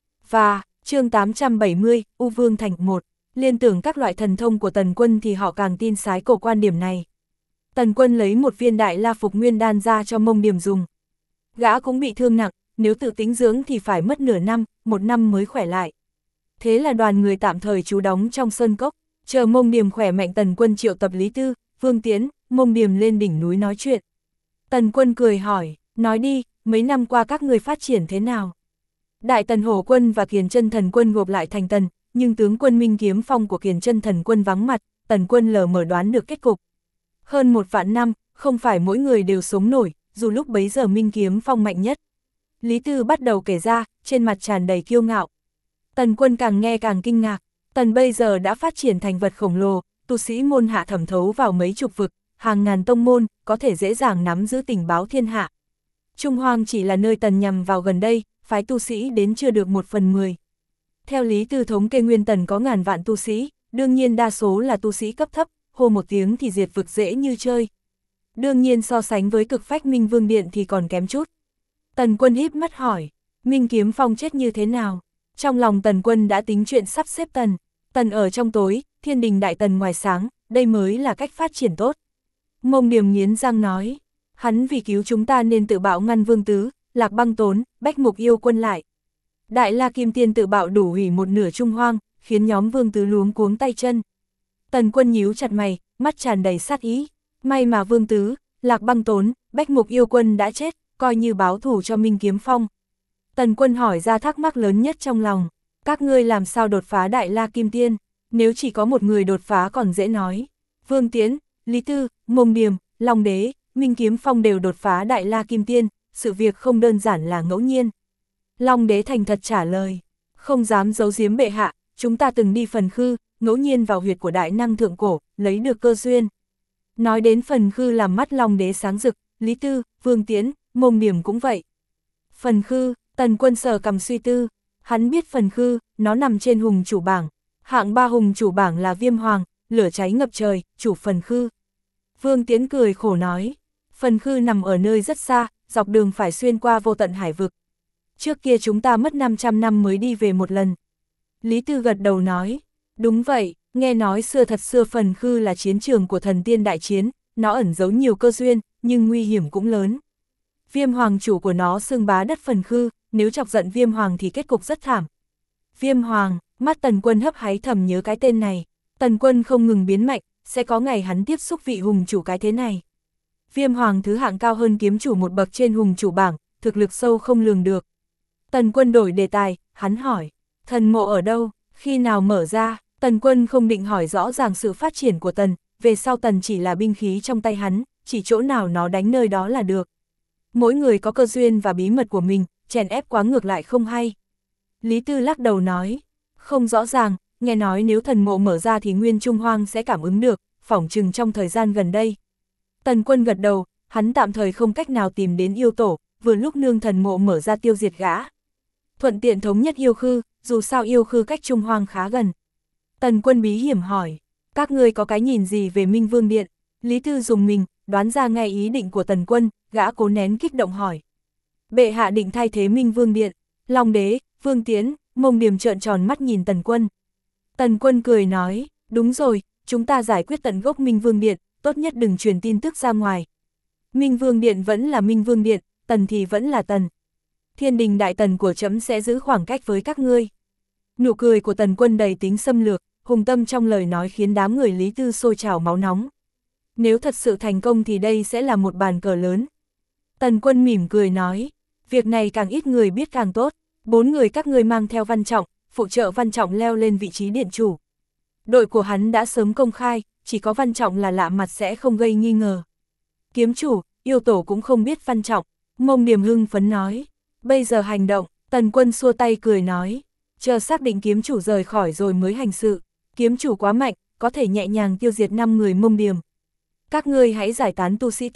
Và, chương 870, U Vương Thành 1, liên tưởng các loại thần thông của Tần Quân thì họ càng tin sái cổ quan điểm này. Tần Quân lấy 1 viên đại la phục nguyên đan ra cho Mông Điểm dùng. Gã cũng bị thương nặng, nếu tự tĩnh dưỡng thì phải mất nửa năm, 1 năm mới khỏe lại. Thế là đoàn người tạm thời trú đóng trong sơn cốc, chờ Mông Điểm khỏe mạnh. Tần Quân triệu tập Lý Tư, Vương Tiễn, Mông Điểm lên đỉnh núi nói chuyện. Tần Quân cười hỏi, nói đi, mấy năm qua các người phát triển thế nào? Đại Tần Hổ Quân và Kiền Chân Thần Quân gộp lại thành Tần, nhưng tướng quân Minh Kiếm Phong của Kiền Chân Thần Quân vắng mặt, Tần Quân lờ mờ đoán được kết cục. Hơn 1 vạn năm, không phải mỗi người đều sống nổi, dù lúc bấy giờ Minh Kiếm Phong mạnh nhất. Lý Tư bắt đầu kể ra, trên mặt tràn đầy kiêu ngạo. Tần Quân càng nghe càng kinh ngạc, Tần bây giờ đã phát triển thành vật khổng lồ, tu sĩ môn hạ thẩm thấu vào mấy chục vực, hàng ngàn tông môn, có thể dễ dàng nắm giữ tình báo thiên hạ. Trung Hoang chỉ là nơi Tần nhằm vào gần đây, phái tu sĩ đến chưa được 1/10. Theo Lý Tư thống kê nguyên Tần có ngàn vạn tu sĩ, đương nhiên đa số là tu sĩ cấp thấp, hô một tiếng thì diệt vực dễ như chơi. Đương nhiên so sánh với cực phách Minh Vương Điện thì còn kém chút. Tần Quân híp mắt hỏi, Minh Kiếm Phong chết như thế nào? Trong lòng Tần Quân đã tính chuyện sắp xếp Tần. Tần ở trong tối, thiên đình đại tần ngoài sáng, đây mới là cách phát triển tốt. Mông Điểm nghiến răng nói, hắn vì cứu chúng ta nên tự bạo ngăn Vương Tứ, Lạc Băng Tốn, Bách Mục Yêu Quân lại. Đại La Kim Tiên tự bạo đủ hủy một nửa Trung Hoang, khiến nhóm Vương Tứ luống cuống tay chân. Tần Quân nhíu chặt mày, mắt tràn đầy sát ý. May mà Vương Tứ, Lạc Băng Tốn, Bách Mục Yêu Quân đã chết, coi như báo thù cho Minh Kiếm Phong. Tần Quân hỏi ra thắc mắc lớn nhất trong lòng, các ngươi làm sao đột phá Đại La Kim Tiên? Nếu chỉ có một người đột phá còn dễ nói. Vương Tiễn, Lý Tư, Mông Điểm, Long Đế, Minh Kiếm Phong đều đột phá Đại La Kim Tiên, sự việc không đơn giản là ngẫu nhiên. Long Đế thành thật trả lời, không dám giấu giếm bệ hạ, chúng ta từng đi Phần Khư, ngẫu nhiên vào huyệt của đại năng thượng cổ, lấy được cơ duyên. Nói đến Phần Khư làm mắt Long Đế sáng rực, Lý Tư, Vương Tiễn, Mông Điểm cũng vậy. Phần Khư, Tần Quân sờ cằm suy tư, hắn biết Phần Khư, nó nằm trên hùng chủ bảng, hạng 3 hùng chủ bảng là Viêm Hoàng, lửa cháy ngập trời, chủ Phần Khư. Vương Tiễn cười khổ nói, Phần Khư nằm ở nơi rất xa, dọc đường phải xuyên qua vô tận hải vực. Trước kia chúng ta mất 500 năm mới đi về một lần. Lý Tư gật đầu nói, đúng vậy, nghe nói thật xưa Phần Khư là chiến trường của thần tiên đại chiến, nó ẩn giấu nhiều cơ duyên, nhưng nguy hiểm cũng lớn. Viêm Hoàng chủ của nó xưng bá đất Phần Khư, nếu chọc giận Viêm Hoàng thì kết cục rất thảm. Viêm Hoàng, mắt Tần Quân hấp háy thầm nhớ cái tên này. Tần Quân không ngừng biến mạnh, sẽ có ngày hắn tiếp xúc vị hùng chủ cái thế này. Viêm Hoàng thứ hạng cao hơn kiếm chủ một bậc trên hùng chủ bảng, thực lực sâu không lường được. Tần Quân đổi đề tài, hắn hỏi, thần mộ ở đâu, khi nào mở ra? Tần Quân không định hỏi rõ ràng sự phát triển của Tần, về sau Tần chỉ là binh khí trong tay hắn, chỉ chỗ nào nó đánh nơi đó là được. Mỗi người có cơ duyên và bí mật của mình, chèn ép quá ngược lại không hay. Lý Tư lắc đầu nói, không rõ ràng, nghe nói nếu thần mộ mở ra thì Nguyên Trung Hoang sẽ cảm ứng được, phỏng chừng trong thời gian gần đây. Tần Quân gật đầu, hắn tạm thời không cách nào tìm đến yêu tổ, vừa lúc nương thần mộ mở ra tiêu diệt gã. Thuận tiện thống nhất yêu khư, dù sao yêu khư cách Trung Hoang khá gần. Tần Quân bí hiểm hỏi, các ngươi có cái nhìn gì về Minh Vương Điện? Lý Tư dùng mình, đoán ra ngay ý định của Tần Quân, gã cố nén kích động hỏi. Bệ hạ định thay thế Minh Vương Điện. Long Đế, Vương Tiễn, Mông Điểm trợn tròn mắt nhìn Tần Quân. Tần Quân cười nói, đúng rồi, chúng ta giải quyết tận gốc Minh Vương Điện, tốt nhất đừng truyền tin tức ra ngoài. Minh Vương Điện vẫn là Minh Vương Điện, Tần thì vẫn là Tần. Thiên đình đại tần của trẫm sẽ giữ khoảng cách với các ngươi. Nụ cười của Tần Quân đầy tính xâm lược, hùng tâm trong lời nói khiến đám người Lý Tư sôi trào máu nóng. Nếu thật sự thành công thì đây sẽ là một bàn cờ lớn. Tần Quân mỉm cười nói, việc này càng ít người biết càng tốt, 4 người các ngươi mang theo Văn Trọng, phụ trợ Văn Trọng leo lên vị trí điện chủ. Đội của hắn đã sớm công khai, chỉ có Văn Trọng là lạ mặt sẽ không gây nghi ngờ. Kiếm chủ, yêu tổ cũng không biết Văn Trọng, Mông Điểm hưng phấn nói, bây giờ hành động. Tần Quân xua tay cười nói, chờ xác định kiếm chủ rời khỏi rồi mới hành sự, kiếm chủ quá mạnh, có thể nhẹ nhàng tiêu diệt 5 người Mông Điểm. Các ngươi hãy giải tán tu sĩ Tần,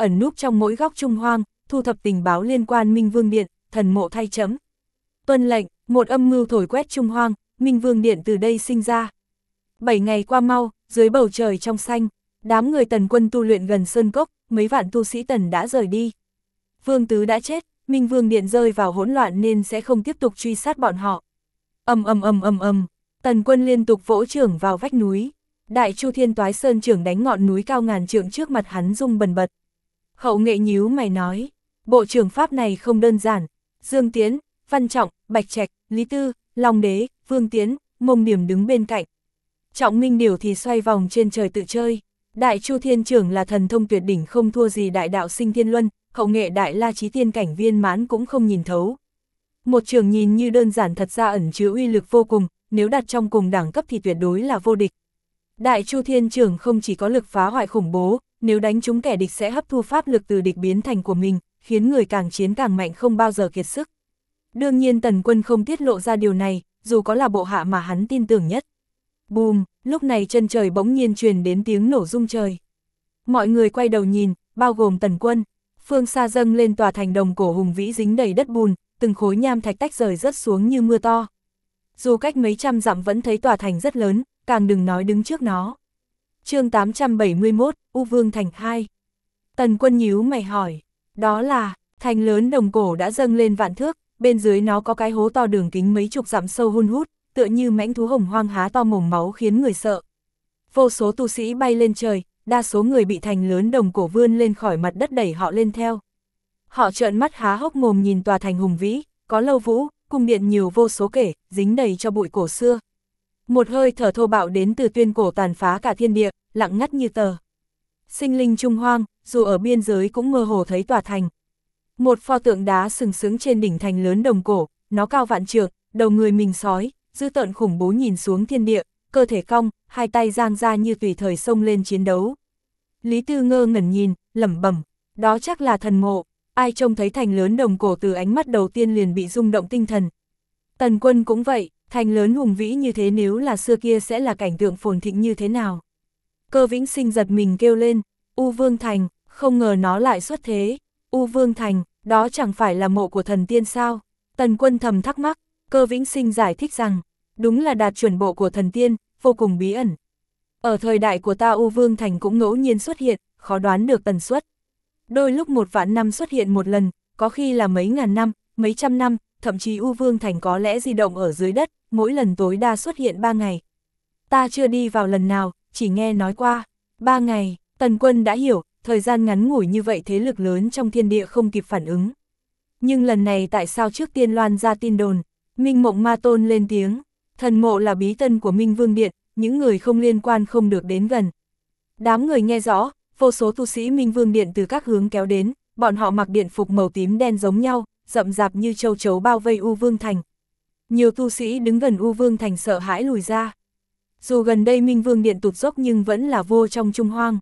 ẩn núp trong mỗi góc Trung Hoang, thu thập tình báo liên quan Minh Vương Điện, thần mộ thay chấm. Tuân lệnh, một âm mưu thổi quét Trung Hoang, Minh Vương Điện từ đây sinh ra. 7 ngày qua mau, dưới bầu trời trong xanh, đám người Tần quân tu luyện gần sơn cốc, mấy vạn tu sĩ Tần đã rời đi. Vương Tứ đã chết, Minh Vương Điện rơi vào hỗn loạn nên sẽ không tiếp tục truy sát bọn họ. Tần quân liên tục vỗ chưởng vào vách núi. Đại Chu Thiên Toái Sơn trưởng đánh ngọn núi cao ngàn trượng trước mặt hắn rung bần bật. Hậu Nghệ nhíu mày nói, bộ trưởng pháp này không đơn giản. Dương Tiến, Văn Trọng, Bạch Trạch, Lý Tư, Long Đế, Vương Tiến, Mông Điểm đứng bên cạnh. Trọng Minh Điểu thì xoay vòng trên trời tự chơi. Đại Chu Thiên trưởng là thần thông tuyệt đỉnh không thua gì đại đạo sinh thiên luân, Hậu Nghệ đại la chí tiên cảnh viên mãn cũng không nhìn thấu. Một trường nhìn như đơn giản thật ra ẩn chứa uy lực vô cùng, nếu đặt trong cùng đẳng cấp thì tuyệt đối là vô địch. Đại Chu Thiên trưởng không chỉ có lực phá hoại khủng bố, nếu đánh trúng kẻ địch sẽ hấp thu pháp lực từ địch biến thành của mình, khiến người càng chiến càng mạnh không bao giờ kiệt sức. Đương nhiên Tần quân không tiết lộ ra điều này, dù có là bộ hạ mà hắn tin tưởng nhất. Bùm, lúc này chân trời bỗng nhiên truyền đến tiếng nổ rung trời. Mọi người quay đầu nhìn, bao gồm Tần quân. Phương xa dâng lên tòa thành đồng cổ hùng vĩ dính đầy đất bùn, từng khối nham thạch tách rời rớt xuống như mưa to. Dù cách mấy trăm dặm vẫn thấy tòa thành rất lớn, càng đừng nói đứng trước nó. Chương 871, U Vương Thành 2. Tần quân nhíu mày hỏi, đó là, thành lớn đồng cổ đã dâng lên vạn thước, bên dưới nó có cái hố to đường kính mấy chục dặm sâu hun hút, tựa như mãnh thú hồng hoang há to mồm máu khiến người sợ. Vô số tu sĩ bay lên trời, đa số người bị thành lớn đồng cổ vươn lên khỏi mặt đất đẩy họ lên theo. Họ trợn mắt há hốc mồm nhìn tòa thành hùng vĩ, có lâu vũ, cung điện nhiều vô số kể, dính đầy cho bụi cổ xưa. Một hơi thở thô bạo đến từ tuyên cổ tàn phá cả thiên địa, lặng ngắt như tờ. Sinh linh Trung Hoang, dù ở biên giới cũng mơ hồ thấy tòa thành. Một pho tượng đá sừng sững trên đỉnh thành lớn đồng cổ, nó cao vạn trượng, đầu người mình sói, dữ tợn khủng bố nhìn xuống thiên địa, cơ thể cong, hai tay giang ra như tùy thời xông lên chiến đấu. Lý Tư ngơ ngẩn nhìn, lẩm bẩm, đó chắc là thần mộ, ai trông thấy thành lớn đồng cổ từ ánh mắt đầu tiên liền bị rung động tinh thần. Tần quân cũng vậy, thành lớn hùng vĩ như thế nếu là xưa kia sẽ là cảnh tượng phồn thịnh như thế nào. Cơ Vĩnh Sinh giật mình kêu lên, U Vương Thành, không ngờ nó lại xuất thế. U Vương Thành, đó chẳng phải là mộ của thần tiên sao? Tần quân thầm thắc mắc, Cơ Vĩnh Sinh giải thích rằng, đúng là đạt chuẩn bộ của thần tiên, vô cùng bí ẩn. Ở thời đại của ta U Vương Thành cũng ngẫu nhiên xuất hiện, khó đoán được tần suất. Đôi lúc 1 vạn năm xuất hiện một lần, có khi là mấy ngàn năm, mấy trăm năm, thậm chí U Vương Thành có lẽ di động ở dưới đất, mỗi lần tối đa xuất hiện 3 ngày. Ta chưa đi vào lần nào, chỉ nghe nói qua. 3 ngày, Tần quân đã hiểu, thời gian ngắn ngủi như vậy thế lực lớn trong thiên địa không kịp phản ứng. Nhưng lần này tại sao trước tiên loan ra tin đồn? Minh Mộng Ma Tôn lên tiếng, thần mộ là bí tân của Minh Vương Điện, những người không liên quan không được đến gần. Đám người nghe rõ, vô số tu sĩ Minh Vương Điện từ các hướng kéo đến, bọn họ mặc điện phục màu tím đen giống nhau, rậm rạp như châu chấu bao vây U Vương Thành. Nhiều tu sĩ đứng gần U Vương Thành sợ hãi lùi ra. Dù gần đây Minh Vương Điện tụt dốc nhưng vẫn là vua trong Trung Hoang.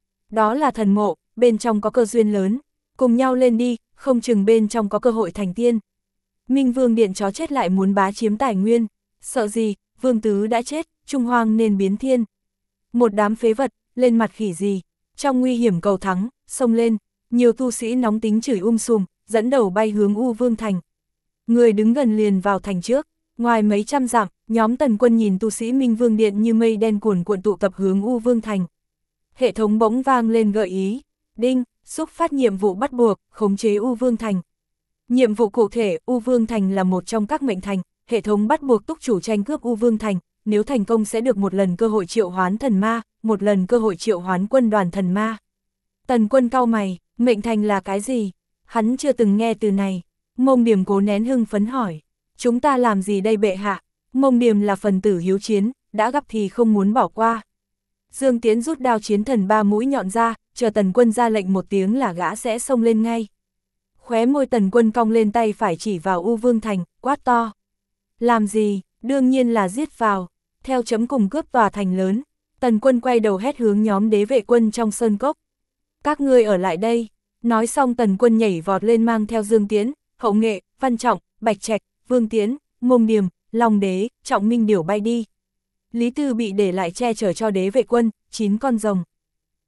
Đó là thần mộ, bên trong có cơ duyên lớn, cùng nhau lên đi, không chừng bên trong có cơ hội thành tiên. Minh Vương Điện chó chết lại muốn bá chiếm tài nguyên, sợ gì, Vương Tứ đã chết, Trung Hoang nên biến thiên. Một đám phế vật, lên mặt khỉ gì, trong nguy hiểm cầu thắng, xông lên, nhiều tu sĩ nóng tính chửi sùm, dẫn đầu bay hướng U Vương Thành. Người đứng gần liền vào thành trước, ngoài mấy trăm dặm, nhóm Tần quân nhìn tu sĩ Minh Vương Điện như mây đen cuồn cuộn tụ tập hướng U Vương Thành. Hệ thống bỗng vang lên gợi ý, đinh, xúc phát nhiệm vụ bắt buộc, khống chế U Vương Thành. Nhiệm vụ cụ thể, U Vương Thành là một trong các mệnh thành, hệ thống bắt buộc túc chủ tranh cướp U Vương Thành, nếu thành công sẽ được một lần cơ hội triệu hoán thần ma, một lần cơ hội triệu hoán quân đoàn thần ma. Tần quân cau mày, mệnh thành là cái gì? Hắn chưa từng nghe từ này. Mông Điềm cố nén hưng phấn hỏi, chúng ta làm gì đây bệ hạ? Mông Điềm là phần tử hiếu chiến, đã gặp thì không muốn bỏ qua. Dương Tiến rút đao chiến thần 3 mũi nhọn ra, chờ Tần quân ra lệnh một tiếng là gã sẽ xông lên ngay. Khóe môi Tần quân cong lên tay phải chỉ vào U Vương Thành, quát to. Làm gì? Đương nhiên là giết vào. Theo chấm cùng cướp tòa thành lớn. Tần quân quay đầu hét hướng nhóm đế vệ quân trong sơn cốc. Các ngươi ở lại đây. Nói xong Tần quân nhảy vọt lên mang theo Dương Tiến, Hậu Nghệ, Văn Trọng, Bạch Trạch, Vương Tiến, Mông Điềm, Long Đế, Trọng Minh Điểu bay đi. Lý Tư bị để lại che chở cho đế vệ quân, 9 con rồng.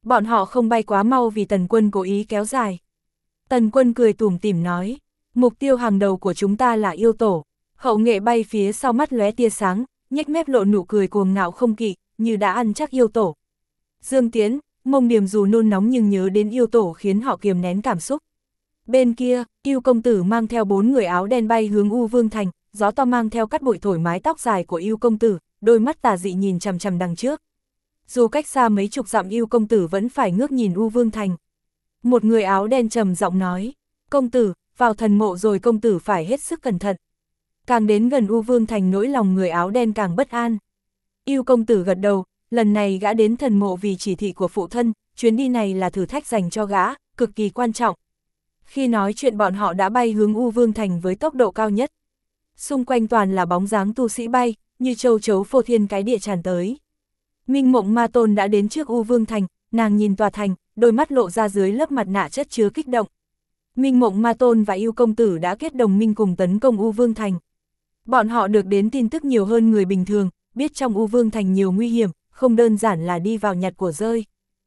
Bọn họ không bay quá mau vì Tần Quân cố ý kéo dài. Tần Quân cười tủm tỉm nói, mục tiêu hàng đầu của chúng ta là yêu tổ. Hậu nghệ bay phía sau mắt lóe tia sáng, nhếch mép lộ nụ cười cuồng ngạo không kỵ, như đã ăn chắc yêu tổ. Dương Tiễn, Mông Điềm dù nôn nóng nhưng nhớ đến yêu tổ khiến họ kiềm nén cảm xúc. Bên kia, Yêu công tử mang theo 4 người áo đen bay hướng U Vương Thành, gió to mang theo cát bụi thổi mái tóc dài của Yêu công tử, đôi mắt tà dị nhìn chằm chằm đằng trước. Dù cách xa mấy chục dặm Yêu công tử vẫn phải ngước nhìn U Vương Thành. Một người áo đen trầm giọng nói, công tử, vào thần mộ rồi công tử phải hết sức cẩn thận. Càng đến gần U Vương Thành nỗi lòng người áo đen càng bất an. Yêu công tử gật đầu, lần này gã đến thần mộ vì chỉ thị của phụ thân, chuyến đi này là thử thách dành cho gã, cực kỳ quan trọng. Khi nói chuyện bọn họ đã bay hướng U Vương Thành với tốc độ cao nhất. Xung quanh toàn là bóng dáng tu sĩ bay, như châu chấu phô thiên cái địa tràn tới. Minh Mộng Ma Tôn đã đến trước U Vương Thành, nàng nhìn tòa thành, đôi mắt lộ ra dưới lớp mặt nạ chất chứa kích động. Minh Mộng Ma Tôn và Yêu công tử đã kết đồng minh cùng tấn công U Vương Thành. Bọn họ được đến tin tức nhiều hơn người bình thường, biết trong U Vương Thành nhiều nguy hiểm, không đơn giản là đi vào nhặt của rơi.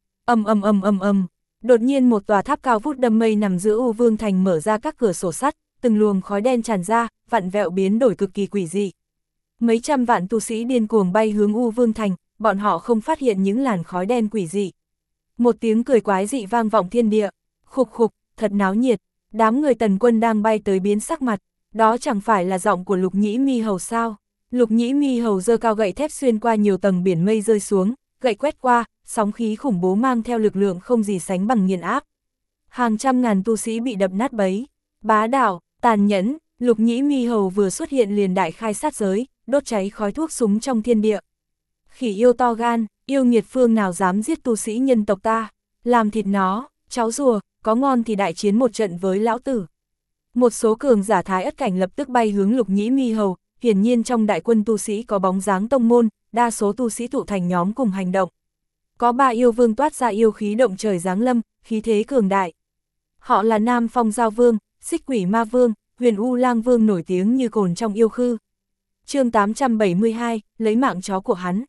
Đột nhiên một tòa tháp cao vút đâm mây nằm giữa U Vương Thành mở ra các cửa sổ sắt, từng luồng khói đen tràn ra, vặn vẹo biến đổi cực kỳ quỷ dị. Mấy trăm vạn tu sĩ điên cuồng bay hướng U Vương Thành, bọn họ không phát hiện những làn khói đen quỷ dị. Một tiếng cười quái dị vang vọng thiên địa, khục khục, thật náo nhiệt, đám người Tần Quân đang bay tới biến sắc mặt, đó chẳng phải là giọng của Lục Nhĩ Mi Hầu sao? Lục Nhĩ Mi Hầu giơ cao gậy thép xuyên qua nhiều tầng biển mây rơi xuống, gậy quét qua, sóng khí khủng bố mang theo lực lượng không gì sánh bằng nghiền áp. Hàng trăm ngàn tu sĩ bị đập nát bấy, bá đạo, tàn nhẫn, Lục Nhĩ Mi Hầu vừa xuất hiện liền đại khai sát giới, đốt cháy khói thuốc súng trong thiên địa. Khỉ yêu to gan, yêu nghiệt phương nào dám giết tu sĩ nhân tộc ta, làm thịt nó, cháu rùa, có ngon thì đại chiến một trận với lão tử. Một số cường giả Thái Ất cảnh lập tức bay hướng Lục Nhĩ Mi Hầu, hiển nhiên trong đại quân tu sĩ có bóng dáng tông môn, đa số tu sĩ tụ thành nhóm cùng hành động. Có 3 yêu vương toát ra yêu khí động trời giáng lâm, khí thế cường đại. Họ là Nam Phong Giao Vương, Xích Quỷ Ma Vương, Huyền U Lang Vương nổi tiếng như cồn trong yêu khư. Chương 872, lấy mạng chó của hắn.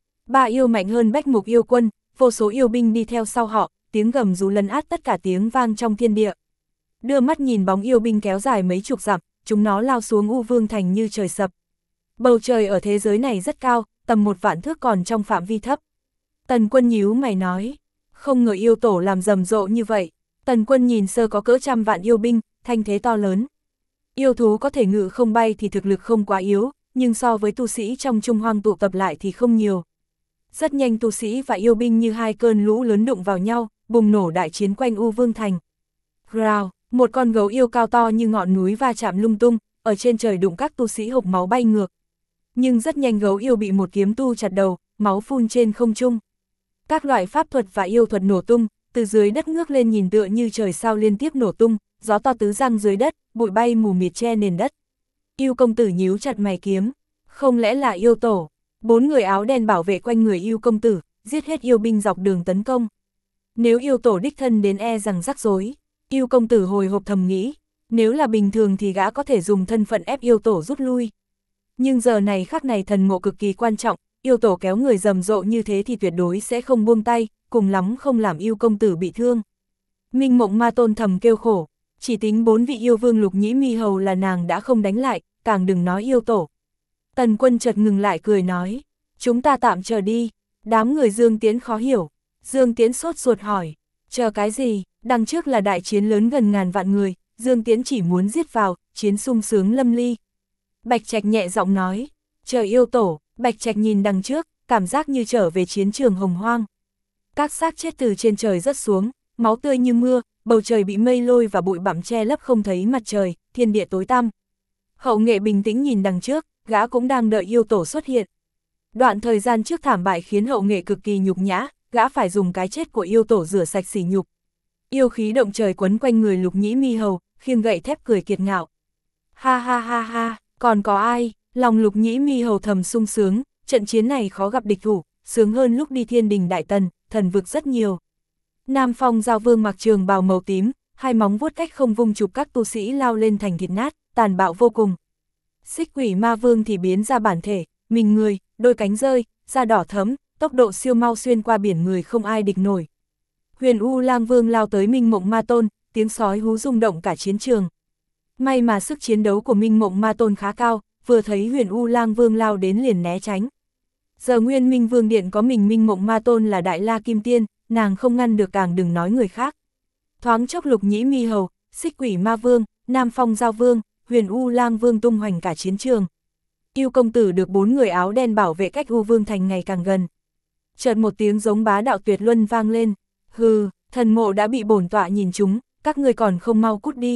3 yêu mạnh hơn Bách Mục yêu quân, vô số yêu binh đi theo sau họ, tiếng gầm rú lấn át tất cả tiếng vang trong thiên địa. Đưa mắt nhìn bóng yêu binh kéo dài mấy chục dặm, chúng nó lao xuống U Vương Thành như trời sập. Bầu trời ở thế giới này rất cao, tầm 1 vạn thước còn trong phạm vi thấp. Tần Quân nhíu mày nói, không ngờ yêu tổ làm rầm rộ như vậy. Tần Quân nhìn sơ có cỡ trăm vạn yêu binh, thanh thế to lớn. Yêu thú có thể ngự không bay thì thực lực không quá yếu, nhưng so với tu sĩ trong Trung Hoang tụ tập lại thì không nhiều. Rất nhanh tu sĩ và yêu binh như 2 cơn lũ lớn đụng vào nhau, bùng nổ đại chiến quanh U Vương Thành. Growl, một con gấu yêu cao to như ngọn núi va chạm lung tung, ở trên trời đụng các tu sĩ hộc máu bay ngược. Nhưng rất nhanh gấu yêu bị một kiếm tu chặt đầu, máu phun trên không trung. Các loại pháp thuật và yêu thuật nổ tung, từ dưới đất ngước lên nhìn tựa như trời sao liên tiếp nổ tung, gió to tứ răng dưới đất, bụi bay mù mịt che nền đất. Yêu công tử nhíu chặt mày kiếm, không lẽ là yêu tổ? 4 người áo đen bảo vệ quanh người yêu công tử, giết hết yêu binh dọc đường tấn công. Nếu yêu tổ đích thân đến e rằng rắc rối, yêu công tử hồi hộp thầm nghĩ, nếu là bình thường thì gã có thể dùng thân phận ép yêu tổ rút lui. Nhưng giờ này khắc này thần mộ cực kỳ quan trọng, yêu tổ kéo người rầm rộ như thế thì tuyệt đối sẽ không buông tay, cùng lắm không làm yêu công tử bị thương. Minh Mộng Ma Tôn thầm kêu khổ, chỉ tính 4 vị yêu vương Lục Nhĩ Mi Hầu là nàng đã không đánh lại, càng đừng nói yêu tổ. Tần Quân chợt ngừng lại cười nói, chúng ta tạm chờ đi. Đám người Dương Tiễn khó hiểu. Dương Tiễn sốt ruột hỏi, chờ cái gì? Đằng trước là đại chiến lớn gần ngàn vạn người, Dương Tiễn chỉ muốn giết vào, chiến sung sướng lâm ly. Bạch Trạch nhẹ giọng nói, chờ yêu tổ. Bạch Trạch nhìn đằng trước, cảm giác như trở về chiến trường hồng hoang. Các xác chết từ trên trời rớt xuống, máu tươi như mưa, bầu trời bị mây lôi và bụi bặm che lấp không thấy mặt trời, thiên địa tối tăm. Hậu nghệ bình tĩnh nhìn đằng trước, gã cũng đang đợi yêu tổ xuất hiện. Đoạn thời gian trước thảm bại khiến hậu nghệ cực kỳ nhục nhã, gã phải dùng cái chết của yêu tổ rửa sạch sỉ nhục. Yêu khí động trời quấn quanh người Lục Nhĩ Mi Hầu, khiêng gậy thép cười kiệt ngạo. Ha ha ha ha, còn có ai? Lòng Lục Nhĩ Mi Hầu thầm sung sướng, trận chiến này khó gặp địch thủ, sướng hơn lúc đi Thiên Đình Đại Tần, thần vực rất nhiều. Nam Phong Giao Vương mặc trường bào màu tím, 2 móng vuốt cách không vung chụp các tu sĩ lao lên thành thịt nát, tàn bạo vô cùng. Xích Quỷ Ma Vương thì biến ra bản thể, mình người, đôi cánh rơi, da đỏ thẫm, tốc độ siêu mau xuyên qua biển người không ai địch nổi. Huyền U Lang Vương lao tới Minh Mộng Ma Tôn, tiếng sói hú rung động cả chiến trường. May mà sức chiến đấu của Minh Mộng Ma Tôn khá cao, vừa thấy Huyền U Lang Vương lao đến liền né tránh. Giờ Nguyên Minh Vương Điện có mình Minh Mộng Ma Tôn là Đại La Kim Tiên, nàng không ngăn được càng đừng nói người khác. Thoáng chốc Lục Nhĩ Mi Hầu, Xích Quỷ Ma Vương, Nam Phong Giao Vương, Huyền U Lang Vương tung hoành cả chiến trường. Yêu công tử được 4 người áo đen bảo vệ cách U Vương Thành ngày càng gần. Chợt một tiếng giống bá đạo tuyệt luân vang lên. Hừ, thần mộ đã bị bổn tọa nhìn chúng, các người còn không mau cút đi.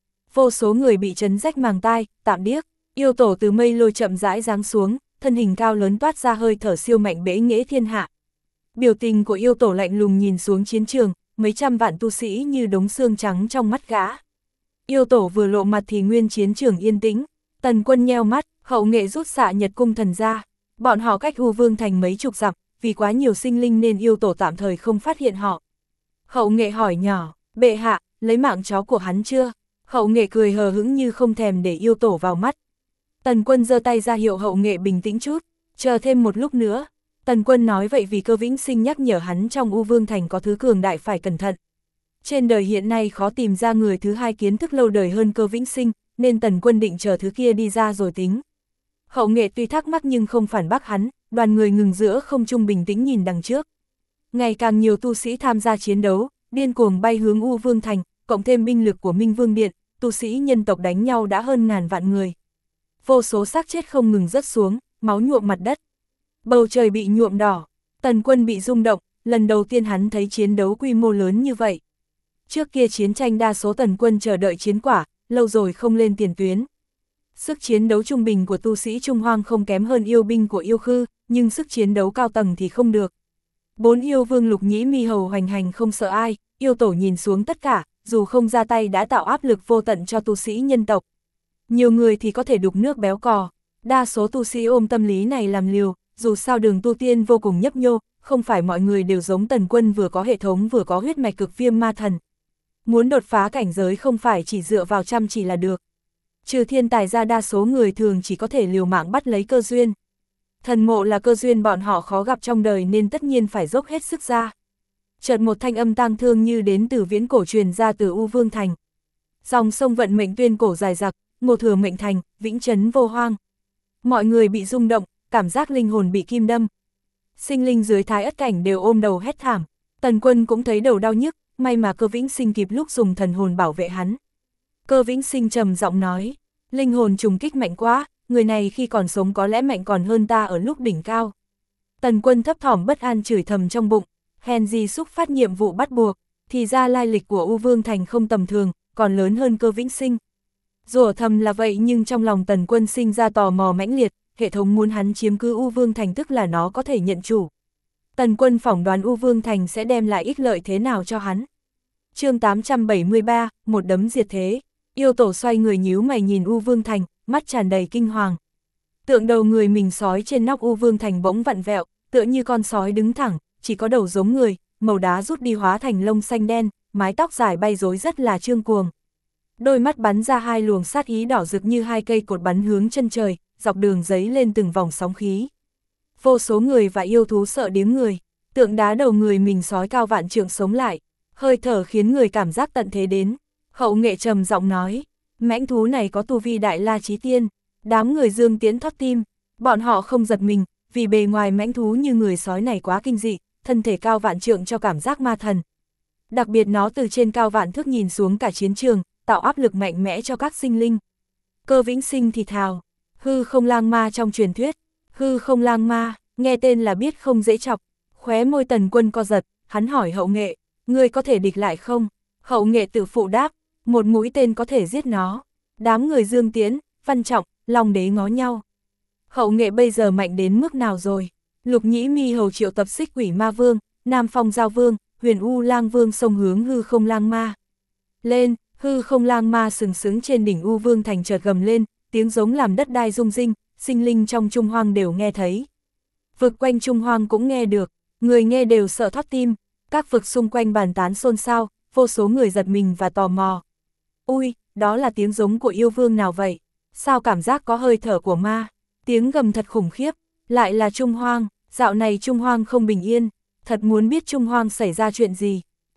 Vô số người bị chấn rách màng tai, tạm điếc. Yêu tổ từ mây lôi chậm rãi giáng xuống, thân hình cao lớn toát ra hơi thở siêu mạnh bẽ nghễ thiên hạ. Biểu tình của yêu tổ lạnh lùng nhìn xuống chiến trường, mấy trăm vạn tu sĩ như đống xương trắng trong mắt gã. Yêu tổ vừa lộ mặt thì nguyên chiến trường yên tĩnh. Tần Quân nheo mắt, hậu nghệ rút xạ Nhật cung thần ra. Bọn họ cách U Vương Thành mấy chục dặm, vì quá nhiều sinh linh nên yêu tổ tạm thời không phát hiện họ. Hậu nghệ hỏi nhỏ, bệ hạ, lấy mạng chó của hắn chưa? Hậu nghệ cười hờ hững như không thèm để yêu tổ vào mắt. Tần Quân giơ tay ra hiệu hậu nghệ bình tĩnh chút, chờ thêm một lúc nữa. Tần Quân nói vậy vì Cơ Vĩnh Sinh nhắc nhở hắn trong U Vương Thành có thứ cường đại phải cẩn thận. Trên đời hiện nay khó tìm ra người thứ hai kiến thức lâu đời hơn Cơ Vĩnh Sinh, nên Tần Quân định chờ thứ kia đi ra rồi tính. Hậu nghệ tuy thắc mắc nhưng không phản bác hắn, đoàn người ngừng giữa không trung bình tĩnh nhìn đằng trước. Ngày càng nhiều tu sĩ tham gia chiến đấu, điên cuồng bay hướng U Vương Thành, cộng thêm binh lực của Minh Vương Điện, tu sĩ nhân tộc đánh nhau đã hơn ngàn vạn người. Vô số xác chết không ngừng rớt xuống, máu nhuộm mặt đất. Bầu trời bị nhuộm đỏ, Tần Quân bị rung động, lần đầu tiên hắn thấy chiến đấu quy mô lớn như vậy. Trước kia chiến tranh đa số Tần Quân chờ đợi chiến quả, lâu rồi không lên tiền tuyến. Sức chiến đấu trung bình của tu sĩ Trung Hoang không kém hơn yêu binh của yêu khư, nhưng sức chiến đấu cao tầng thì không được. 4 yêu vương Lục Nhĩ Mi Hầu hoành hành không sợ ai, yêu tổ nhìn xuống tất cả, dù không ra tay đã tạo áp lực vô tận cho tu sĩ nhân tộc. Nhiều người thì có thể đục nước béo cò, đa số tu sĩ ôm tâm lý này làm liều, dù sao đường tu tiên vô cùng nhấp nhô, không phải mọi người đều giống Tần Quân vừa có hệ thống vừa có huyết mạch cực viêm ma thần. Muốn đột phá cảnh giới không phải chỉ dựa vào chăm chỉ là được. Trừ thiên tài ra đa số người thường chỉ có thể liều mạng bắt lấy cơ duyên. Thần mộ là cơ duyên bọn họ khó gặp trong đời nên tất nhiên phải dốc hết sức ra. Chợt một thanh âm tang thương như đến từ viễn cổ truyền ra từ U Vương Thành. Dòng sông vận mệnh tuyên cổ dài dặc, ngô thừa mệnh thành, vĩnh trấn vô hoang. Mọi người bị rung động, cảm giác linh hồn bị kim đâm. Sinh linh dưới Thái Ất cảnh đều ôm đầu hét thảm. Tần Quân cũng thấy đầu đau nhức, may mà Cơ Vĩnh Sinh kịp lúc dùng thần hồn bảo vệ hắn. Cơ Vĩnh Sinh trầm giọng nói, linh hồn trùng kích mạnh quá, người này khi còn sống có lẽ mạnh còn hơn ta ở lúc đỉnh cao. Tần Quân thấp thỏm bất an chửi thầm trong bụng, hèn gì xúc phát nhiệm vụ bắt buộc, thì ra lai lịch của U Vương Thành không tầm thường, còn lớn hơn Cơ Vĩnh Sinh. Rủa thầm là vậy nhưng trong lòng Tần Quân sinh ra tò mò mãnh liệt, hệ thống muốn hắn chiếm cứ U Vương Thành tức là nó có thể nhận chủ. Tần Quân phỏng đoán U Vương Thành sẽ đem lại ích lợi thế nào cho hắn. Chương 873, một đấm diệt thế. Yêu tổ xoay người nhíu mày nhìn U Vương Thành, mắt tràn đầy kinh hoàng. Tượng đầu người mình sói trên nóc U Vương Thành bỗng vặn vẹo, tựa như con sói đứng thẳng, chỉ có đầu giống người, màu đá rút đi hóa thành lông xanh đen, mái tóc dài bay rối rất là trương cuồng. Đôi mắt bắn ra hai luồng sát ý đỏ rực như hai cây cột bắn hướng chân trời, dọc đường giấy lên từng vòng sóng khí. Vô số người và yêu thú sợ điếng người, tượng đá đầu người mình sói cao vạn trượng sống lại, hơi thở khiến người cảm giác tận thế đến. Hậu nghệ trầm giọng nói, mãnh thú này có tu vi đại la chí tiên. Đám người Dương Tiễn thót tim, bọn họ không giật mình, vì bề ngoài mãnh thú như người sói này quá kinh dị, thân thể cao vạn trượng cho cảm giác ma thần. Đặc biệt nó từ trên cao vạn thước nhìn xuống cả chiến trường, tạo áp lực mạnh mẽ cho các sinh linh. Cơ Vĩnh Sinh thì thào, hư không lang ma trong truyền thuyết, hư không lang ma, nghe tên là biết không dễ chọc. Khóe môi Tần Quân co giật, hắn hỏi hậu nghệ, ngươi có thể địch lại không? Hậu nghệ tự phụ đáp, một mũi tên có thể giết nó. Đám người Dương Tiễn, Văn Trọng, Long Đế ngó nhau. Hậu nghệ bây giờ mạnh đến mức nào rồi? Lục Nhĩ Mi Hầu triệu tập Xích Quỷ Ma Vương, Nam Phong Giao Vương, Huyền U Lang Vương xông hướng hư không lang ma. Lên, hư không lang ma sừng sững trên đỉnh U Vương Thành chợt gầm lên, tiếng giống làm đất đai rung rinh, sinh linh trong Trung Hoang đều nghe thấy. Vực quanh Trung Hoang cũng nghe được, người nghe đều sợ thót tim, các vực xung quanh bàn tán xôn xao, vô số người giật mình và tò mò. Ui, đó là tiếng giống của yêu vương nào vậy? Sao cảm giác có hơi thở của ma? Tiếng gầm thật khủng khiếp, lại là Trung Hoang, dạo này Trung Hoang không bình yên, thật muốn biết Trung Hoang xảy ra chuyện gì.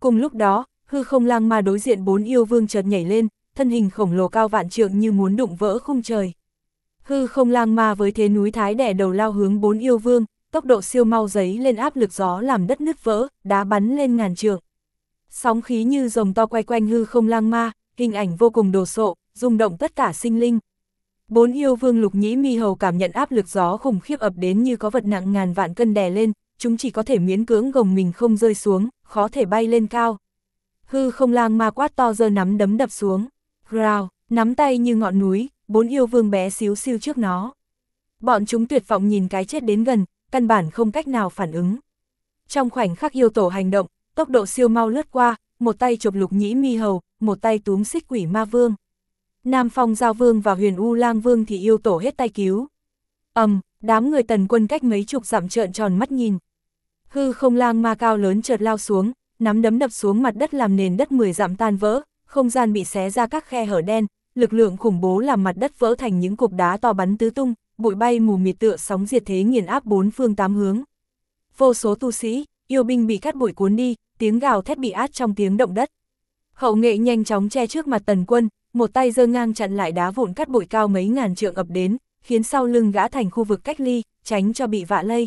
Cùng lúc đó, hư không lang ma đối diện 4 yêu vương chợt nhảy lên, thân hình khổng lồ cao vạn trượng như muốn đụng vỡ khung trời. Hư không lang ma với thế núi thái đè đầu lao hướng 4 yêu vương, tốc độ siêu mau giấy lên áp lực gió làm đất nứt vỡ, đá bắn lên ngàn trượng. Sóng khí như rồng to quay quanh hư không lang ma, hình ảnh vô cùng đồ sộ, rung động tất cả sinh linh. 4 yêu vương Lục Nhĩ Mi Hầu cảm nhận áp lực gió khủng khiếp ập đến như có vật nặng ngàn vạn cân đè lên, chúng chỉ có thể miễn cưỡng gồng mình không rơi xuống, khó thể bay lên cao. Hư không lang ma quát to giơ nắm đấm đập xuống. Rào, nắm tay như ngọn núi, 4 yêu vương bé xíu xiu trước nó. Bọn chúng tuyệt vọng nhìn cái chết đến gần, căn bản không cách nào phản ứng. Trong khoảnh khắc yêu tổ hành động, tốc độ siêu mau lướt qua, một tay chộp Lục Nhĩ Mi Hầu, một tay túm Xích Quỷ Ma Vương. Nam Phong Giao Vương và Huyền U Lang Vương thì yêu tổ hết tay cứu. Đám người Tần Quân cách mấy chục dặm trợn tròn mắt nhìn. Hư không lang ma cao lớn chợt lao xuống, nắm đấm đập xuống mặt đất làm nền đất 10 dặm tan vỡ, không gian bị xé ra các khe hở đen, lực lượng khủng bố làm mặt đất vỡ thành những cục đá to bắn tứ tung, bụi bay mù mịt tựa sóng diệt thế nghiền áp bốn phương tám hướng. Vô số tu sĩ, yêu binh bị cát bụi cuốn đi, tiếng gào thét bị át trong tiếng động đất. Hậu Nghệ nhanh chóng che trước mặt Tần Quân, một tay giơ ngang chặn lại đá vụn cát bụi cao mấy ngàn trượng ập đến, khiến sau lưng gã thành khu vực cách ly, tránh cho bị vạ lây.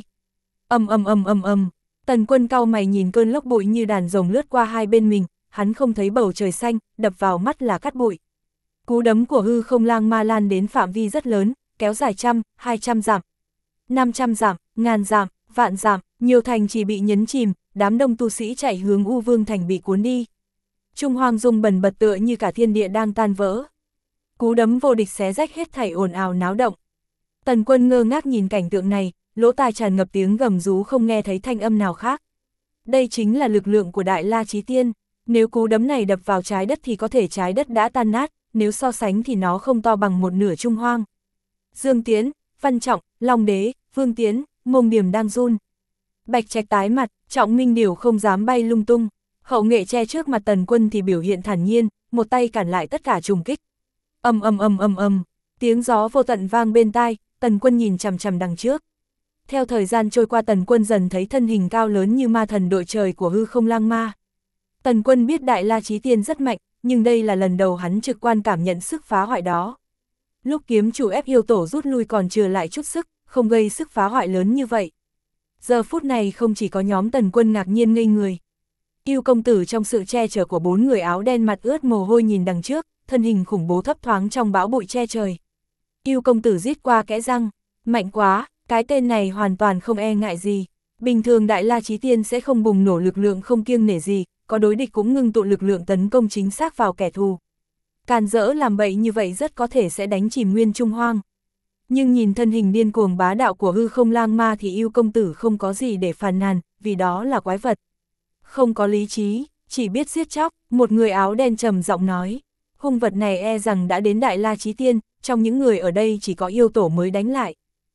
Tần Quân cau mày nhìn cơn lốc bụi như đàn rồng lướt qua hai bên mình, hắn không thấy bầu trời xanh, đập vào mắt là cát bụi. Cú đấm của hư không lang ma lan đến phạm vi rất lớn, kéo dài 100, 200 dặm, 500 dặm, ngàn dặm, vạn dặm, nhiều thành chỉ bị nhấn chìm, đám đông tu sĩ chạy hướng U Vương thành bị cuốn đi. Trung Hoang rung bần bật tựa như cả thiên địa đang tan vỡ. Cú đấm vô địch xé rách hết thảy ồn ào náo động. Tần Quân ngơ ngác nhìn cảnh tượng này, lỗ tai tràn ngập tiếng gầm rú không nghe thấy thanh âm nào khác. Đây chính là lực lượng của Đại La Chí Tiên, nếu cú đấm này đập vào trái đất thì có thể trái đất đã tan nát, nếu so sánh thì nó không to bằng một nửa Trung Hoang. Dương Tiến, Văn Trọng, Long Đế, Vương Tiến, Mông Điểm đang run. Bạch Trạch tái mặt, Trọng Minh Điểu không dám bay lung tung. Hậu Nghệ che trước mặt Tần Quân thì biểu hiện thản nhiên, một tay cản lại tất cả trùng kích. Tiếng gió vô tận vang bên tai, Tần Quân nhìn chằm chằm đằng trước. Theo thời gian trôi qua Tần Quân dần thấy thân hình cao lớn như ma thần đội trời của hư không lang ma. Tần Quân biết Đại La Chí Tiên rất mạnh, nhưng đây là lần đầu hắn trực quan cảm nhận sức phá hoại đó. Lúc kiếm chủ ép yêu tổ rút lui còn chừa lại chút sức, không gây sức phá hoại lớn như vậy. Giờ phút này không chỉ có nhóm Tần Quân ngạc nhiên ngây người. Yêu công tử trong sự che chở của 4 người áo đen mặt ướt mồ hôi nhìn đằng trước, thân hình khủng bố thấp thoáng trong bão bụi che trời. Yêu công tử rít qua kẽ răng, mạnh quá, cái tên này hoàn toàn không e ngại gì. Bình thường Đại La Chí Tiên sẽ không bùng nổ lực lượng không kiêng nể gì, có đối địch cũng ngưng tụ lực lượng tấn công chính xác vào kẻ thù. Càn rỡ làm bậy như vậy rất có thể sẽ đánh chìm nguyên Trung Hoang. Nhưng nhìn thân hình điên cuồng bá đạo của hư không lang ma thì yêu công tử không có gì để phàn nàn, vì đó là quái vật. Không có lý trí, chỉ biết giết chóc, một người áo đen trầm giọng nói. Hung vật này e rằng đã đến Đại La Chí Tiên, trong những người ở đây chỉ có yêu tổ mới đánh lại.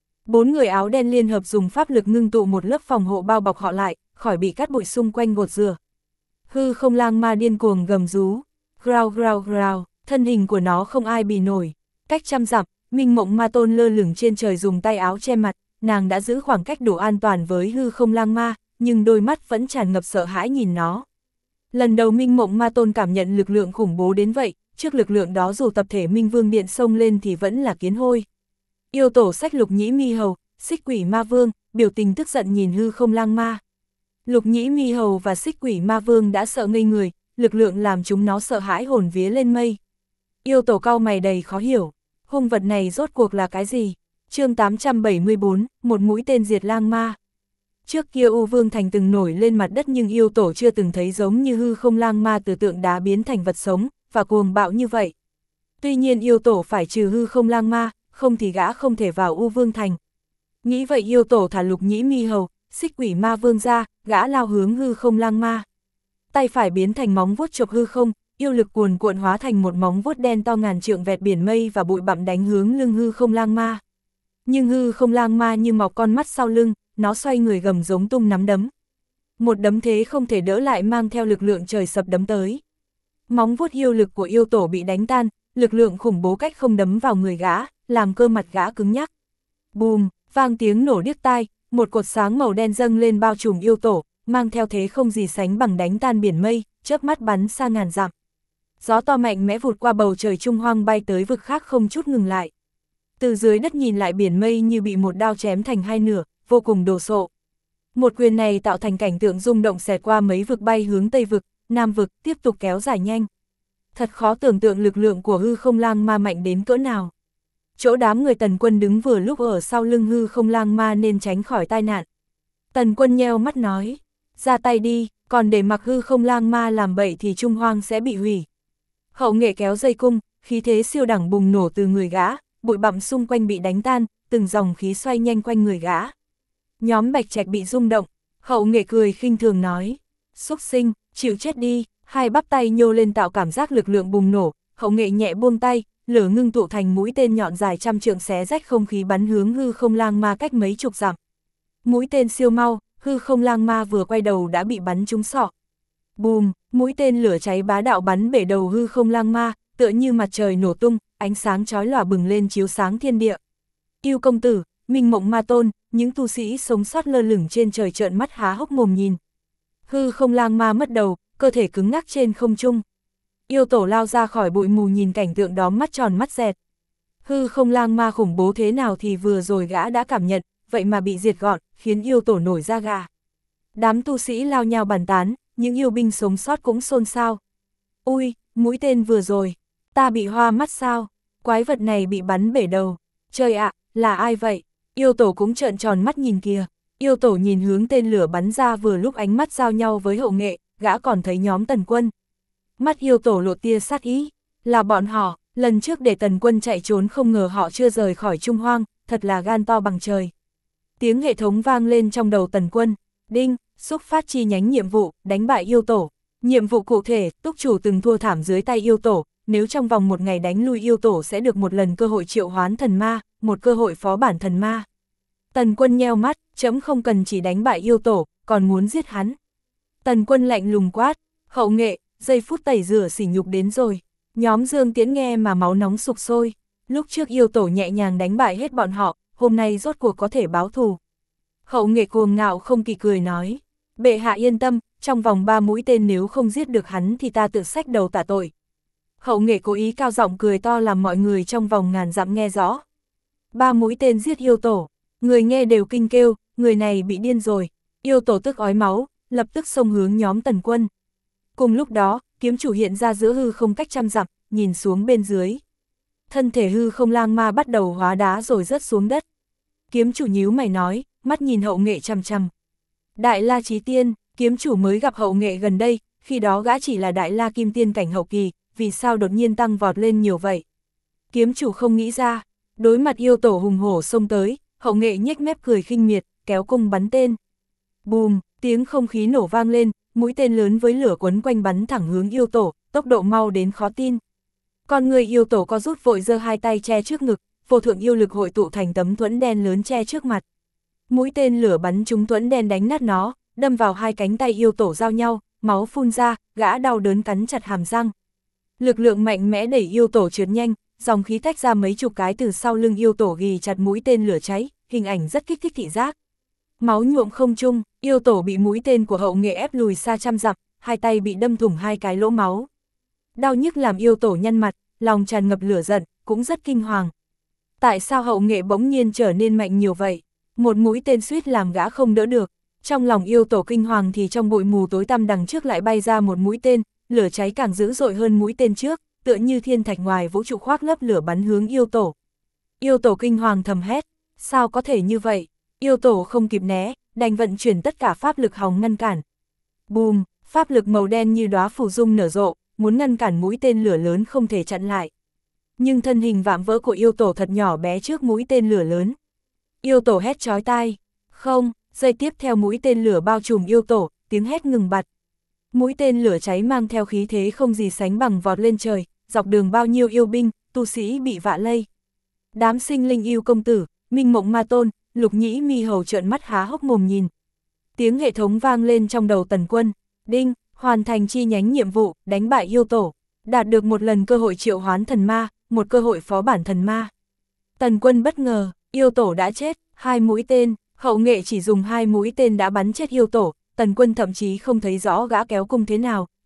4 người áo đen liên hợp dùng pháp lực ngưng tụ một lớp phòng hộ bao bọc họ lại, khỏi bị cát bụi xung quanh gột rửa. Hư không lang ma điên cuồng gầm rú. Grau grau grau, thân hình của nó không ai bì nổi. Cách 100 dặm, Minh Mộng Ma Tôn lơ lửng trên trời dùng tay áo che mặt, nàng đã giữ khoảng cách đủ an toàn với hư không lang ma, nhưng đôi mắt vẫn tràn ngập sợ hãi nhìn nó. Lần đầu Minh Mộng Ma Tôn cảm nhận lực lượng khủng bố đến vậy, trước lực lượng đó dù tập thể Minh Vương Điện xông lên thì vẫn là kiến hôi. Yêu tổ xách Lục Nhĩ Mi Hầu, Xích Quỷ Ma Vương, biểu tình tức giận nhìn hư không lang ma. Lục Nhĩ Mi Hầu và Xích Quỷ Ma Vương đã sợ ngây người, lực lượng làm chúng nó sợ hãi hồn vía lên mây. Yêu tổ cau mày đầy khó hiểu, hung vật này rốt cuộc là cái gì? Chương 874, một mũi tên diệt lang ma. Trước kia U Vương Thành từng nổi lên mặt đất nhưng yêu tổ chưa từng thấy giống như hư không lang ma từ tượng đá biến thành vật sống, và cuồng bạo như vậy. Tuy nhiên yêu tổ phải trừ hư không lang ma, không thì gã không thể vào U Vương Thành. Nghĩ vậy yêu tổ thả Lục Nhĩ Mi Hầu, Xích Quỷ Ma Vương ra, gã lao hướng hư không lang ma. Tay phải biến thành móng vuốt chộp hư không, yêu lực cuồn cuộn hóa thành một móng vuốt đen to ngàn trượng vẹt biển mây và bụi bặm đánh hướng lưng hư không lang ma. Nhưng hư không lang ma như mọc con mắt sau lưng, nó xoay người gầm giống tung nắm đấm. Một đấm thế không thể đỡ lại mang theo lực lượng trời sập đấm tới. Móng vuốt yêu lực của yêu tổ bị đánh tan, lực lượng khủng bố cách không đấm vào người gã, làm cơ mặt gã cứng nhắc. Bùm, vang tiếng nổ điếc tai, một cột sáng màu đen dâng lên bao trùm yêu tổ, mang theo thế không gì sánh bằng đánh tan biển mây, chớp mắt bắn xa ngàn dặm. Gió to mạnh mẽ vụt qua bầu trời Trung Hoang bay tới vực khác không chút ngừng lại. Từ dưới đất nhìn lại biển mây như bị một đao chém thành hai nửa, vô cùng đồ sộ. Một quyền này tạo thành cảnh tượng rung động xẹt qua mấy vực bay hướng Tây vực, Nam vực, tiếp tục kéo dài nhanh. Thật khó tưởng tượng lực lượng của hư không lang ma mạnh đến cỡ nào. Chỗ đám người Tần Quân đứng vừa lúc ở sau lưng hư không lang ma nên tránh khỏi tai nạn. Tần Quân nheo mắt nói, ra tay đi, còn để mặc hư không lang ma làm bậy thì Trung Hoang sẽ bị hủy. Hậu Nghệ kéo dây cung, khí thế siêu đẳng bùng nổ từ người gã, bụi bặm xung quanh bị đánh tan, từng dòng khí xoay nhanh quanh người gã. Nhóm Bạch Trạch bị rung động, Hậu Nghệ cười khinh thường nói, xúc sinh, chịu chết đi, hai bắp tay nhô lên tạo cảm giác lực lượng bùng nổ, Hậu Nghệ nhẹ buông tay, lửa ngưng tụ thành mũi tên nhọn dài trăm trượng xé rách không khí bắn hướng hư không lang ma cách mấy chục dặm. Mũi tên siêu mau, hư không lang ma vừa quay đầu đã bị bắn trúng sọ. Bùm, mũi tên lửa cháy bá đạo bắn bể đầu hư không lang ma, tựa như mặt trời nổ tung, ánh sáng chói lòa bừng lên chiếu sáng thiên địa. Yêu công tử, Minh Mộng Ma Tôn, những tu sĩ sống sót lơ lửng trên trời trợn mắt há hốc mồm nhìn. Hư không lang ma mất đầu, cơ thể cứng ngắc trên không trung. Yêu tổ lao ra khỏi bụi mù nhìn cảnh tượng đó mắt tròn mắt dẹt. Hư không lang ma khủng bố thế nào thì vừa rồi gã đã cảm nhận, vậy mà bị diệt gọn, khiến yêu tổ nổi da gà. Đám tu sĩ lao nhau bàn tán, những yêu binh sống sót cũng xôn xao. Ui, mũi tên vừa rồi, ta bị hoa mắt sao? Quái vật này bị bắn bể đầu. Trời ạ, là ai vậy? Yêu tổ cũng trợn tròn mắt nhìn kìa. Yêu tổ nhìn hướng tên lửa bắn ra vừa lúc ánh mắt giao nhau với Hậu Nghệ, gã còn thấy nhóm Tần Quân. Mắt yêu tổ lộ tia sát ý, là bọn họ, lần trước để Tần Quân chạy trốn không ngờ họ chưa rời khỏi Trung Hoang, thật là gan to bằng trời. Tiếng hệ thống vang lên trong đầu Tần Quân, đinh, xúc phát chi nhánh nhiệm vụ, đánh bại yêu tổ. Nhiệm vụ cụ thể, túc chủ từng thua thảm dưới tay yêu tổ, nếu trong vòng một ngày đánh lui yêu tổ sẽ được một lần cơ hội triệu hoán thần ma, một cơ hội phó bản thần ma. Tần Quân nheo mắt, chấm không cần chỉ đánh bại yêu tổ, còn muốn giết hắn. Tần Quân lạnh lùng quát, Hậu Nghệ, giây phút tẩy rửa sỉ nhục đến rồi. Nhóm Dương Tiễn nghe mà máu nóng sục sôi. Lúc trước yêu tổ nhẹ nhàng đánh bại hết bọn họ, hôm nay rốt cuộc có thể báo thù. Hậu Nghệ cuồng ngạo không kỳ cười nói, bệ hạ yên tâm, trong vòng 3 mũi tên nếu không giết được hắn thì ta tự xách đầu tạ tội. Hậu Nghệ cố ý cao giọng cười to làm mọi người trong vòng ngàn dặm nghe rõ. 3 mũi tên giết yêu tổ, người nghe đều kinh kêu, người này bị điên rồi. Yêu tổ tức ói máu, lập tức xông hướng nhóm Tần Quân. Cùng lúc đó, kiếm chủ hiện ra giữa hư không cách trăm dặm, nhìn xuống bên dưới. Thân thể hư không lang ma bắt đầu hóa đá rồi rớt xuống đất. Kiếm chủ nhíu mày nói, mắt nhìn Hậu Nghệ chằm chằm. Đại La Chí Tiên, kiếm chủ mới gặp Hậu Nghệ gần đây, khi đó gã chỉ là Đại La Kim Tiên cảnh hậu kỳ, vì sao đột nhiên tăng vọt lên nhiều vậy? Kiếm chủ không nghĩ ra, đối mặt yêu tổ hùng hổ xông tới, Hậu Nghệ nhếch mép cười khinh miệt, kéo cung bắn tên. Bùm, tiếng không khí nổ vang lên, mũi tên lớn với lửa quấn quanh bắn thẳng hướng yêu tổ, tốc độ mau đến khó tin. Con người yêu tổ co rút vội giơ hai tay che trước ngực, vô thượng yêu lực hội tụ thành tấm thuẫn đen lớn che trước mặt. Mũi tên lửa bắn trúng thuẫn đen đánh nát nó, đâm vào hai cánh tay yêu tổ giao nhau, máu phun ra, gã đau đớn cắn chặt hàm răng. Lực lượng mạnh mẽ đẩy yêu tổ trượt nhanh, dòng khí tách ra mấy chục cái từ sau lưng yêu tổ ghì chặt mũi tên lửa cháy, hình ảnh rất kích thích thị giác. Máu nhuộm không trung, yêu tổ bị mũi tên của Hậu Nghệ ép lùi xa trăm dặm, hai tay bị đâm thủng hai cái lỗ máu. Đau nhức làm yêu tổ nhăn mặt, lòng tràn ngập lửa giận, cũng rất kinh hoàng. Tại sao Hậu Nghệ bỗng nhiên trở nên mạnh nhiều vậy? Một mũi tên suýt làm gã không đỡ được. Trong lòng yêu tổ kinh hoàng thì trong bụi mù tối tăm đằng trước lại bay ra một mũi tên, lửa cháy càng dữ dội hơn mũi tên trước, tựa như thiên thạch ngoài vũ trụ khoác lớp lửa bắn hướng yêu tổ. Yêu tổ kinh hoàng thầm hét, sao có thể như vậy? Yêu tổ không kịp né, đành vận chuyển tất cả pháp lực hòng ngăn cản. Bùm, pháp lực màu đen như đóa phù dung nở rộ, muốn ngăn cản mũi tên lửa lớn không thể chặn lại. Nhưng thân hình vạm vỡ của yêu tổ thật nhỏ bé trước mũi tên lửa lớn. Yêu tổ hét chói tai, không, giây tiếp theo mũi tên lửa bao trùm yêu tổ, tiếng hét ngừng bặt. Mũi tên lửa cháy mang theo khí thế không gì sánh bằng vọt lên trời, dọc đường bao nhiêu yêu binh, tu sĩ bị vạ lây. Đám sinh linh yêu công tử, Minh Mộng Ma Tôn, Lục Nhĩ Mi Hầu trợn mắt há hốc mồm nhìn. Tiếng hệ thống vang lên trong đầu Tần Quân, đinh, hoàn thành chi nhánh nhiệm vụ, đánh bại yêu tổ, đạt được một lần cơ hội triệu hoán thần ma, một cơ hội phó bản thần ma. Tần Quân bất ngờ, yêu tổ đã chết, 2 mũi tên, Hậu Nghệ chỉ dùng 2 mũi tên đã bắn chết yêu tổ, Tần Quân thậm chí không thấy rõ gã kéo cung thế nào,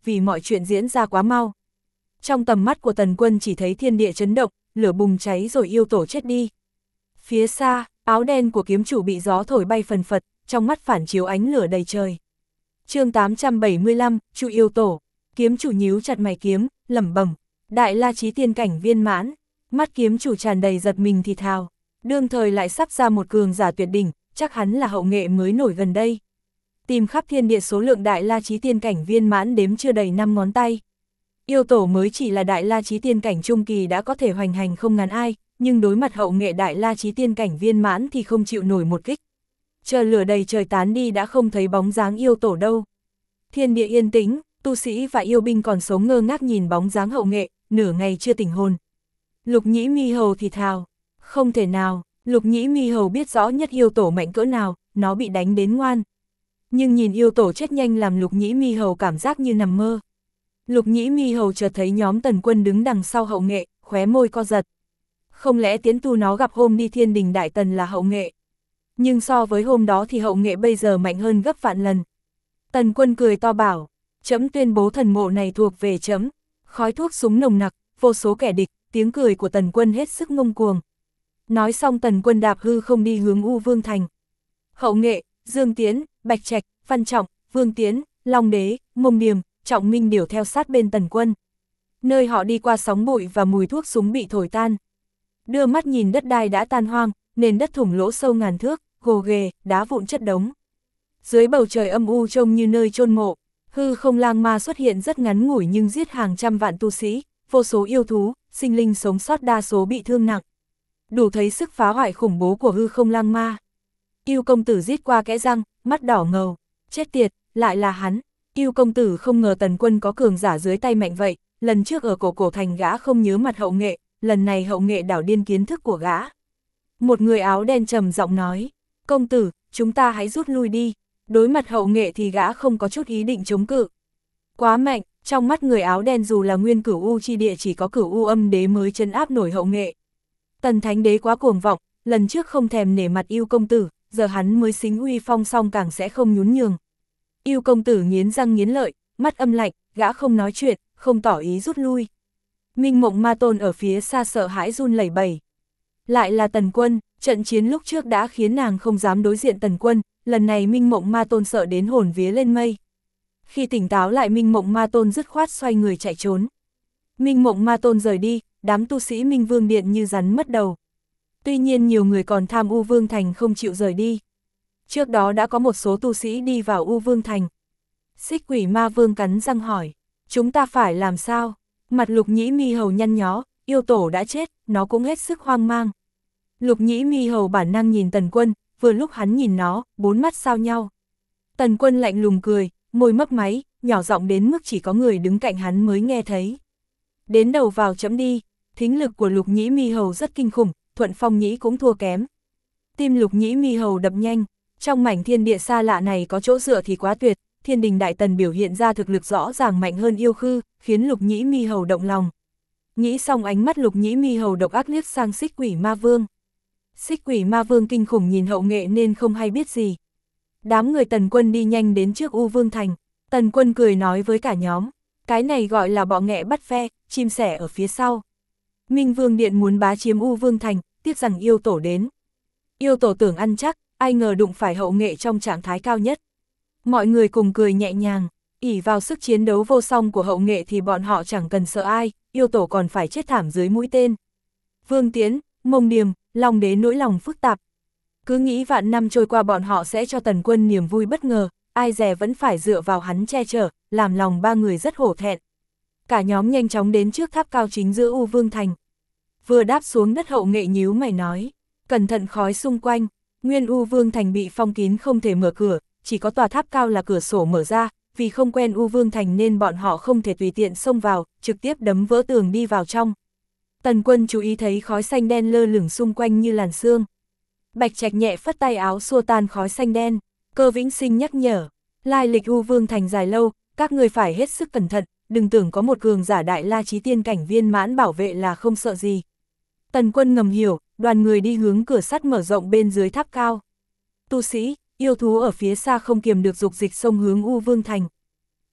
vì mọi chuyện diễn ra quá mau. Trong tầm mắt của Tần Quân chỉ thấy thiên địa chấn động, lửa bùng cháy rồi yêu tổ chết đi. Phía xa, áo đen của kiếm chủ bị gió thổi bay phần phật, trong mắt phản chiếu ánh lửa đầy trời. Chương 875, Chu yêu tổ. Kiếm chủ nhíu chặt mày kiếm, lẩm bẩm, đại la chí tiên cảnh viên mãn. Mắt kiếm chủ tràn đầy giật mình thì thào, đương thời lại sắp ra một cường giả tuyệt đỉnh, chắc hắn là hậu nghệ mới nổi gần đây. Tìm khắp thiên địa số lượng đại la chí tiên cảnh viên mãn đếm chưa đầy 5 ngón tay. Yêu tổ mới chỉ là đại la chí tiên cảnh trung kỳ đã có thể hoành hành không ngàn ai, nhưng đối mặt hậu nghệ đại la chí tiên cảnh viên mãn thì không chịu nổi một kích. Chờ lửa đầy trời tán đi đã không thấy bóng dáng yêu tổ đâu. Thiên địa yên tĩnh, tu sĩ và yêu binh còn sống ngơ ngác nhìn bóng dáng hậu nghệ, nửa ngày chưa tỉnh hồn. Lục Nhĩ Mi Hầu thì thào, không thể nào, Lục Nhĩ Mi Hầu biết rõ nhất yêu tổ mạnh cỡ nào, nó bị đánh đến ngoan. Nhưng nhìn yêu tổ chết nhanh làm Lục Nhĩ Mi Hầu cảm giác như nằm mơ. Lục Nhĩ Mi Hầu chợt thấy nhóm Tần Quân đứng đằng sau hậu nghệ, khóe môi co giật. Không lẽ tiến tu nó gặp hôm đi Thiên Đình Đại Tần là hậu nghệ? Nhưng so với hôm đó thì hậu nghệ bây giờ mạnh hơn gấp vạn lần. Tần Quân cười to bảo, trẫm tuyên bố thần mộ này thuộc về trẫm. Khói thuốc súng nồng nặc, vô số kẻ địch, tiếng cười của Tần Quân hết sức ngông cuồng. Nói xong Tần Quân đạp hư không đi hướng U Vương Thành. Hậu nghệ, Dương Tiến, Bạch Trạch, Văn Trọng, Vương Tiến, Long Đế, Mông Điềm, Trọng Minh đều theo sát bên Tần Quân. Nơi họ đi qua sóng bụi và mùi thuốc súng bị thổi tan. Đưa mắt nhìn đất đai đã tan hoang, nền đất thủng lỗ sâu ngàn thước, gồ ghề, đá vụn chất đống. Dưới bầu trời âm u trông như nơi chôn mộ, hư không lang ma xuất hiện rất ngắn ngủi nhưng giết hàng trăm vạn tu sĩ, vô số yêu thú, sinh linh sống sót đa số bị thương nặng. Đủ thấy sức phá hoại khủng bố của hư không lang ma. Yêu công tử rít qua kẽ răng, mắt đỏ ngầu, chết tiệt, lại là hắn. Yêu công tử không ngờ Tần Quân có cường giả dưới tay mạnh vậy, lần trước ở cổ thành gã không nhớ mặt hậu nghệ, lần này hậu nghệ đảo điên kiến thức của gã. Một người áo đen trầm giọng nói, công tử, chúng ta hãy rút lui đi. Đối mặt hậu nghệ thì gã không có chút ý định chống cự. Quá mạnh, trong mắt người áo đen dù là nguyên cửu u chi địa chỉ có cửu u âm đế mới trấn áp nổi hậu nghệ. Tần Thánh Đế quá cuồng vọng, lần trước không thèm nể mặt yêu công tử, giờ hắn mới xính uy phong xong càng sẽ không nhún nhường. Yêu công tử nghiến răng nghiến lợi, mắt âm lạnh, gã không nói chuyện, không tỏ ý rút lui. Minh Mộng Ma Tôn ở phía xa sợ hãi run lẩy bẩy. Lại là Tần Quân, trận chiến lúc trước đã khiến nàng không dám đối diện Tần Quân, lần này Minh Mộng Ma Tôn sợ đến hồn vía lên mây. Khi tỉnh táo lại Minh Mộng Ma Tôn dứt khoát xoay người chạy trốn. Minh Mộng Ma Tôn rời đi, đám tu sĩ Minh Vương Điện như rắn mất đầu. Tuy nhiên nhiều người còn tham U Vương Thành không chịu rời đi. Trước đó đã có một số tu sĩ đi vào U Vương Thành. Xích Quỷ Ma Vương cắn răng hỏi, chúng ta phải làm sao? Mặt Lục Nhĩ Mi Hầu nhăn nhó, yêu tổ đã chết, nó cũng hết sức hoang mang. Lục Nhĩ Mi Hầu bản năng nhìn Tần Quân, vừa lúc hắn nhìn nó, bốn mắt sao nhau. Tần Quân lạnh lùng cười, môi mấp máy, nhỏ giọng đến mức chỉ có người đứng cạnh hắn mới nghe thấy. Đến đầu vào chấm đi, thính lực của Lục Nhĩ Mi Hầu rất kinh khủng, Thuận Phong Nhĩ cũng thua kém. Tim Lục Nhĩ Mi Hầu đập nhanh, trong mảnh thiên địa xa lạ này có chỗ dựa thì quá tuyệt, Thiên Đình Đại Tần biểu hiện ra thực lực rõ ràng mạnh hơn yêu khư, khiến Lục Nhĩ Mi Hầu động lòng. Nghĩ xong ánh mắt Lục Nhĩ Mi Hầu độc ác liếc sang Xích Quỷ Ma Vương. Xích Quỷ Ma Vương kinh khủng nhìn hậu nghệ nên không hay biết gì. Đám người Tần Quân đi nhanh đến trước U Vương Thành, Tần Quân cười nói với cả nhóm, cái này gọi là bọ nghẹ bắt ve, chim sẻ ở phía sau. Minh Vương Điện muốn bá chiếm U Vương Thành, tiếc rằng yêu tổ đến. Yêu tổ tưởng ăn chắc, ai ngờ đụng phải hậu nghệ trong trạng thái cao nhất. Mọi người cùng cười nhẹ nhàng, ỷ vào sức chiến đấu vô song của hậu nghệ thì bọn họ chẳng cần sợ ai, yêu tổ còn phải chết thảm dưới mũi tên. Vương Tiến, Mông Điềm, Long Đế nỗi lòng phức tạp. Cứ nghĩ vạn năm trôi qua bọn họ sẽ cho Tần Quân niềm vui bất ngờ, ai dè vẫn phải dựa vào hắn che chở, làm lòng ba người rất hổ thẹn. Cả nhóm nhanh chóng đến trước tháp cao chính giữa U Vương Thành. Vừa đáp xuống đất hậu nghệ nhíu mày nói, cẩn thận khói xung quanh, nguyên U Vương Thành bị phong kín không thể mở cửa, chỉ có tòa tháp cao là cửa sổ mở ra, vì không quen U Vương Thành nên bọn họ không thể tùy tiện xông vào, trực tiếp đấm vỡ tường đi vào trong. Tần Quân chú ý thấy khói xanh đen lơ lửng xung quanh như làn sương. Bạch Trạch nhẹ phất tay áo xua tan khói xanh đen, Cơ Vĩnh Sinh nhắc nhở, lai lịch U Vương Thành dài lâu, các người phải hết sức cẩn thận, đừng tưởng có một cường giả đại la chí tiên cảnh viên mãn bảo vệ là không sợ gì. Tần Quân ngầm hiểu, đoàn người đi hướng cửa sắt mở rộng bên dưới tháp cao. Tu sĩ, yêu thú ở phía xa không kiềm được dục dịch xông hướng U Vương Thành.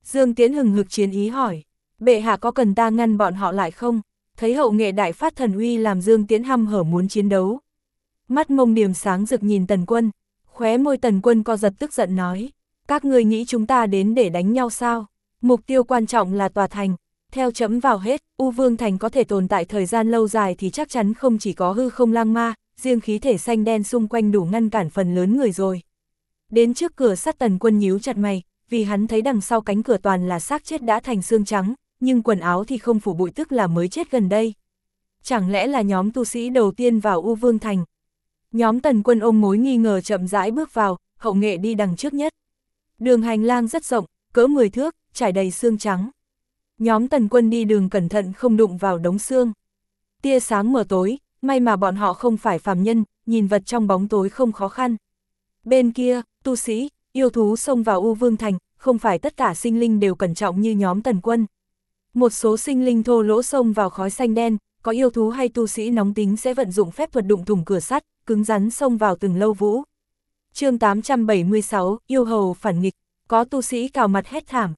Dương Tiễn hừng hực chiến ý hỏi, bệ hạ có cần ta ngăn bọn họ lại không? Thấy hậu nghệ đại phát thần uy làm Dương Tiễn hăm hở muốn chiến đấu. Mắt Mông Điềm sáng rực nhìn Tần Quân, khóe môi Tần Quân co giật tức giận nói, các ngươi nghĩ chúng ta đến để đánh nhau sao? Mục tiêu quan trọng là tòa thành, theo chấm vào hết, U Vương Thành có thể tồn tại thời gian lâu dài thì chắc chắn không chỉ có hư không lang ma, riêng khí thể xanh đen xung quanh đủ ngăn cản phần lớn người rồi. Đến trước cửa sắt Tần Quân nhíu chặt mày, vì hắn thấy đằng sau cánh cửa toàn là xác chết đã thành xương trắng, nhưng quần áo thì không phủ bụi, tức là mới chết gần đây. Chẳng lẽ là nhóm tu sĩ đầu tiên vào U Vương Thành? Nhóm Tần Quân ôm mối nghi ngờ chậm rãi bước vào, hậu nghệ đi đằng trước nhất. Đường hành lang rất rộng, cỡ 10 thước, trải đầy xương trắng. Nhóm Tần Quân đi đường cẩn thận không đụng vào đống xương. Tia sáng mờ tối, may mà bọn họ không phải phàm nhân, nhìn vật trong bóng tối không khó khăn. Bên kia, tu sĩ, yêu thú xông vào U Vương Thành, không phải tất cả sinh linh đều cẩn trọng như nhóm Tần Quân. Một số sinh linh thô lỗ xông vào khói xanh đen, có yêu thú hay tu sĩ nóng tính sẽ vận dụng phép thuật đụng thủng cửa sắt, cứng rắn xông vào từng lâu vũ. Chương 876, yêu hầu phản nghịch, có tu sĩ cào mặt hét thảm,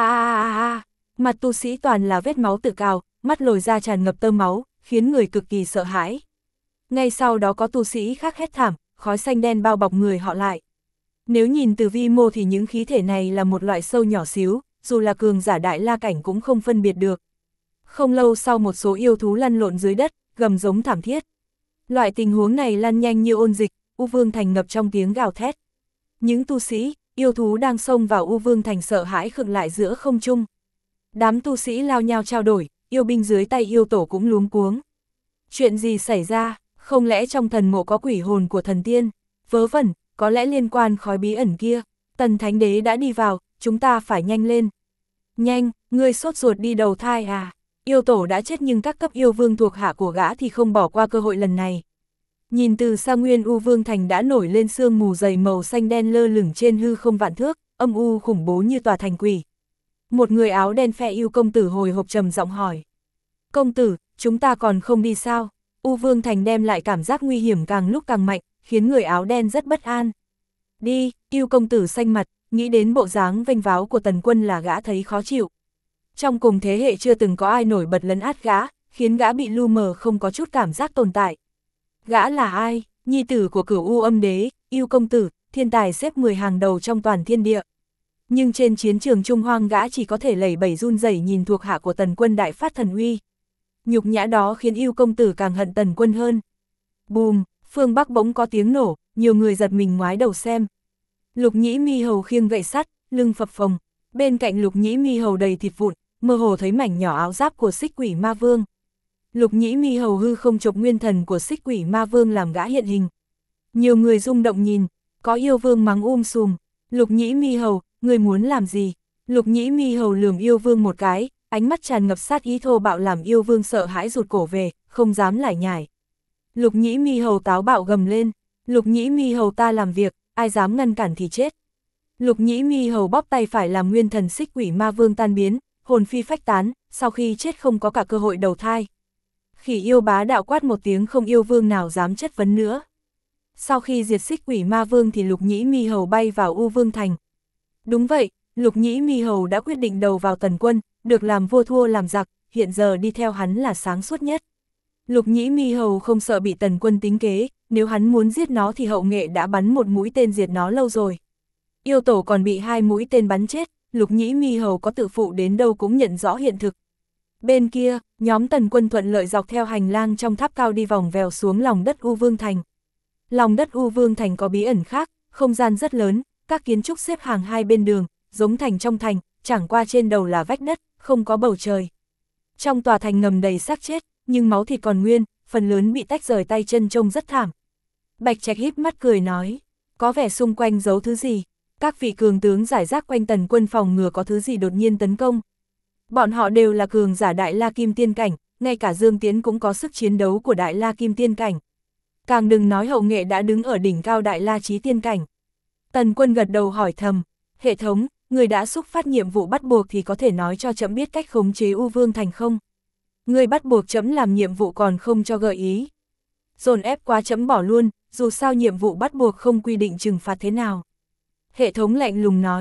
mặt tu sĩ toàn là vết máu tự cào, mắt lồi ra tràn ngập tơ máu, khiến người cực kỳ sợ hãi. Ngay sau đó có tu sĩ khác hét thảm, khói xanh đen bao bọc người họ lại. Nếu nhìn từ vi mô thì những khí thể này là một loại sâu nhỏ xíu, dù là cường giả đại la cảnh cũng không phân biệt được. Không lâu sau một số yêu thú lăn lộn dưới đất, gầm giống thảm thiết. Loại tình huống này lan nhanh như ôn dịch, U Vương Thành ngập trong tiếng gào thét. Những tu sĩ, yêu thú đang xông vào U Vương Thành sợ hãi khựng lại giữa không trung. Đám tu sĩ lao nhau trao đổi, yêu binh dưới tay yêu tổ cũng luống cuống. Chuyện gì xảy ra, không lẽ trong thần mộ có quỷ hồn của thần tiên? Vớ vẩn, có lẽ liên quan khói bí ẩn kia. Tần Thánh Đế đã đi vào, chúng ta phải nhanh lên. Nhanh, ngươi sốt ruột đi đầu thai à? Yêu tổ đã chết nhưng các cấp yêu vương thuộc hạ của gã thì không bỏ qua cơ hội lần này. Nhìn từ xa nguyên U Vương Thành đã nổi lên sương mù dày màu xanh đen lơ lửng trên hư không vạn thước, âm u khủng bố như tòa thành quỷ. Một người áo đen phe yêu công tử hồi hộp trầm giọng hỏi. Công tử, chúng ta còn không đi sao? U Vương Thành đem lại cảm giác nguy hiểm càng lúc càng mạnh, khiến người áo đen rất bất an. Đi, yêu công tử xanh mặt, nghĩ đến bộ dáng vênh váo của Tần Quân là gã thấy khó chịu. Trong cùng thế hệ chưa từng có ai nổi bật lấn át gã, khiến gã bị lu mờ không có chút cảm giác tồn tại. Gã là ai? Nhi tử của Cửu U Âm Đế, yêu công tử, thiên tài xếp 10 hàng đầu trong toàn thiên địa. Nhưng trên chiến trường Trung Hoang gã chỉ có thể lẩy bẩy run rẩy nhìn thuộc hạ của Tần Quân đại phát thần uy. Nhục nhã đó khiến yêu công tử càng hận Tần Quân hơn. Bùm, phương Bắc bỗng có tiếng nổ, nhiều người giật mình ngoái đầu xem. Lục Nhĩ Mi Hầu khiêng gậy sắt, lưng phập phồng, bên cạnh Lục Nhĩ Mi Hầu đầy thịt vụn, mơ hồ thấy mảnh nhỏ áo giáp của Xích Quỷ Ma Vương. Lục Nhĩ Mi Hầu hư không chộp nguyên thần của Xích Quỷ Ma Vương làm gã hiện hình. Nhiều người rung động nhìn, có yêu vương mắng sùm, Lục Nhĩ Mi Hầu, người muốn làm gì? Lục Nhĩ Mi Hầu lườm yêu vương một cái, ánh mắt tràn ngập sát ý thô bạo làm yêu vương sợ hãi rụt cổ về, không dám lải nhải. Lục Nhĩ Mi Hầu táo bạo gầm lên, Lục Nhĩ Mi Hầu ta làm việc, ai dám ngăn cản thì chết. Lục Nhĩ Mi Hầu bóp tay phải làm nguyên thần Xích Quỷ Ma Vương tan biến, hồn phi phách tán, sau khi chết không có cả cơ hội đầu thai. Khỉ yêu bá đạo quát một tiếng, không yêu vương nào dám chất vấn nữa. Sau khi diệt Xích Quỷ Ma Vương thì Lục Nhĩ Mi Hầu bay vào U Vương Thành. Đúng vậy, Lục Nhĩ Mi Hầu đã quyết định đầu vào Tần Quân, được làm vua thua làm giặc, hiện giờ đi theo hắn là sáng suốt nhất. Lục Nhĩ Mi Hầu không sợ bị Tần Quân tính kế, nếu hắn muốn giết nó thì hậu nghệ đã bắn một mũi tên diệt nó lâu rồi. Yêu tổ còn bị 2 mũi tên bắn chết, Lục Nhĩ Mi Hầu có tự phụ đến đâu cũng nhận rõ hiện thực. Bên kia, nhóm Tần Quân thuận lợi dọc theo hành lang trong tháp cao đi vòng vèo xuống lòng đất U Vương Thành. Lòng đất U Vương Thành có bí ẩn khác, không gian rất lớn, các kiến trúc xếp hàng hai bên đường, giống thành trong thành, chẳng qua trên đầu là vách đất, không có bầu trời. Trong tòa thành ngầm đầy xác chết, nhưng máu thịt còn nguyên, phần lớn bị tách rời tay chân trông rất thảm. Bạch Trạch híp mắt cười nói, có vẻ xung quanh giấu thứ gì, các vị cường tướng giải rác quanh Tần Quân phòng ngừa có thứ gì đột nhiên tấn công. Bọn họ đều là cường giả Đại La Kim Tiên Cảnh, ngay cả Dương Tiễn cũng có sức chiến đấu của Đại La Kim Tiên Cảnh. Càng đừng nói hậu nghệ đã đứng ở đỉnh cao Đại La Chí Tiên Cảnh. Tần Quân gật đầu hỏi thầm, hệ thống, người đã xúc phát nhiệm vụ bắt buộc thì có thể nói cho trẫm biết cách khống chế U Vương Thành không? Người bắt buộc trẫm làm nhiệm vụ còn không cho gợi ý. Dồn ép quá trẫm bỏ luôn, dù sao nhiệm vụ bắt buộc không quy định trừng phạt thế nào. Hệ thống lạnh lùng nói,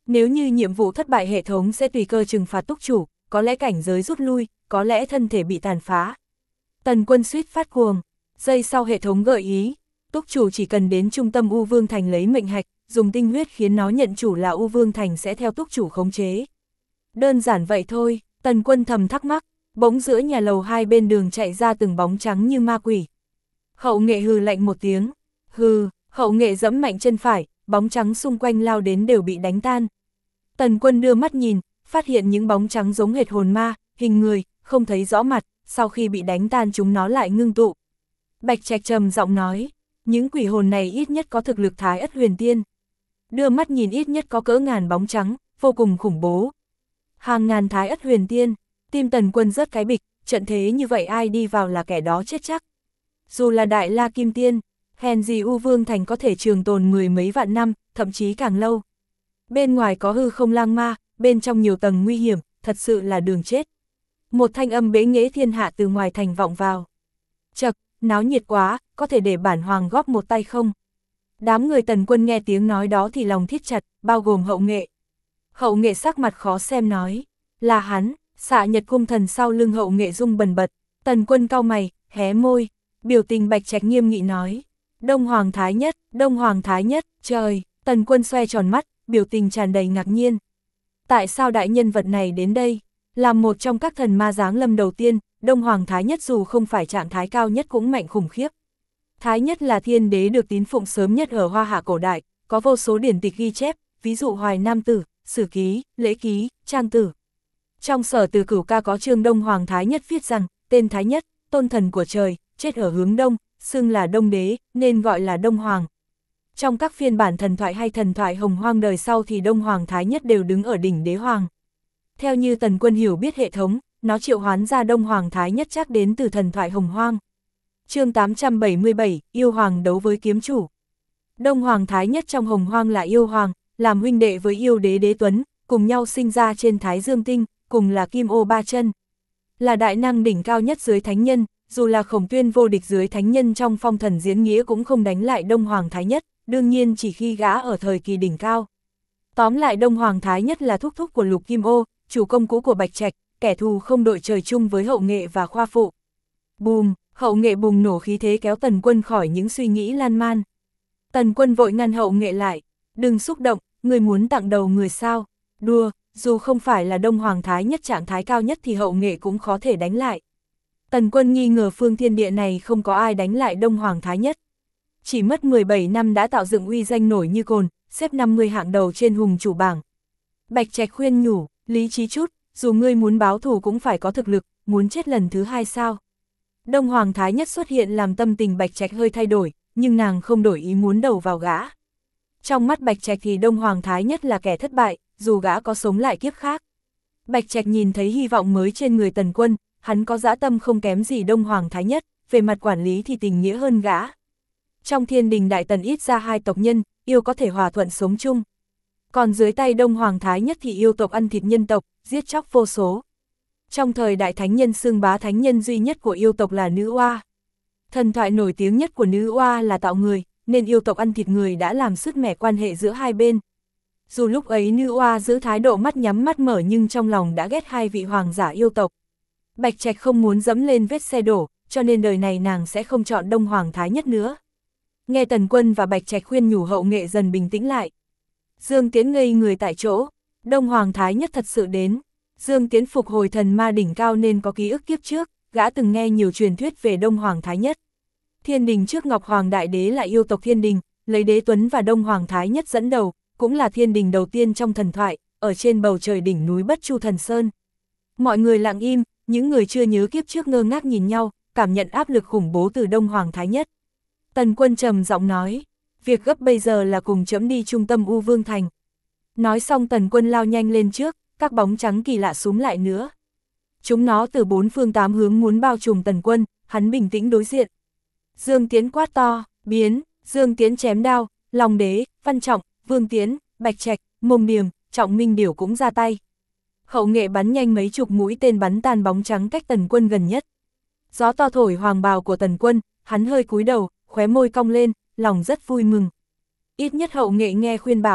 Nếu như nhiệm vụ thất bại hệ thống sẽ tùy cơ trừng phạt túc chủ, có lẽ cảnh giới rút lui, có lẽ thân thể bị tàn phá. Tần Quân suýt phát cuồng, giây sau hệ thống gợi ý, túc chủ chỉ cần đến trung tâm U Vương Thành lấy mệnh hạch, dùng tinh huyết khiến nó nhận chủ là U Vương Thành sẽ theo túc chủ khống chế. Đơn giản vậy thôi, Tần Quân thầm thắc mắc, bỗng giữa nhà lầu hai bên đường chạy ra từng bóng trắng như ma quỷ. Hậu Nghệ hừ lạnh một tiếng, hừ, Hậu Nghệ giẫm mạnh chân phải, bóng trắng xung quanh lao đến đều bị đánh tan. Tần Quân đưa mắt nhìn, phát hiện những bóng trắng giống hệt hồn ma, hình người, không thấy rõ mặt, sau khi bị đánh tan chúng nó lại ngưng tụ. Bạch Trạch trầm giọng nói, những quỷ hồn này ít nhất có thực lực Thái Ất Huyền Tiên. Đưa mắt nhìn ít nhất có cỡ ngàn bóng trắng, vô cùng khủng bố. Hàng ngàn Thái Ất Huyền Tiên, tim Tần Quân rớt cái bịch, trận thế như vậy ai đi vào là kẻ đó chết chắc. Dù là Đại La Kim Tiên, hèn gì U Vương Thành có thể trường tồn mười mấy vạn năm, thậm chí càng lâu. Bên ngoài có hư không lang ma, bên trong nhiều tầng nguy hiểm, thật sự là đường chết. Một thanh âm bế nghệ thiên hạ từ ngoài thành vọng vào. Chậc, náo nhiệt quá, có thể để bản hoàng góp một tay không? Đám người Tần Quân nghe tiếng nói đó thì lòng thít chặt, bao gồm Hậu Nghệ. Hậu Nghệ sắc mặt khó xem nói, là hắn. Xạ Nhật Cung Thần sau lưng Hậu Nghệ rung bần bật. Tần Quân cau mày, hé môi, biểu tình Bạch Trạch nghiêm nghị nói, Đông Hoàng Thái Nhất, Đông Hoàng Thái Nhất, trời. Tần Quân xoe tròn mắt, biểu tình tràn đầy ngạc nhiên. Tại sao đại nhân vật này đến đây? Là một trong các thần ma giáng lâm đầu tiên, Đông Hoàng Thái Nhất dù không phải trạng thái cao nhất cũng mạnh khủng khiếp. Thái Nhất là thiên đế được tín phụng sớm nhất ở Hoa Hạ cổ đại, có vô số điển tịch ghi chép, ví dụ Hoài Nam Tử, Sử Ký, Lễ Ký, Trang Tử. Trong Sở Từ Cửu Ca có chương Đông Hoàng Thái Nhất viết rằng, tên Thái Nhất, tôn thần của trời, chết ở hướng đông, xưng là Đông Đế, nên gọi là Đông Hoàng. Trong các phiên bản thần thoại hay thần thoại hồng hoang đời sau thì Đông Hoàng Thái Nhất đều đứng ở đỉnh đế hoàng. Theo như Tần Quân hiểu biết hệ thống, nó triệu hoán ra Đông Hoàng Thái Nhất chắc đến từ thần thoại hồng hoang. Chương 877, yêu hoàng đấu với kiếm chủ. Đông Hoàng Thái Nhất trong hồng hoang là yêu hoàng, làm huynh đệ với yêu đế Đế Tuấn, cùng nhau sinh ra trên Thái Dương Tinh, cùng là Kim Ô Ba Chân. Là đại năng đỉnh cao nhất dưới thánh nhân, dù là Khổng Tuyên vô địch dưới thánh nhân trong phong thần diễn nghĩa cũng không đánh lại Đông Hoàng Thái Nhất, đương nhiên chỉ khi gã ở thời kỳ đỉnh cao. Tóm lại Đông Hoàng Thái Nhất là thúc thúc của Lục Kim Ô, chủ công cũ của Bạch Trạch, kẻ thù không đội trời chung với Hậu Nghệ và Khoa Phụ. Bùm, Hậu Nghệ bùng nổ khí thế kéo Tần Quân khỏi những suy nghĩ lan man. Tần Quân vội ngăn Hậu Nghệ lại, đừng xúc động, người muốn tặng đầu người sao? Đùa, dù không phải là Đông Hoàng Thái Nhất trạng thái cao nhất thì Hậu Nghệ cũng khó thể đánh lại. Tần Quân nghi ngờ phương thiên địa này không có ai đánh lại Đông Hoàng Thái Nhất. Chỉ mất 17 năm đã tạo dựng uy danh nổi như cồn, xếp 50 hạng đầu trên hùng chủ bảng. Bạch Trạch khuyên nhủ, lý trí chút, dù ngươi muốn báo thù cũng phải có thực lực, muốn chết lần thứ hai sao? Đông Hoàng Thái Nhất xuất hiện làm tâm tình Bạch Trạch hơi thay đổi, nhưng nàng không đổi ý muốn đầu vào gã. Trong mắt Bạch Trạch thì Đông Hoàng Thái Nhất là kẻ thất bại, dù gã có sống lại kiếp khác. Bạch Trạch nhìn thấy hy vọng mới trên người Tần Quân, hắn có dã tâm không kém gì Đông Hoàng Thái Nhất, về mặt quản lý thì tình nghĩa hơn gã. Trong Thiên Đình Đại Tần ít ra hai tộc nhân, yêu có thể hòa thuận sống chung. Còn dưới tay Đông Hoàng Thái Nhất thì yêu tộc ăn thịt nhân tộc, giết chóc vô số. Trong thời Đại Thánh Nhân xưng bá thánh nhân duy nhất của yêu tộc là Nữ Oa. Thần thoại nổi tiếng nhất của Nữ Oa là tạo người, nên yêu tộc ăn thịt người đã làm sứt mẻ quan hệ giữa hai bên. Dù lúc ấy Nữ Oa giữ thái độ mắt nhắm mắt mở nhưng trong lòng đã ghét hai vị hoàng giả yêu tộc. Bạch Trạch không muốn dẫm lên vết xe đổ, cho nên đời này nàng sẽ không chọn Đông Hoàng Thái Nhất nữa. Nghe Tần Quân và Bạch Trạch khuyên nhủ Hậu Nghệ dần bình tĩnh lại. Dương Tiến ngây người tại chỗ, Đông Hoàng Thái Nhất thật sự đến. Dương Tiến phục hồi thần ma đỉnh cao nên có ký ức kiếp trước, gã từng nghe nhiều truyền thuyết về Đông Hoàng Thái Nhất. Thiên Đình trước Ngọc Hoàng Đại Đế là yêu tộc Thiên Đình, lấy Đế Tuấn và Đông Hoàng Thái Nhất dẫn đầu, cũng là Thiên Đình đầu tiên trong thần thoại, ở trên bầu trời đỉnh núi Bất Chu Thần Sơn. Mọi người lặng im, những người chưa nhớ kiếp trước ngơ ngác nhìn nhau, cảm nhận áp lực khủng bố từ Đông Hoàng Thái Nhất. Tần Quân trầm giọng nói, việc gấp bây giờ là cùng chấm đi trung tâm U Vương Thành. Nói xong Tần Quân lao nhanh lên trước, các bóng trắng kỳ lạ xúm lại nữa. Chúng nó từ bốn phương tám hướng muốn bao trùm Tần Quân, hắn bình tĩnh đối diện. Dương Tiến quát to, biến, Dương Tiến chém đao, Long Đế, Văn Trọng, Vương Tiến, Bạch Trạch, Mông Điềm, Trọng Minh Điểu cũng ra tay. Hậu Nghệ bắn nhanh mấy chục mũi tên bắn tan bóng trắng cách Tần Quân gần nhất. Gió to thổi hoàng bào của Tần Quân, hắn hơi cúi đầu, khóe môi cong lên, lòng rất vui mừng. Ít nhất Hậu Nghệ nghe khuyên bảo,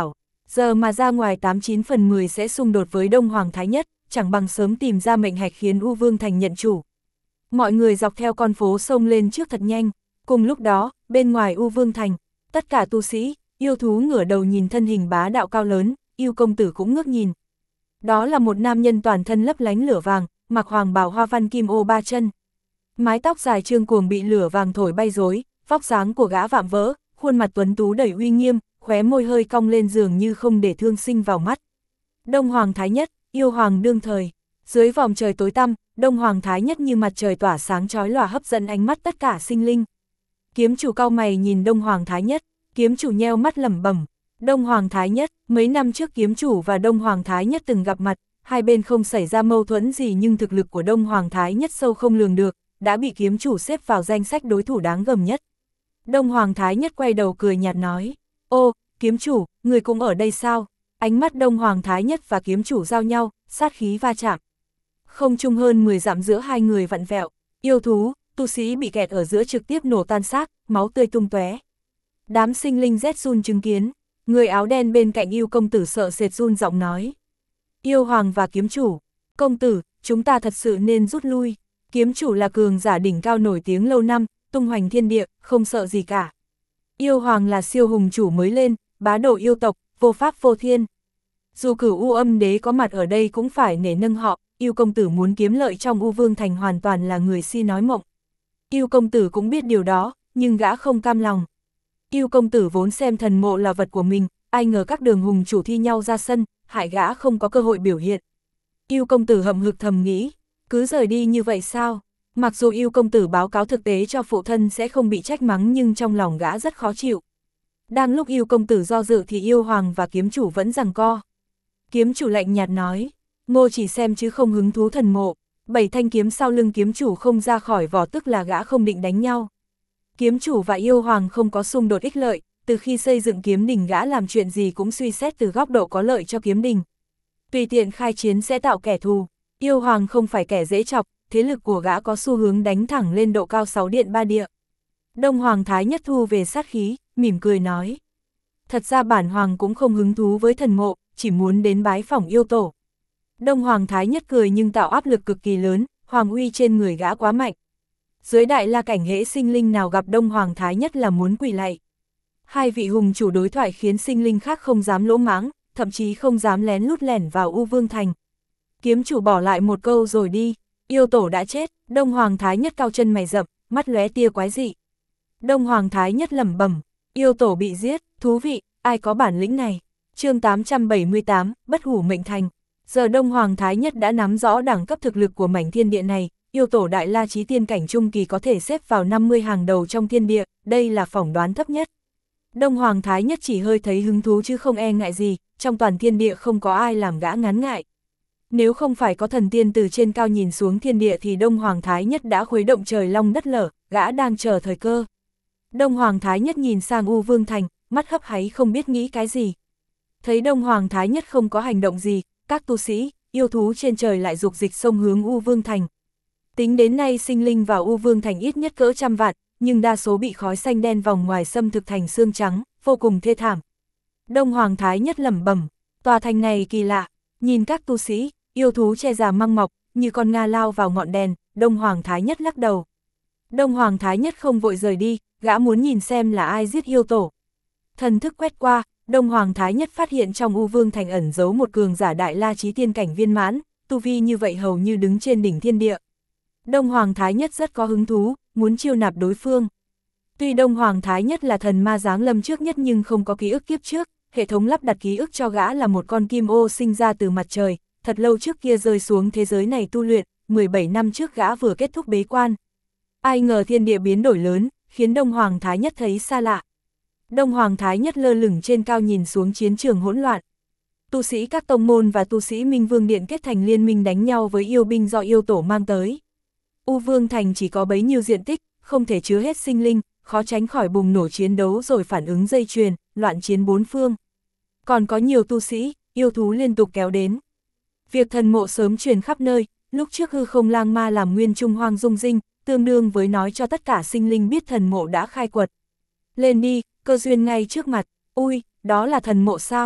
giờ mà ra ngoài 89 phần 10 sẽ xung đột với Đông Hoàng Thái Nhất, chẳng bằng sớm tìm ra mệnh hạch khiến U Vương Thành nhận chủ. Mọi người dọc theo con phố xông lên trước thật nhanh, cùng lúc đó, bên ngoài U Vương Thành, tất cả tu sĩ, yêu thú ngửa đầu nhìn thân hình bá đạo cao lớn, yêu công tử cũng ngước nhìn. Đó là một nam nhân toàn thân lấp lánh lửa vàng, mặc hoàng bào hoa văn kim ô ba chân. Mái tóc dài trương cuồng bị lửa vàng thổi bay rối, vóc dáng của gã vạm vỡ, khuôn mặt tuấn tú đầy uy nghiêm, khóe môi hơi cong lên dường như không để thương sinh vào mắt. Đông Hoàng Thái Nhất, yêu hoàng đương thời. Dưới vòm trời tối tăm, Đông Hoàng Thái Nhất như mặt trời tỏa sáng chói lòa hấp dẫn ánh mắt tất cả sinh linh. Kiếm chủ cau mày nhìn Đông Hoàng Thái Nhất, kiếm chủ nheo mắt lẩm bẩm. Đông Hoàng Thái Nhất, mấy năm trước kiếm chủ và Đông Hoàng Thái Nhất từng gặp mặt, hai bên không xảy ra mâu thuẫn gì nhưng thực lực của Đông Hoàng Thái Nhất sâu không lường được, đã bị kiếm chủ xếp vào danh sách đối thủ đáng gờm nhất. Đông Hoàng Thái Nhất quay đầu cười nhạt nói, ô, kiếm chủ, người cũng ở đây sao? Ánh mắt Đông Hoàng Thái Nhất và kiếm chủ giao nhau, sát khí va chạm. Không chung hơn 10 dặm giữa hai người vặn vẹo, yêu thú, tu sĩ bị kẹt ở giữa trực tiếp nổ tan xác, máu tươi tung tóe. Đám sinh linh rét run chứng kiến, người áo đen bên cạnh yêu công tử sợ sệt run giọng nói. Yêu hoàng và kiếm chủ, công tử, chúng ta thật sự nên rút lui. Kiếm chủ là cường giả đỉnh cao nổi tiếng lâu năm, tung hoành thiên địa, không sợ gì cả. Yêu hoàng là siêu hùng chủ mới lên, bá độ yêu tộc, vô pháp vô thiên. Dù Cửu U Âm Đế có mặt ở đây cũng phải nể nâng họ, yêu công tử muốn kiếm lợi trong U Vương Thành hoàn toàn là người si nói mộng. Yêu công tử cũng biết điều đó, nhưng gã không cam lòng. Yêu công tử vốn xem thần mộ là vật của mình, ai ngờ các đường hùng chủ thi nhau ra sân, hại gã không có cơ hội biểu hiện. Yêu công tử hậm hực thầm nghĩ, cứ rời đi như vậy sao? Mặc dù yêu công tử báo cáo thực tế cho phụ thân sẽ không bị trách mắng nhưng trong lòng gã rất khó chịu. Đang lúc yêu công tử do dự thì yêu hoàng và kiếm chủ vẫn giằng co. Kiếm chủ lạnh nhạt nói, Ngô chỉ xem chứ không hứng thú thần mộ, 7 thanh kiếm sau lưng kiếm chủ không ra khỏi vỏ tức là gã không định đánh nhau. Kiếm chủ và yêu hoàng không có xung đột ích lợi, từ khi xây dựng kiếm đình gã làm chuyện gì cũng suy xét từ góc độ có lợi cho kiếm đình. Tùy tiện khai chiến sẽ tạo kẻ thù, yêu hoàng không phải kẻ dễ chọc, thế lực của gã có xu hướng đánh thẳng lên độ cao 6 điện 3 địa. Đông Hoàng Thái Nhất thu về sát khí, mỉm cười nói. Thật ra bản hoàng cũng không hứng thú với thần mộ, chỉ muốn đến bái phỏng yêu tổ. Đông Hoàng Thái Nhất cười nhưng tạo áp lực cực kỳ lớn, hoàng uy trên người gã quá mạnh. Dưới đại la cảnh hễ sinh linh nào gặp Đông Hoàng Thái Nhất là muốn quỳ lạy. Hai vị hùng chủ đối thoại khiến sinh linh khác không dám lỗ mãng, thậm chí không dám lén lút lẻn vào U Vương Thành. Kiếm chủ bỏ lại một câu rồi đi, yêu tổ đã chết. Đông Hoàng Thái Nhất cao chân mày rậm, mắt lóe tia quái dị. Đông Hoàng Thái Nhất lẩm bẩm, yêu tổ bị giết, thú vị, ai có bản lĩnh này. Chương 878, bất hủ mệnh thành. Giờ Đông Hoàng Thái Nhất đã nắm rõ đẳng cấp thực lực của mảnh thiên địa này, yêu tổ đại la chí tiên cảnh trung kỳ có thể xếp vào 50 hàng đầu trong thiên địa, đây là phỏng đoán thấp nhất. Đông Hoàng Thái Nhất chỉ hơi thấy hứng thú chứ không e ngại gì, trong toàn thiên địa không có ai làm gã ngán ngại. Nếu không phải có thần tiên từ trên cao nhìn xuống thiên địa thì Đông Hoàng Thái Nhất đã khuấy động trời long đất lở, gã đang chờ thời cơ. Đông Hoàng Thái Nhất nhìn sang U Vương Thành, mắt hấp háy không biết nghĩ cái gì. Thấy Đông Hoàng Thái Nhất không có hành động gì, các tu sĩ, yêu thú trên trời lại dục dịch xông hướng U Vương Thành. Tính đến nay sinh linh vào U Vương Thành ít nhất cỡ 100 vạn, nhưng đa số bị khói xanh đen vòng ngoài xâm thực thành xương trắng, vô cùng thê thảm. Đông Hoàng Thái Nhất lẩm bẩm, tòa thành này kỳ lạ, nhìn các tu sĩ, yêu thú che già măng mọc, như con Nga lao vào ngọn đèn, Đông Hoàng Thái Nhất lắc đầu. Đông Hoàng Thái Nhất không vội rời đi, gã muốn nhìn xem là ai giết yêu tổ. Thần thức quét qua, Đông Hoàng Thái Nhất phát hiện trong U Vương Thành ẩn giấu một cường giả đại la chí tiên cảnh viên mãn, tu vi như vậy hầu như đứng trên đỉnh thiên địa. Đông Hoàng Thái Nhất rất có hứng thú, muốn chiêu nạp đối phương. Tuy Đông Hoàng Thái Nhất là thần ma giáng lâm trước nhất nhưng không có ký ức kiếp trước, hệ thống lắp đặt ký ức cho gã là một con kim ô sinh ra từ mặt trời, thật lâu trước kia rơi xuống thế giới này tu luyện, 17 năm trước gã vừa kết thúc bế quan. Ai ngờ thiên địa biến đổi lớn, khiến Đông Hoàng Thái Nhất thấy xa lạ. Đông Hoàng Thái Nhất lơ lửng trên cao nhìn xuống chiến trường hỗn loạn. Tu sĩ các tông môn và tu sĩ Minh Vương Điện kết thành liên minh đánh nhau với yêu binh do yêu tổ mang tới. U Vương Thành chỉ có bấy nhiêu diện tích, không thể chứa hết sinh linh, khó tránh khỏi bùng nổ chiến đấu rồi phản ứng dây chuyền, loạn chiến bốn phương. Còn có nhiều tu sĩ, yêu thú liên tục kéo đến. Việc thần mộ sớm truyền khắp nơi, lúc trước hư không lang ma làm nguyên trung hoang dung dinh, tương đương với nói cho tất cả sinh linh biết thần mộ đã khai quật. Lên đi, cơ duyên ngay trước mặt, ui, đó là thần mộ sao?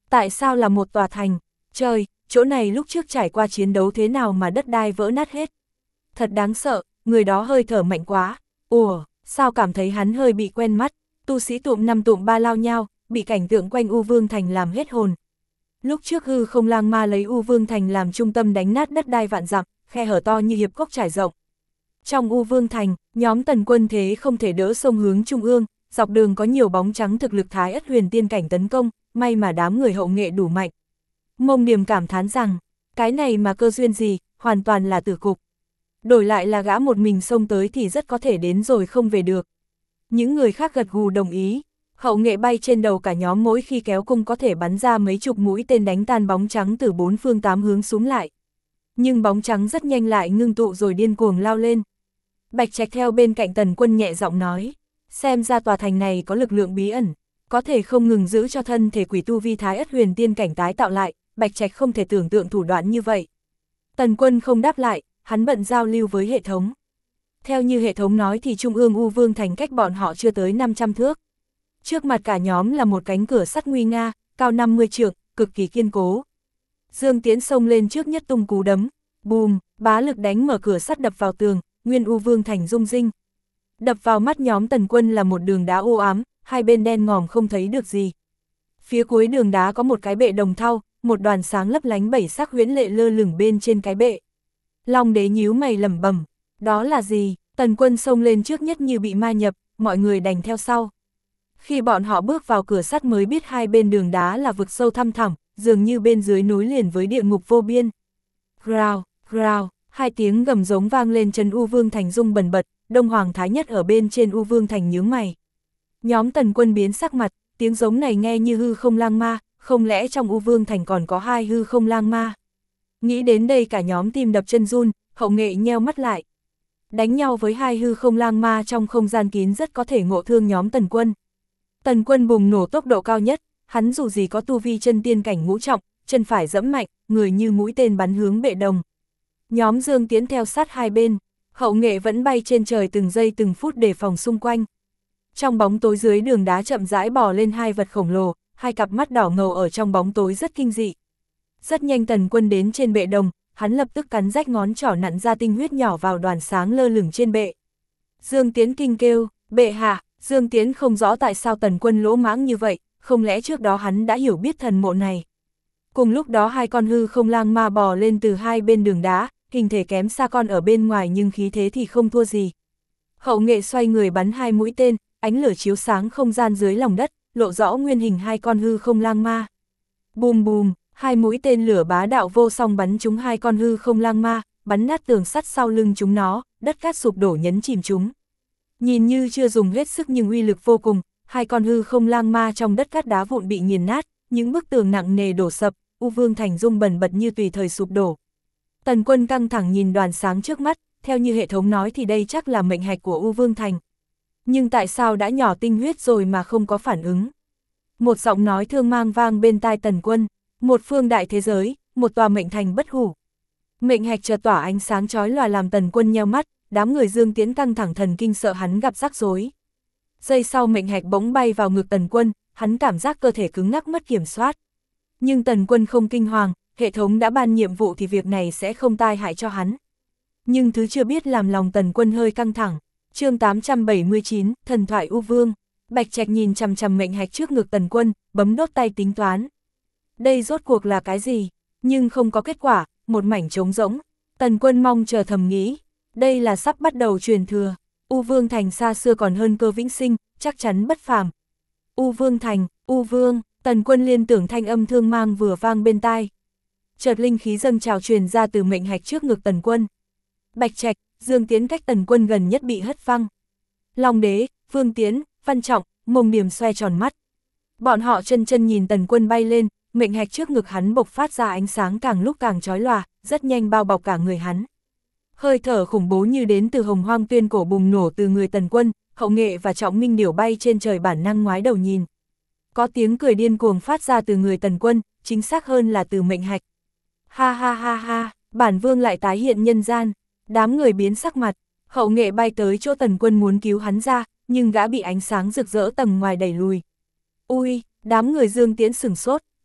Tại sao là một tòa thành? Trời, chỗ này lúc trước trải qua chiến đấu thế nào mà đất đai vỡ nát hết. Thật đáng sợ, người đó hơi thở mạnh quá. Ủa, sao cảm thấy hắn hơi bị quen mắt, tu sĩ tụm năm tụm ba lao nhau, bị cảnh tượng quanh U Vương Thành làm hết hồn. Lúc trước hư không lang ma lấy U Vương Thành làm trung tâm đánh nát đất đai vạn dặm, khe hở to như hiệp cốc trải rộng. Trong U Vương Thành, nhóm Tần Quân thế không thể đỡ sông hướng trung ương, dọc đường có nhiều bóng trắng thực lực Thái Ất Huyền Tiên cảnh tấn công, may mà đám người hậu nghệ đủ mạnh. Mông Điềm cảm thán rằng, cái này mà cơ duyên gì, hoàn toàn là tử cục. Đổi lại là gã một mình xông tới thì rất có thể đến rồi không về được. Những người khác gật gù đồng ý. Hậu nghệ bay trên đầu cả nhóm mỗi khi kéo cung có thể bắn ra mấy chục mũi tên đánh tan bóng trắng từ bốn phương tám hướng xuống lại. Nhưng bóng trắng rất nhanh lại ngưng tụ rồi điên cuồng lao lên. Bạch Trạch theo bên cạnh Tần Quân nhẹ giọng nói, xem ra tòa thành này có lực lượng bí ẩn, có thể không ngừng giữ cho thân thể quỷ tu vi Thái Ất Huyền Tiên cảnh tái tạo lại, Bạch Trạch không thể tưởng tượng thủ đoạn như vậy. Tần Quân không đáp lại, hắn bận giao lưu với hệ thống. Theo như hệ thống nói thì Trung ương U Vương Thành cách bọn họ chưa tới 500 thước. Trước mặt cả nhóm là một cánh cửa sắt nguy nga, cao 50 trượng, cực kỳ kiên cố. Dương Tiễn xông lên trước nhất tung cú đấm, bùm, bá lực đánh mở cửa sắt đập vào tường, nguyên U Vương Thành rung rinh. Đập vào mắt nhóm Tần Quân là một đường đá u ám, hai bên đen ngòm không thấy được gì. Phía cuối đường đá có một cái bệ đồng thau, một đoàn sáng lấp lánh bảy sắc huyễn lệ lơ lửng bên trên cái bệ. Long Đế nhíu mày lẩm bẩm, đó là gì? Tần Quân xông lên trước nhất như bị ma nhập, mọi người đành theo sau. Khi bọn họ bước vào cửa sắt mới biết hai bên đường đá là vực sâu thăm thẳm, dường như bên dưới nối liền với địa ngục vô biên. Grào, grào, hai tiếng gầm giống vang lên chân U Vương Thành rung bần bật, Đông Hoàng Thái Nhất ở bên trên U Vương Thành nhướng mày. Nhóm Tần Quân biến sắc mặt, tiếng giống này nghe như hư không lang ma, không lẽ trong U Vương Thành còn có hai hư không lang ma? Nghĩ đến đây cả nhóm tim đập chân run, hậu nghệ nheo mắt lại. Đánh nhau với hai hư không lang ma trong không gian kín rất có thể ngộ thương nhóm Tần Quân. Tần Quân bùng nổ tốc độ cao nhất, hắn dù gì có tu vi chân tiên cảnh ngũ trọng, chân phải giẫm mạnh, người như mũi tên bắn hướng bệ đồng. Nhóm Dương Tiễn theo sát hai bên, hậu nghệ vẫn bay trên trời từng giây từng phút đề phòng xung quanh. Trong bóng tối dưới đường đá chậm rãi bò lên hai vật khổng lồ, hai cặp mắt đỏ ngầu ở trong bóng tối rất kinh dị. Rất nhanh Tần Quân đến trên bệ đồng, hắn lập tức cắn rách ngón trỏ nặn ra tinh huyết nhỏ vào đoàn sáng lơ lửng trên bệ. Dương Tiễn kinh kêu, bệ hạ. Dương Tiễn không rõ tại sao Tần Quân lỗ mãng như vậy, không lẽ trước đó hắn đã hiểu biết thần mộ này. Cùng lúc đó hai con hư không lang ma bò lên từ hai bên đường đá, hình thể kém xa con ở bên ngoài nhưng khí thế thì không thua gì. Hậu nghệ xoay người bắn hai mũi tên, ánh lửa chiếu sáng không gian dưới lòng đất, lộ rõ nguyên hình hai con hư không lang ma. Bùm bùm, hai mũi tên lửa bá đạo vô song bắn trúng hai con hư không lang ma, bắn nát tường sắt sau lưng chúng nó, đất cát sụp đổ nhấn chìm chúng. Nhìn như chưa dùng hết sức nhưng uy lực vô cùng, hai con hư không lang ma trong đất cát đá vụn bị nghiền nát, những bức tường nặng nề đổ sập, U Vương Thành rung bần bật như tùy thời sụp đổ. Tần Quân căng thẳng nhìn đoàn sáng trước mắt, theo như hệ thống nói thì đây chắc là mệnh hạch của U Vương Thành. Nhưng tại sao đã nhỏ tinh huyết rồi mà không có phản ứng? Một giọng nói thương mang vang bên tai Tần Quân, một phương đại thế giới, một tòa mệnh thành bất hủ. Mệnh hạch chợt tỏa ánh sáng chói lòa làm Tần Quân nheo mắt, đám người Dương Tiễn căng thẳng thần kinh sợ hắn gặp rắc rối. Giây sau mệnh hạch bỗng bay vào ngực Tần Quân, hắn cảm giác cơ thể cứng ngắc mất kiểm soát. Nhưng Tần Quân không kinh hoàng, hệ thống đã ban nhiệm vụ thì việc này sẽ không tai hại cho hắn. Nhưng thứ chưa biết làm lòng Tần Quân hơi căng thẳng. Chương 879, Thần thoại U Vương. Bạch Trạch nhìn chằm chằm mệnh hạch trước ngực Tần Quân, bấm đốt tay tính toán. Đây rốt cuộc là cái gì? Nhưng không có kết quả, một mảnh trống rỗng. Tần Quân mong chờ thầm nghĩ. Đây là sắp bắt đầu truyền thừa. U Vương Thành xa xưa còn hơn Cơ Vĩnh Sinh, chắc chắn bất phàm. U Vương Thành, U Vương, Tần Quân liên tưởng thanh âm thương mang vừa vang bên tai. Chợt linh khí dâng trào truyền ra từ mệnh hạch trước ngực Tần Quân. Bạch Trạch, Dương Tiễn cách Tần Quân gần nhất bị hất văng. Long Đế, Vương Tiễn, Văn Trọng, Mông Điềm xoe tròn mắt. Bọn họ chân chân nhìn Tần Quân bay lên, mệnh hạch trước ngực hắn bộc phát ra ánh sáng càng lúc càng chói lòa, rất nhanh bao bọc cả người hắn. Hơi thở khủng bố như đến từ Hồng Hoang Tuyên cổ bùng nổ từ người Tần Quân, Hậu Nghệ và Trọng Minh Điểu bay trên trời bản năng ngoái đầu nhìn. Có tiếng cười điên cuồng phát ra từ người Tần Quân, chính xác hơn là từ mệnh hạch. Ha ha ha ha, bản vương lại tái hiện nhân gian. Đám người biến sắc mặt, Hậu Nghệ bay tới chỗ Tần Quân muốn cứu hắn ra, nhưng gã bị ánh sáng rực rỡ tầng ngoài đẩy lùi. Ui, đám người Dương Tiễn sửng sốt,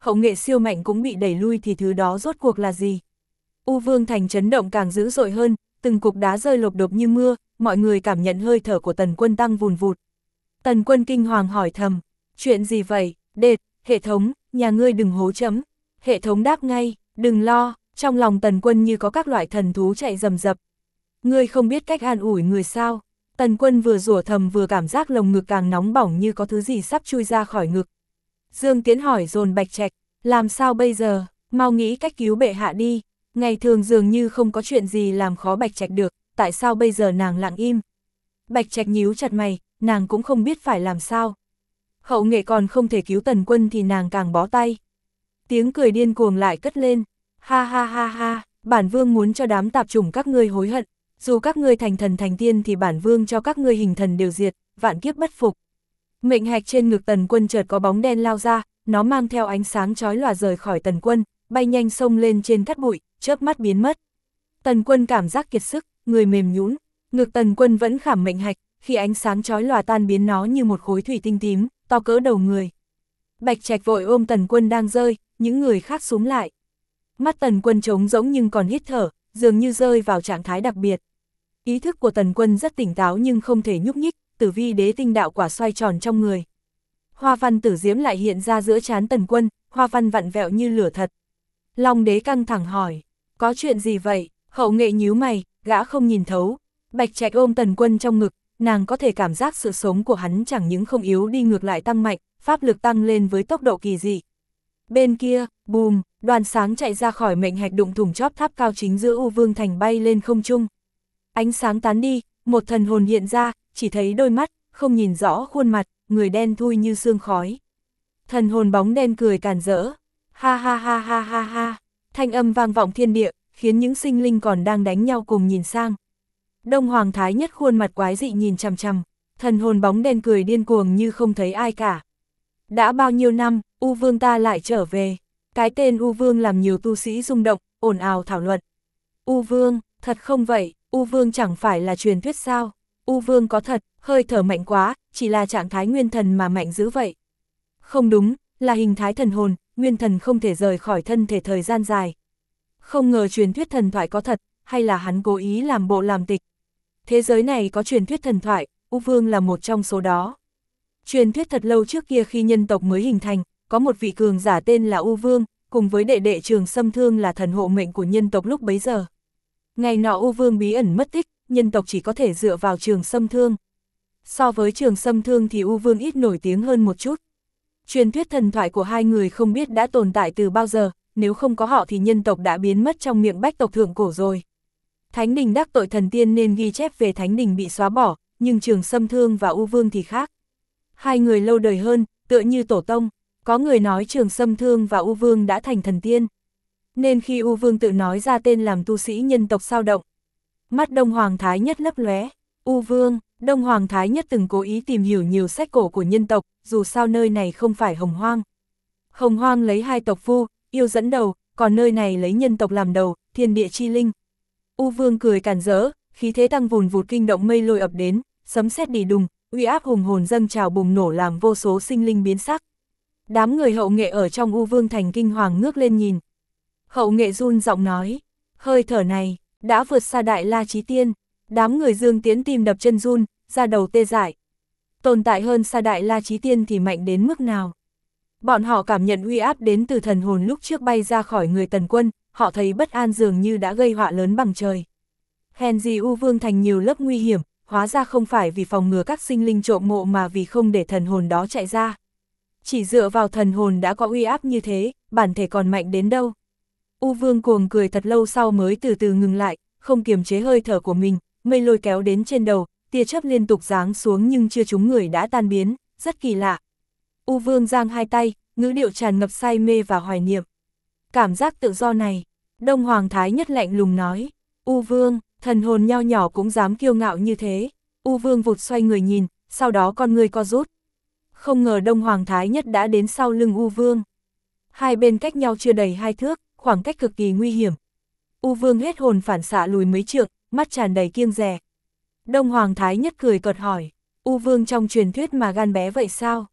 hậu nghệ siêu mạnh cũng bị đẩy lui thì thứ đó rốt cuộc là gì? U Vương Thành chấn động càng dữ dội hơn, từng cục đá rơi lộp đột như mưa, mọi người cảm nhận hơi thở của Tần Quân tăng vùn vụt. Tần Quân kinh hoàng hỏi thầm, chuyện gì vậy? Đệt, hệ thống, nhà ngươi đừng hố chấm. Hệ thống đáp ngay, đừng lo, trong lòng Tần Quân như có các loại thần thú chạy rầm rập. Ngươi không biết cách an ủi người sao? Tần Quân vừa rủa thầm vừa cảm giác lồng ngực càng nóng bỏng như có thứ gì sắp chui ra khỏi ngực. Dương Tiến hỏi dồn Bạch Trạch, làm sao bây giờ? Mau nghĩ cách cứu bệ hạ đi. Ngày thường dường như không có chuyện gì làm khó Bạch Trạch được, tại sao bây giờ nàng lặng im? Bạch Trạch nhíu chặt mày, nàng cũng không biết phải làm sao. Hậu nghệ còn không thể cứu Tần Quân thì nàng càng bó tay. Tiếng cười điên cuồng lại cất lên, ha ha ha ha, bản vương muốn cho đám tạp chủng các ngươi hối hận, dù các ngươi thành thần thành tiên thì bản vương cho các ngươi hình thần đều diệt, vạn kiếp bất phục. Mệnh hạch trên ngực Tần Quân chợt có bóng đen lao ra, nó mang theo ánh sáng chói lòa rời khỏi Tần Quân, bay nhanh xông lên trên cát bụi, chớp mắt biến mất. Tần Quân cảm giác kiệt sức, người mềm nhũn, ngực Tần Quân vẫn khảm mệnh hạch, khi ánh sáng chói lòa tan biến nó như một khối thủy tinh tím, to cỡ đầu người. Bạch Trạch vội ôm Tần Quân đang rơi, những người khác xúm lại. Mắt Tần Quân trống rỗng nhưng còn hít thở, dường như rơi vào trạng thái đặc biệt. Ý thức của Tần Quân rất tỉnh táo nhưng không thể nhúc nhích, Tử Vi Đế tinh đạo quả xoay tròn trong người. Hoa văn tử diễm lại hiện ra giữa trán Tần Quân, hoa văn vặn vẹo như lửa thật. Long Đế căng thẳng hỏi, có chuyện gì vậy? Hậu nghệ nhíu mày, gã không nhìn thấu. Bạch Trạch ôm Tần Quân trong ngực, nàng có thể cảm giác sự sống của hắn chẳng những không yếu đi ngược lại tăng mạnh, pháp lực tăng lên với tốc độ kỳ dị. Bên kia, bùm, đoàn sáng chạy ra khỏi mệnh hạch đụng thủng chóp tháp cao chính giữa U Vương Thành bay lên không trung. Ánh sáng tán đi, một thần hồn hiện ra, chỉ thấy đôi mắt, không nhìn rõ khuôn mặt, người đen thui như sương khói. Thần hồn bóng đen cười càn rỡ, ha ha ha ha ha ha, thanh âm vang vọng thiên địa, khiến những sinh linh còn đang đánh nhau cùng nhìn sang. Đông Hoàng Thái Nhất khuôn mặt quái dị nhìn chằm chằm, thần hồn bóng đen cười điên cuồng như không thấy ai cả. Đã bao nhiêu năm, U Vương ta lại trở về. Cái tên U Vương làm nhiều tu sĩ rung động, ồn ào thảo luận. U Vương, thật không vậy, U Vương chẳng phải là truyền thuyết sao? U Vương có thật, hơi thở mạnh quá, chỉ là trạng thái nguyên thần mà mạnh dữ vậy. Không đúng, là hình thái thần hồn, nguyên thần không thể rời khỏi thân thể thời gian dài. Không ngờ truyền thuyết thần thoại có thật, hay là hắn cố ý làm bộ làm tịch. Thế giới này có truyền thuyết thần thoại, U Vương là một trong số đó. Truyền thuyết thật lâu trước kia khi nhân tộc mới hình thành, có một vị cường giả tên là U Vương, cùng với đệ đệ Trường Sâm Thương là thần hộ mệnh của nhân tộc lúc bấy giờ. Ngày nọ U Vương bí ẩn mất tích, nhân tộc chỉ có thể dựa vào Trường Sâm Thương. So với Trường Sâm Thương thì U Vương ít nổi tiếng hơn một chút. Truyền thuyết thần thoại của hai người không biết đã tồn tại từ bao giờ, nếu không có họ thì nhân tộc đã biến mất trong miệng bách tộc thượng cổ rồi. Thánh đình đắc tội thần tiên nên ghi chép về thánh đình bị xóa bỏ, nhưng Trường Sâm Thương và U Vương thì khác. Hai người lâu đời hơn, tựa như tổ tông, có người nói Trường Sâm Thương và U Vương đã thành thần tiên. Nên khi U Vương tự nói ra tên làm tu sĩ nhân tộc sao động. Mắt Đông Hoàng Thái Nhất lấp lóe, U Vương, Đông Hoàng Thái Nhất từng cố ý tìm hiểu nhiều sách cổ của nhân tộc, dù sao nơi này không phải Hồng Hoang. Hồng Hoang lấy hai tộc Vu, Yêu dẫn đầu, còn nơi này lấy nhân tộc làm đầu, thiên địa chi linh. U Vương cười càn rỡ, khí thế tăng vùn vụt kinh động mây lôi ập đến, sấm sét đì đùng, uy áp hùng hồn dâng trào bùng nổ làm vô số sinh linh biến sắc. Đám người hậu nghệ ở trong U Vương Thành kinh hoàng ngước lên nhìn. Hậu nghệ run giọng nói, hơi thở này, đã vượt xa Đại La Chí Tiên. Đám người Dương Tiến tim đập chân run, da đầu tê dại. Tồn tại hơn xa Đại La Chí Tiên thì mạnh đến mức nào? Bọn họ cảm nhận uy áp đến từ thần hồn lúc trước bay ra khỏi người Tần Quân, họ thấy bất an dường như đã gây họa lớn bằng trời. Hèn gì U Vương Thành nhiều lớp nguy hiểm, hóa ra không phải vì phòng ngừa các sinh linh trộm mộ mà vì không để thần hồn đó chạy ra. Chỉ dựa vào thần hồn đã có uy áp như thế, bản thể còn mạnh đến đâu. U Vương cuồng cười thật lâu sau mới từ từ ngừng lại, không kiềm chế hơi thở của mình, mây lôi kéo đến trên đầu, tia chớp liên tục giáng xuống nhưng chưa trúng người đã tan biến, rất kỳ lạ. U Vương giang hai tay, ngữ điệu tràn ngập say mê và hoài niệm. Cảm giác tự do này, Đông Hoàng Thái Nhất lạnh lùng nói, U Vương, thần hồn nho nhỏ cũng dám kiêu ngạo như thế. U Vương vụt xoay người nhìn, sau đó con người co rút. Không ngờ Đông Hoàng Thái Nhất đã đến sau lưng U Vương. Hai bên cách nhau chưa đầy 2 thước, khoảng cách cực kỳ nguy hiểm. U Vương hết hồn phản xạ lùi mấy trượng, mắt tràn đầy kiêng dè. Đông Hoàng Thái Nhất cười cợt hỏi, U Vương trong truyền thuyết mà gan bé vậy sao?